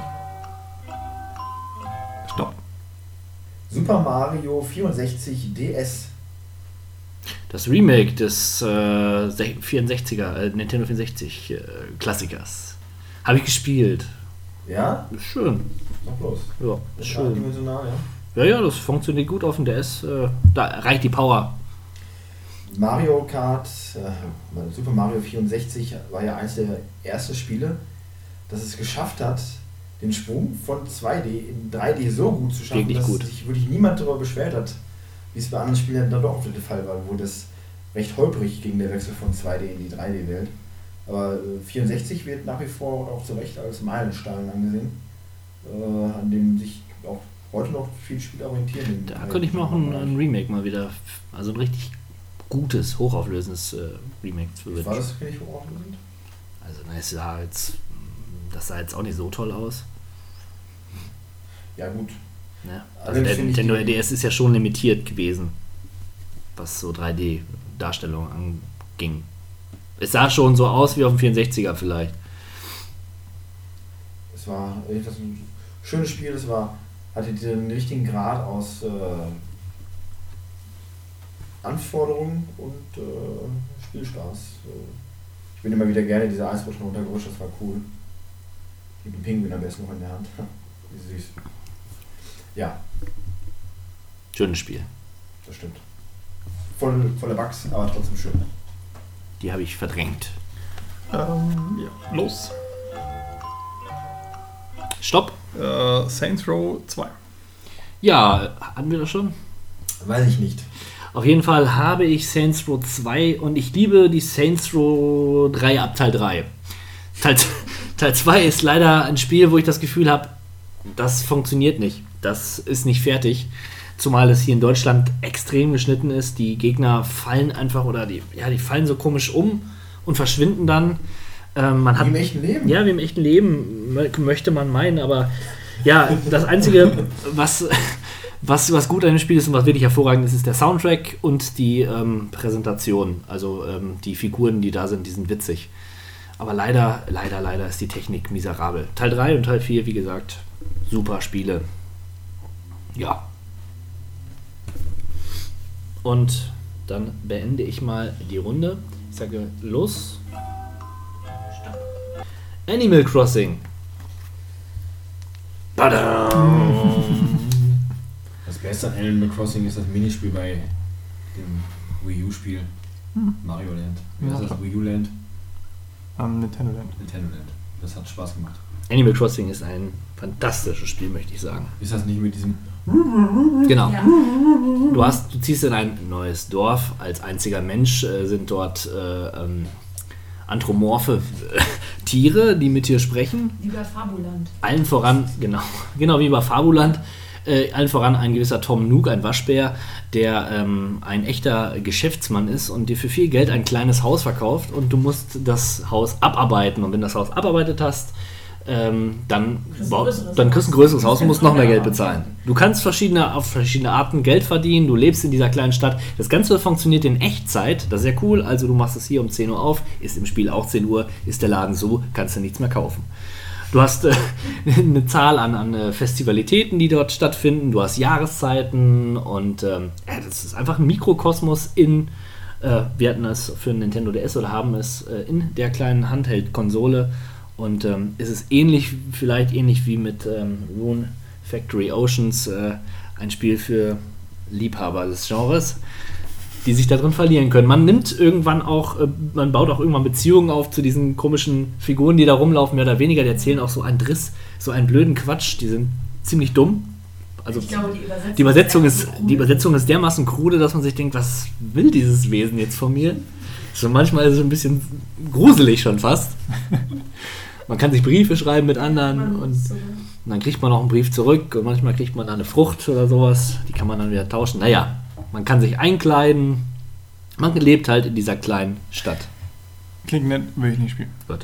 Stopp. Super Mario vierundsechzig D S. Das Remake des äh, vierundsechziger, äh, Nintendo vierundsechzig äh, Klassikers. Habe ich gespielt. Ja? Ist schön. Sag bloß. Ja, ist Das ist schön. dimensional, ja. Ja, ja, das funktioniert gut auf dem D S. Äh, da reicht die Power. Mario Kart, äh, Super Mario vierundsechzig war ja eines der ersten Spiele, das es geschafft hat, den Sprung von zwei D in drei D so gut zu schaffen, Wirklich dass gut. sich wirklich niemand darüber beschwert hat, wie es bei anderen Spielen dann doch oft der Fall war, wo das recht holprig ging, der Wechsel von zwei D in die drei D-Welt. Aber äh, vierundsechzig wird nach wie vor auch zu Recht als Meilenstein angesehen, äh, an dem sich auch heute noch viele Spiele orientieren. Da könnte ich mir auch ein, ein Remake mal wieder, also ein richtig gutes, hochauflösendes äh, Remake zu wünschen. War das wirklich hochauflösend? Also na, es sah jetzt, das sah jetzt auch nicht so toll aus. Ja gut. Ne? Aber Also der finde ich Nintendo die- D S ist ja schon limitiert gewesen, was so drei D-Darstellung anging. Es sah schon so aus wie auf dem vierundsechziger vielleicht. Es war etwas ein schönes Spiel, es war, hatte den richtigen Grad aus äh, Anforderungen und äh, Spielspaß. Ich bin immer wieder gerne diese Eisrutschen runtergerutscht, das war cool. Mit dem Pinguin am besten noch in der Hand. Wie süß. Ja, Schönes Spiel. das stimmt. Voll, voller Bugs, aber trotzdem schön. Die habe ich verdrängt. Ähm, ja, los. Stopp. Äh, Saints Row zwei. Ja, hatten wir das schon? Weiß ich nicht. Auf jeden Fall habe ich Saints Row zwei und ich liebe die Saints Row drei ab Teil drei. Teil, Teil zwei ist leider ein Spiel, wo ich das Gefühl habe, das funktioniert nicht. Das ist nicht fertig. Zumal es hier in Deutschland extrem geschnitten ist. Die Gegner fallen einfach oder die, ja, die fallen so komisch um und verschwinden dann. Ähm, man Wie hat, im echten Leben? Ja, wie im echten Leben mö- möchte man meinen, aber ja, das Einzige, was, was, was gut an dem Spiel ist und was wirklich hervorragend ist, ist der Soundtrack und die ähm, Präsentation. Also ähm, die Figuren, die da sind, die sind witzig. Aber leider, leider, leider ist die Technik miserabel. Teil drei und Teil vier, wie gesagt, super Spiele. Ja. Und dann beende ich mal die Runde. Ich sage los. Animal Crossing. Badam. Das Beste an Animal Crossing ist das Minispiel bei dem Wii U-Spiel. Hm. Mario Land. Wie heißt Ja. das? Wii U Land? Ähm, Nintendo Land. Nintendo Land. Das hat Spaß gemacht. Animal Crossing ist ein fantastisches Spiel, möchte ich sagen. Ist das nicht mit diesem... Genau. Ja. Du, hast, du ziehst in ein neues Dorf. Als einziger Mensch äh, sind dort äh, ähm, anthropomorphe äh, Tiere, die mit dir sprechen. Wie bei Fabuland. Allen voran, genau, genau wie bei Fabuland. Äh, allen voran ein gewisser Tom Nook, ein Waschbär, der ähm, ein echter Geschäftsmann ist und dir für viel Geld ein kleines Haus verkauft und du musst das Haus abarbeiten. Und wenn du das Haus abarbeitet hast, ähm, dann, bau, dann kriegst du ein größeres Haus und musst noch mehr Geld bezahlen. Du kannst verschiedene, auf verschiedene Arten Geld verdienen, du lebst in dieser kleinen Stadt. Das Ganze funktioniert in Echtzeit, das ist sehr cool. Also du machst es hier um zehn Uhr auf, ist im Spiel auch zehn Uhr, ist der Laden so, kannst du nichts mehr kaufen. Du hast äh, eine Zahl an, an äh, Festivalitäten, die dort stattfinden. Du hast Jahreszeiten und ähm, ja, das ist einfach ein Mikrokosmos in, äh, wir hatten es für ein Nintendo D S oder haben es äh, in der kleinen Handheld-Konsole und ähm, es ist ähnlich, vielleicht ähnlich wie mit ähm, Rune Factory Oceans, äh, ein Spiel für Liebhaber des Genres, die sich da drin verlieren können. Man nimmt irgendwann auch, äh, man baut auch irgendwann Beziehungen auf zu diesen komischen Figuren, die da rumlaufen, mehr oder weniger. Die erzählen auch so einen Driss, so einen blöden Quatsch. Die sind ziemlich dumm. Also ich glaube, die Übersetzung, die Übersetzung ist, die Übersetzung ist dermaßen krude, dass man sich denkt, was will dieses Wesen jetzt von mir? So manchmal ist es ein bisschen gruselig schon fast. Man kann sich Briefe schreiben mit anderen und, und dann kriegt man noch einen Brief zurück und manchmal kriegt man eine Frucht oder sowas. Die kann man dann wieder tauschen. Naja, man kann sich einkleiden. Man lebt halt in dieser kleinen Stadt. Klingt nett, will ich nicht spielen. Gut.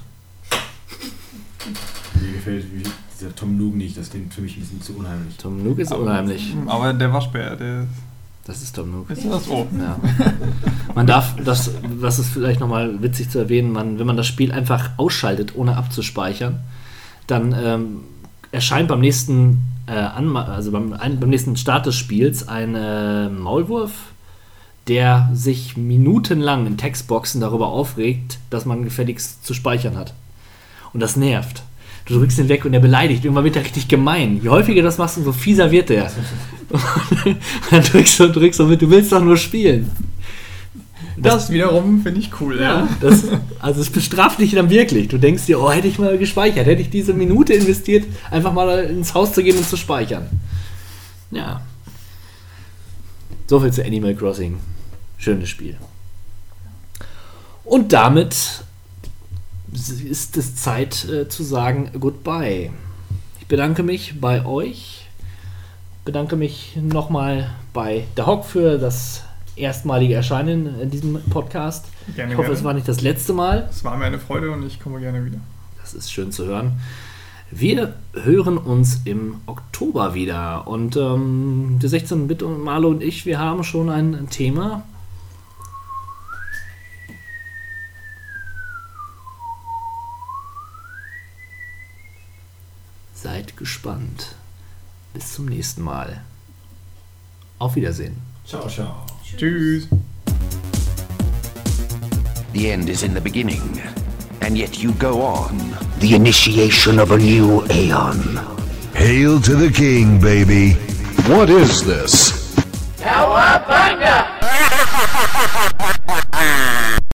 Mir gefällt dieser Tom Nook nicht, das klingt für mich ein bisschen zu unheimlich. Tom Nook ist aber, unheimlich. Aber der Waschbär, der... Das ist Tom Nook. Ist das so? Ja. Man darf, das, das ist vielleicht nochmal witzig zu erwähnen, man, wenn man das Spiel einfach ausschaltet, ohne abzuspeichern, dann ähm, erscheint beim nächsten äh, Anma- also beim, ein, beim nächsten Start des Spiels ein äh, Maulwurf, der sich minutenlang in Textboxen darüber aufregt, dass man gefälligst zu speichern hat. Und das nervt. Du drückst ihn weg und er beleidigt. Irgendwann wird er richtig gemein. Je häufiger das machst, umso fieser wird er. Dann drückst du und drückst und mit, du willst doch nur spielen. Das, das wiederum finde ich cool, ja. ja. Das, also es bestraft dich dann wirklich. Du denkst dir, oh, hätte ich mal gespeichert, hätte ich diese Minute investiert, einfach mal ins Haus zu gehen und zu speichern. Ja. Soviel zu Animal Crossing. Schönes Spiel. Und damit ist es Zeit äh, zu sagen Goodbye. Ich bedanke mich bei euch, bedanke mich nochmal bei der Hock für das erstmalige Erscheinen in diesem Podcast. Gerne, ich hoffe, gerne. es war nicht das letzte Mal. Es war mir eine Freude und ich komme gerne wieder. Das ist schön zu hören. Wir hören uns im Oktober wieder und ähm, der sechzehn-Bit und Marlo und ich, wir haben schon ein Thema. Seid gespannt. Bis zum nächsten Mal. Auf Wiedersehen. Ciao, ciao. Tschüss. The end is in the beginning, and yet you go on. The initiation of a new aeon. Hail to the king, baby. What is this? Cowabunga!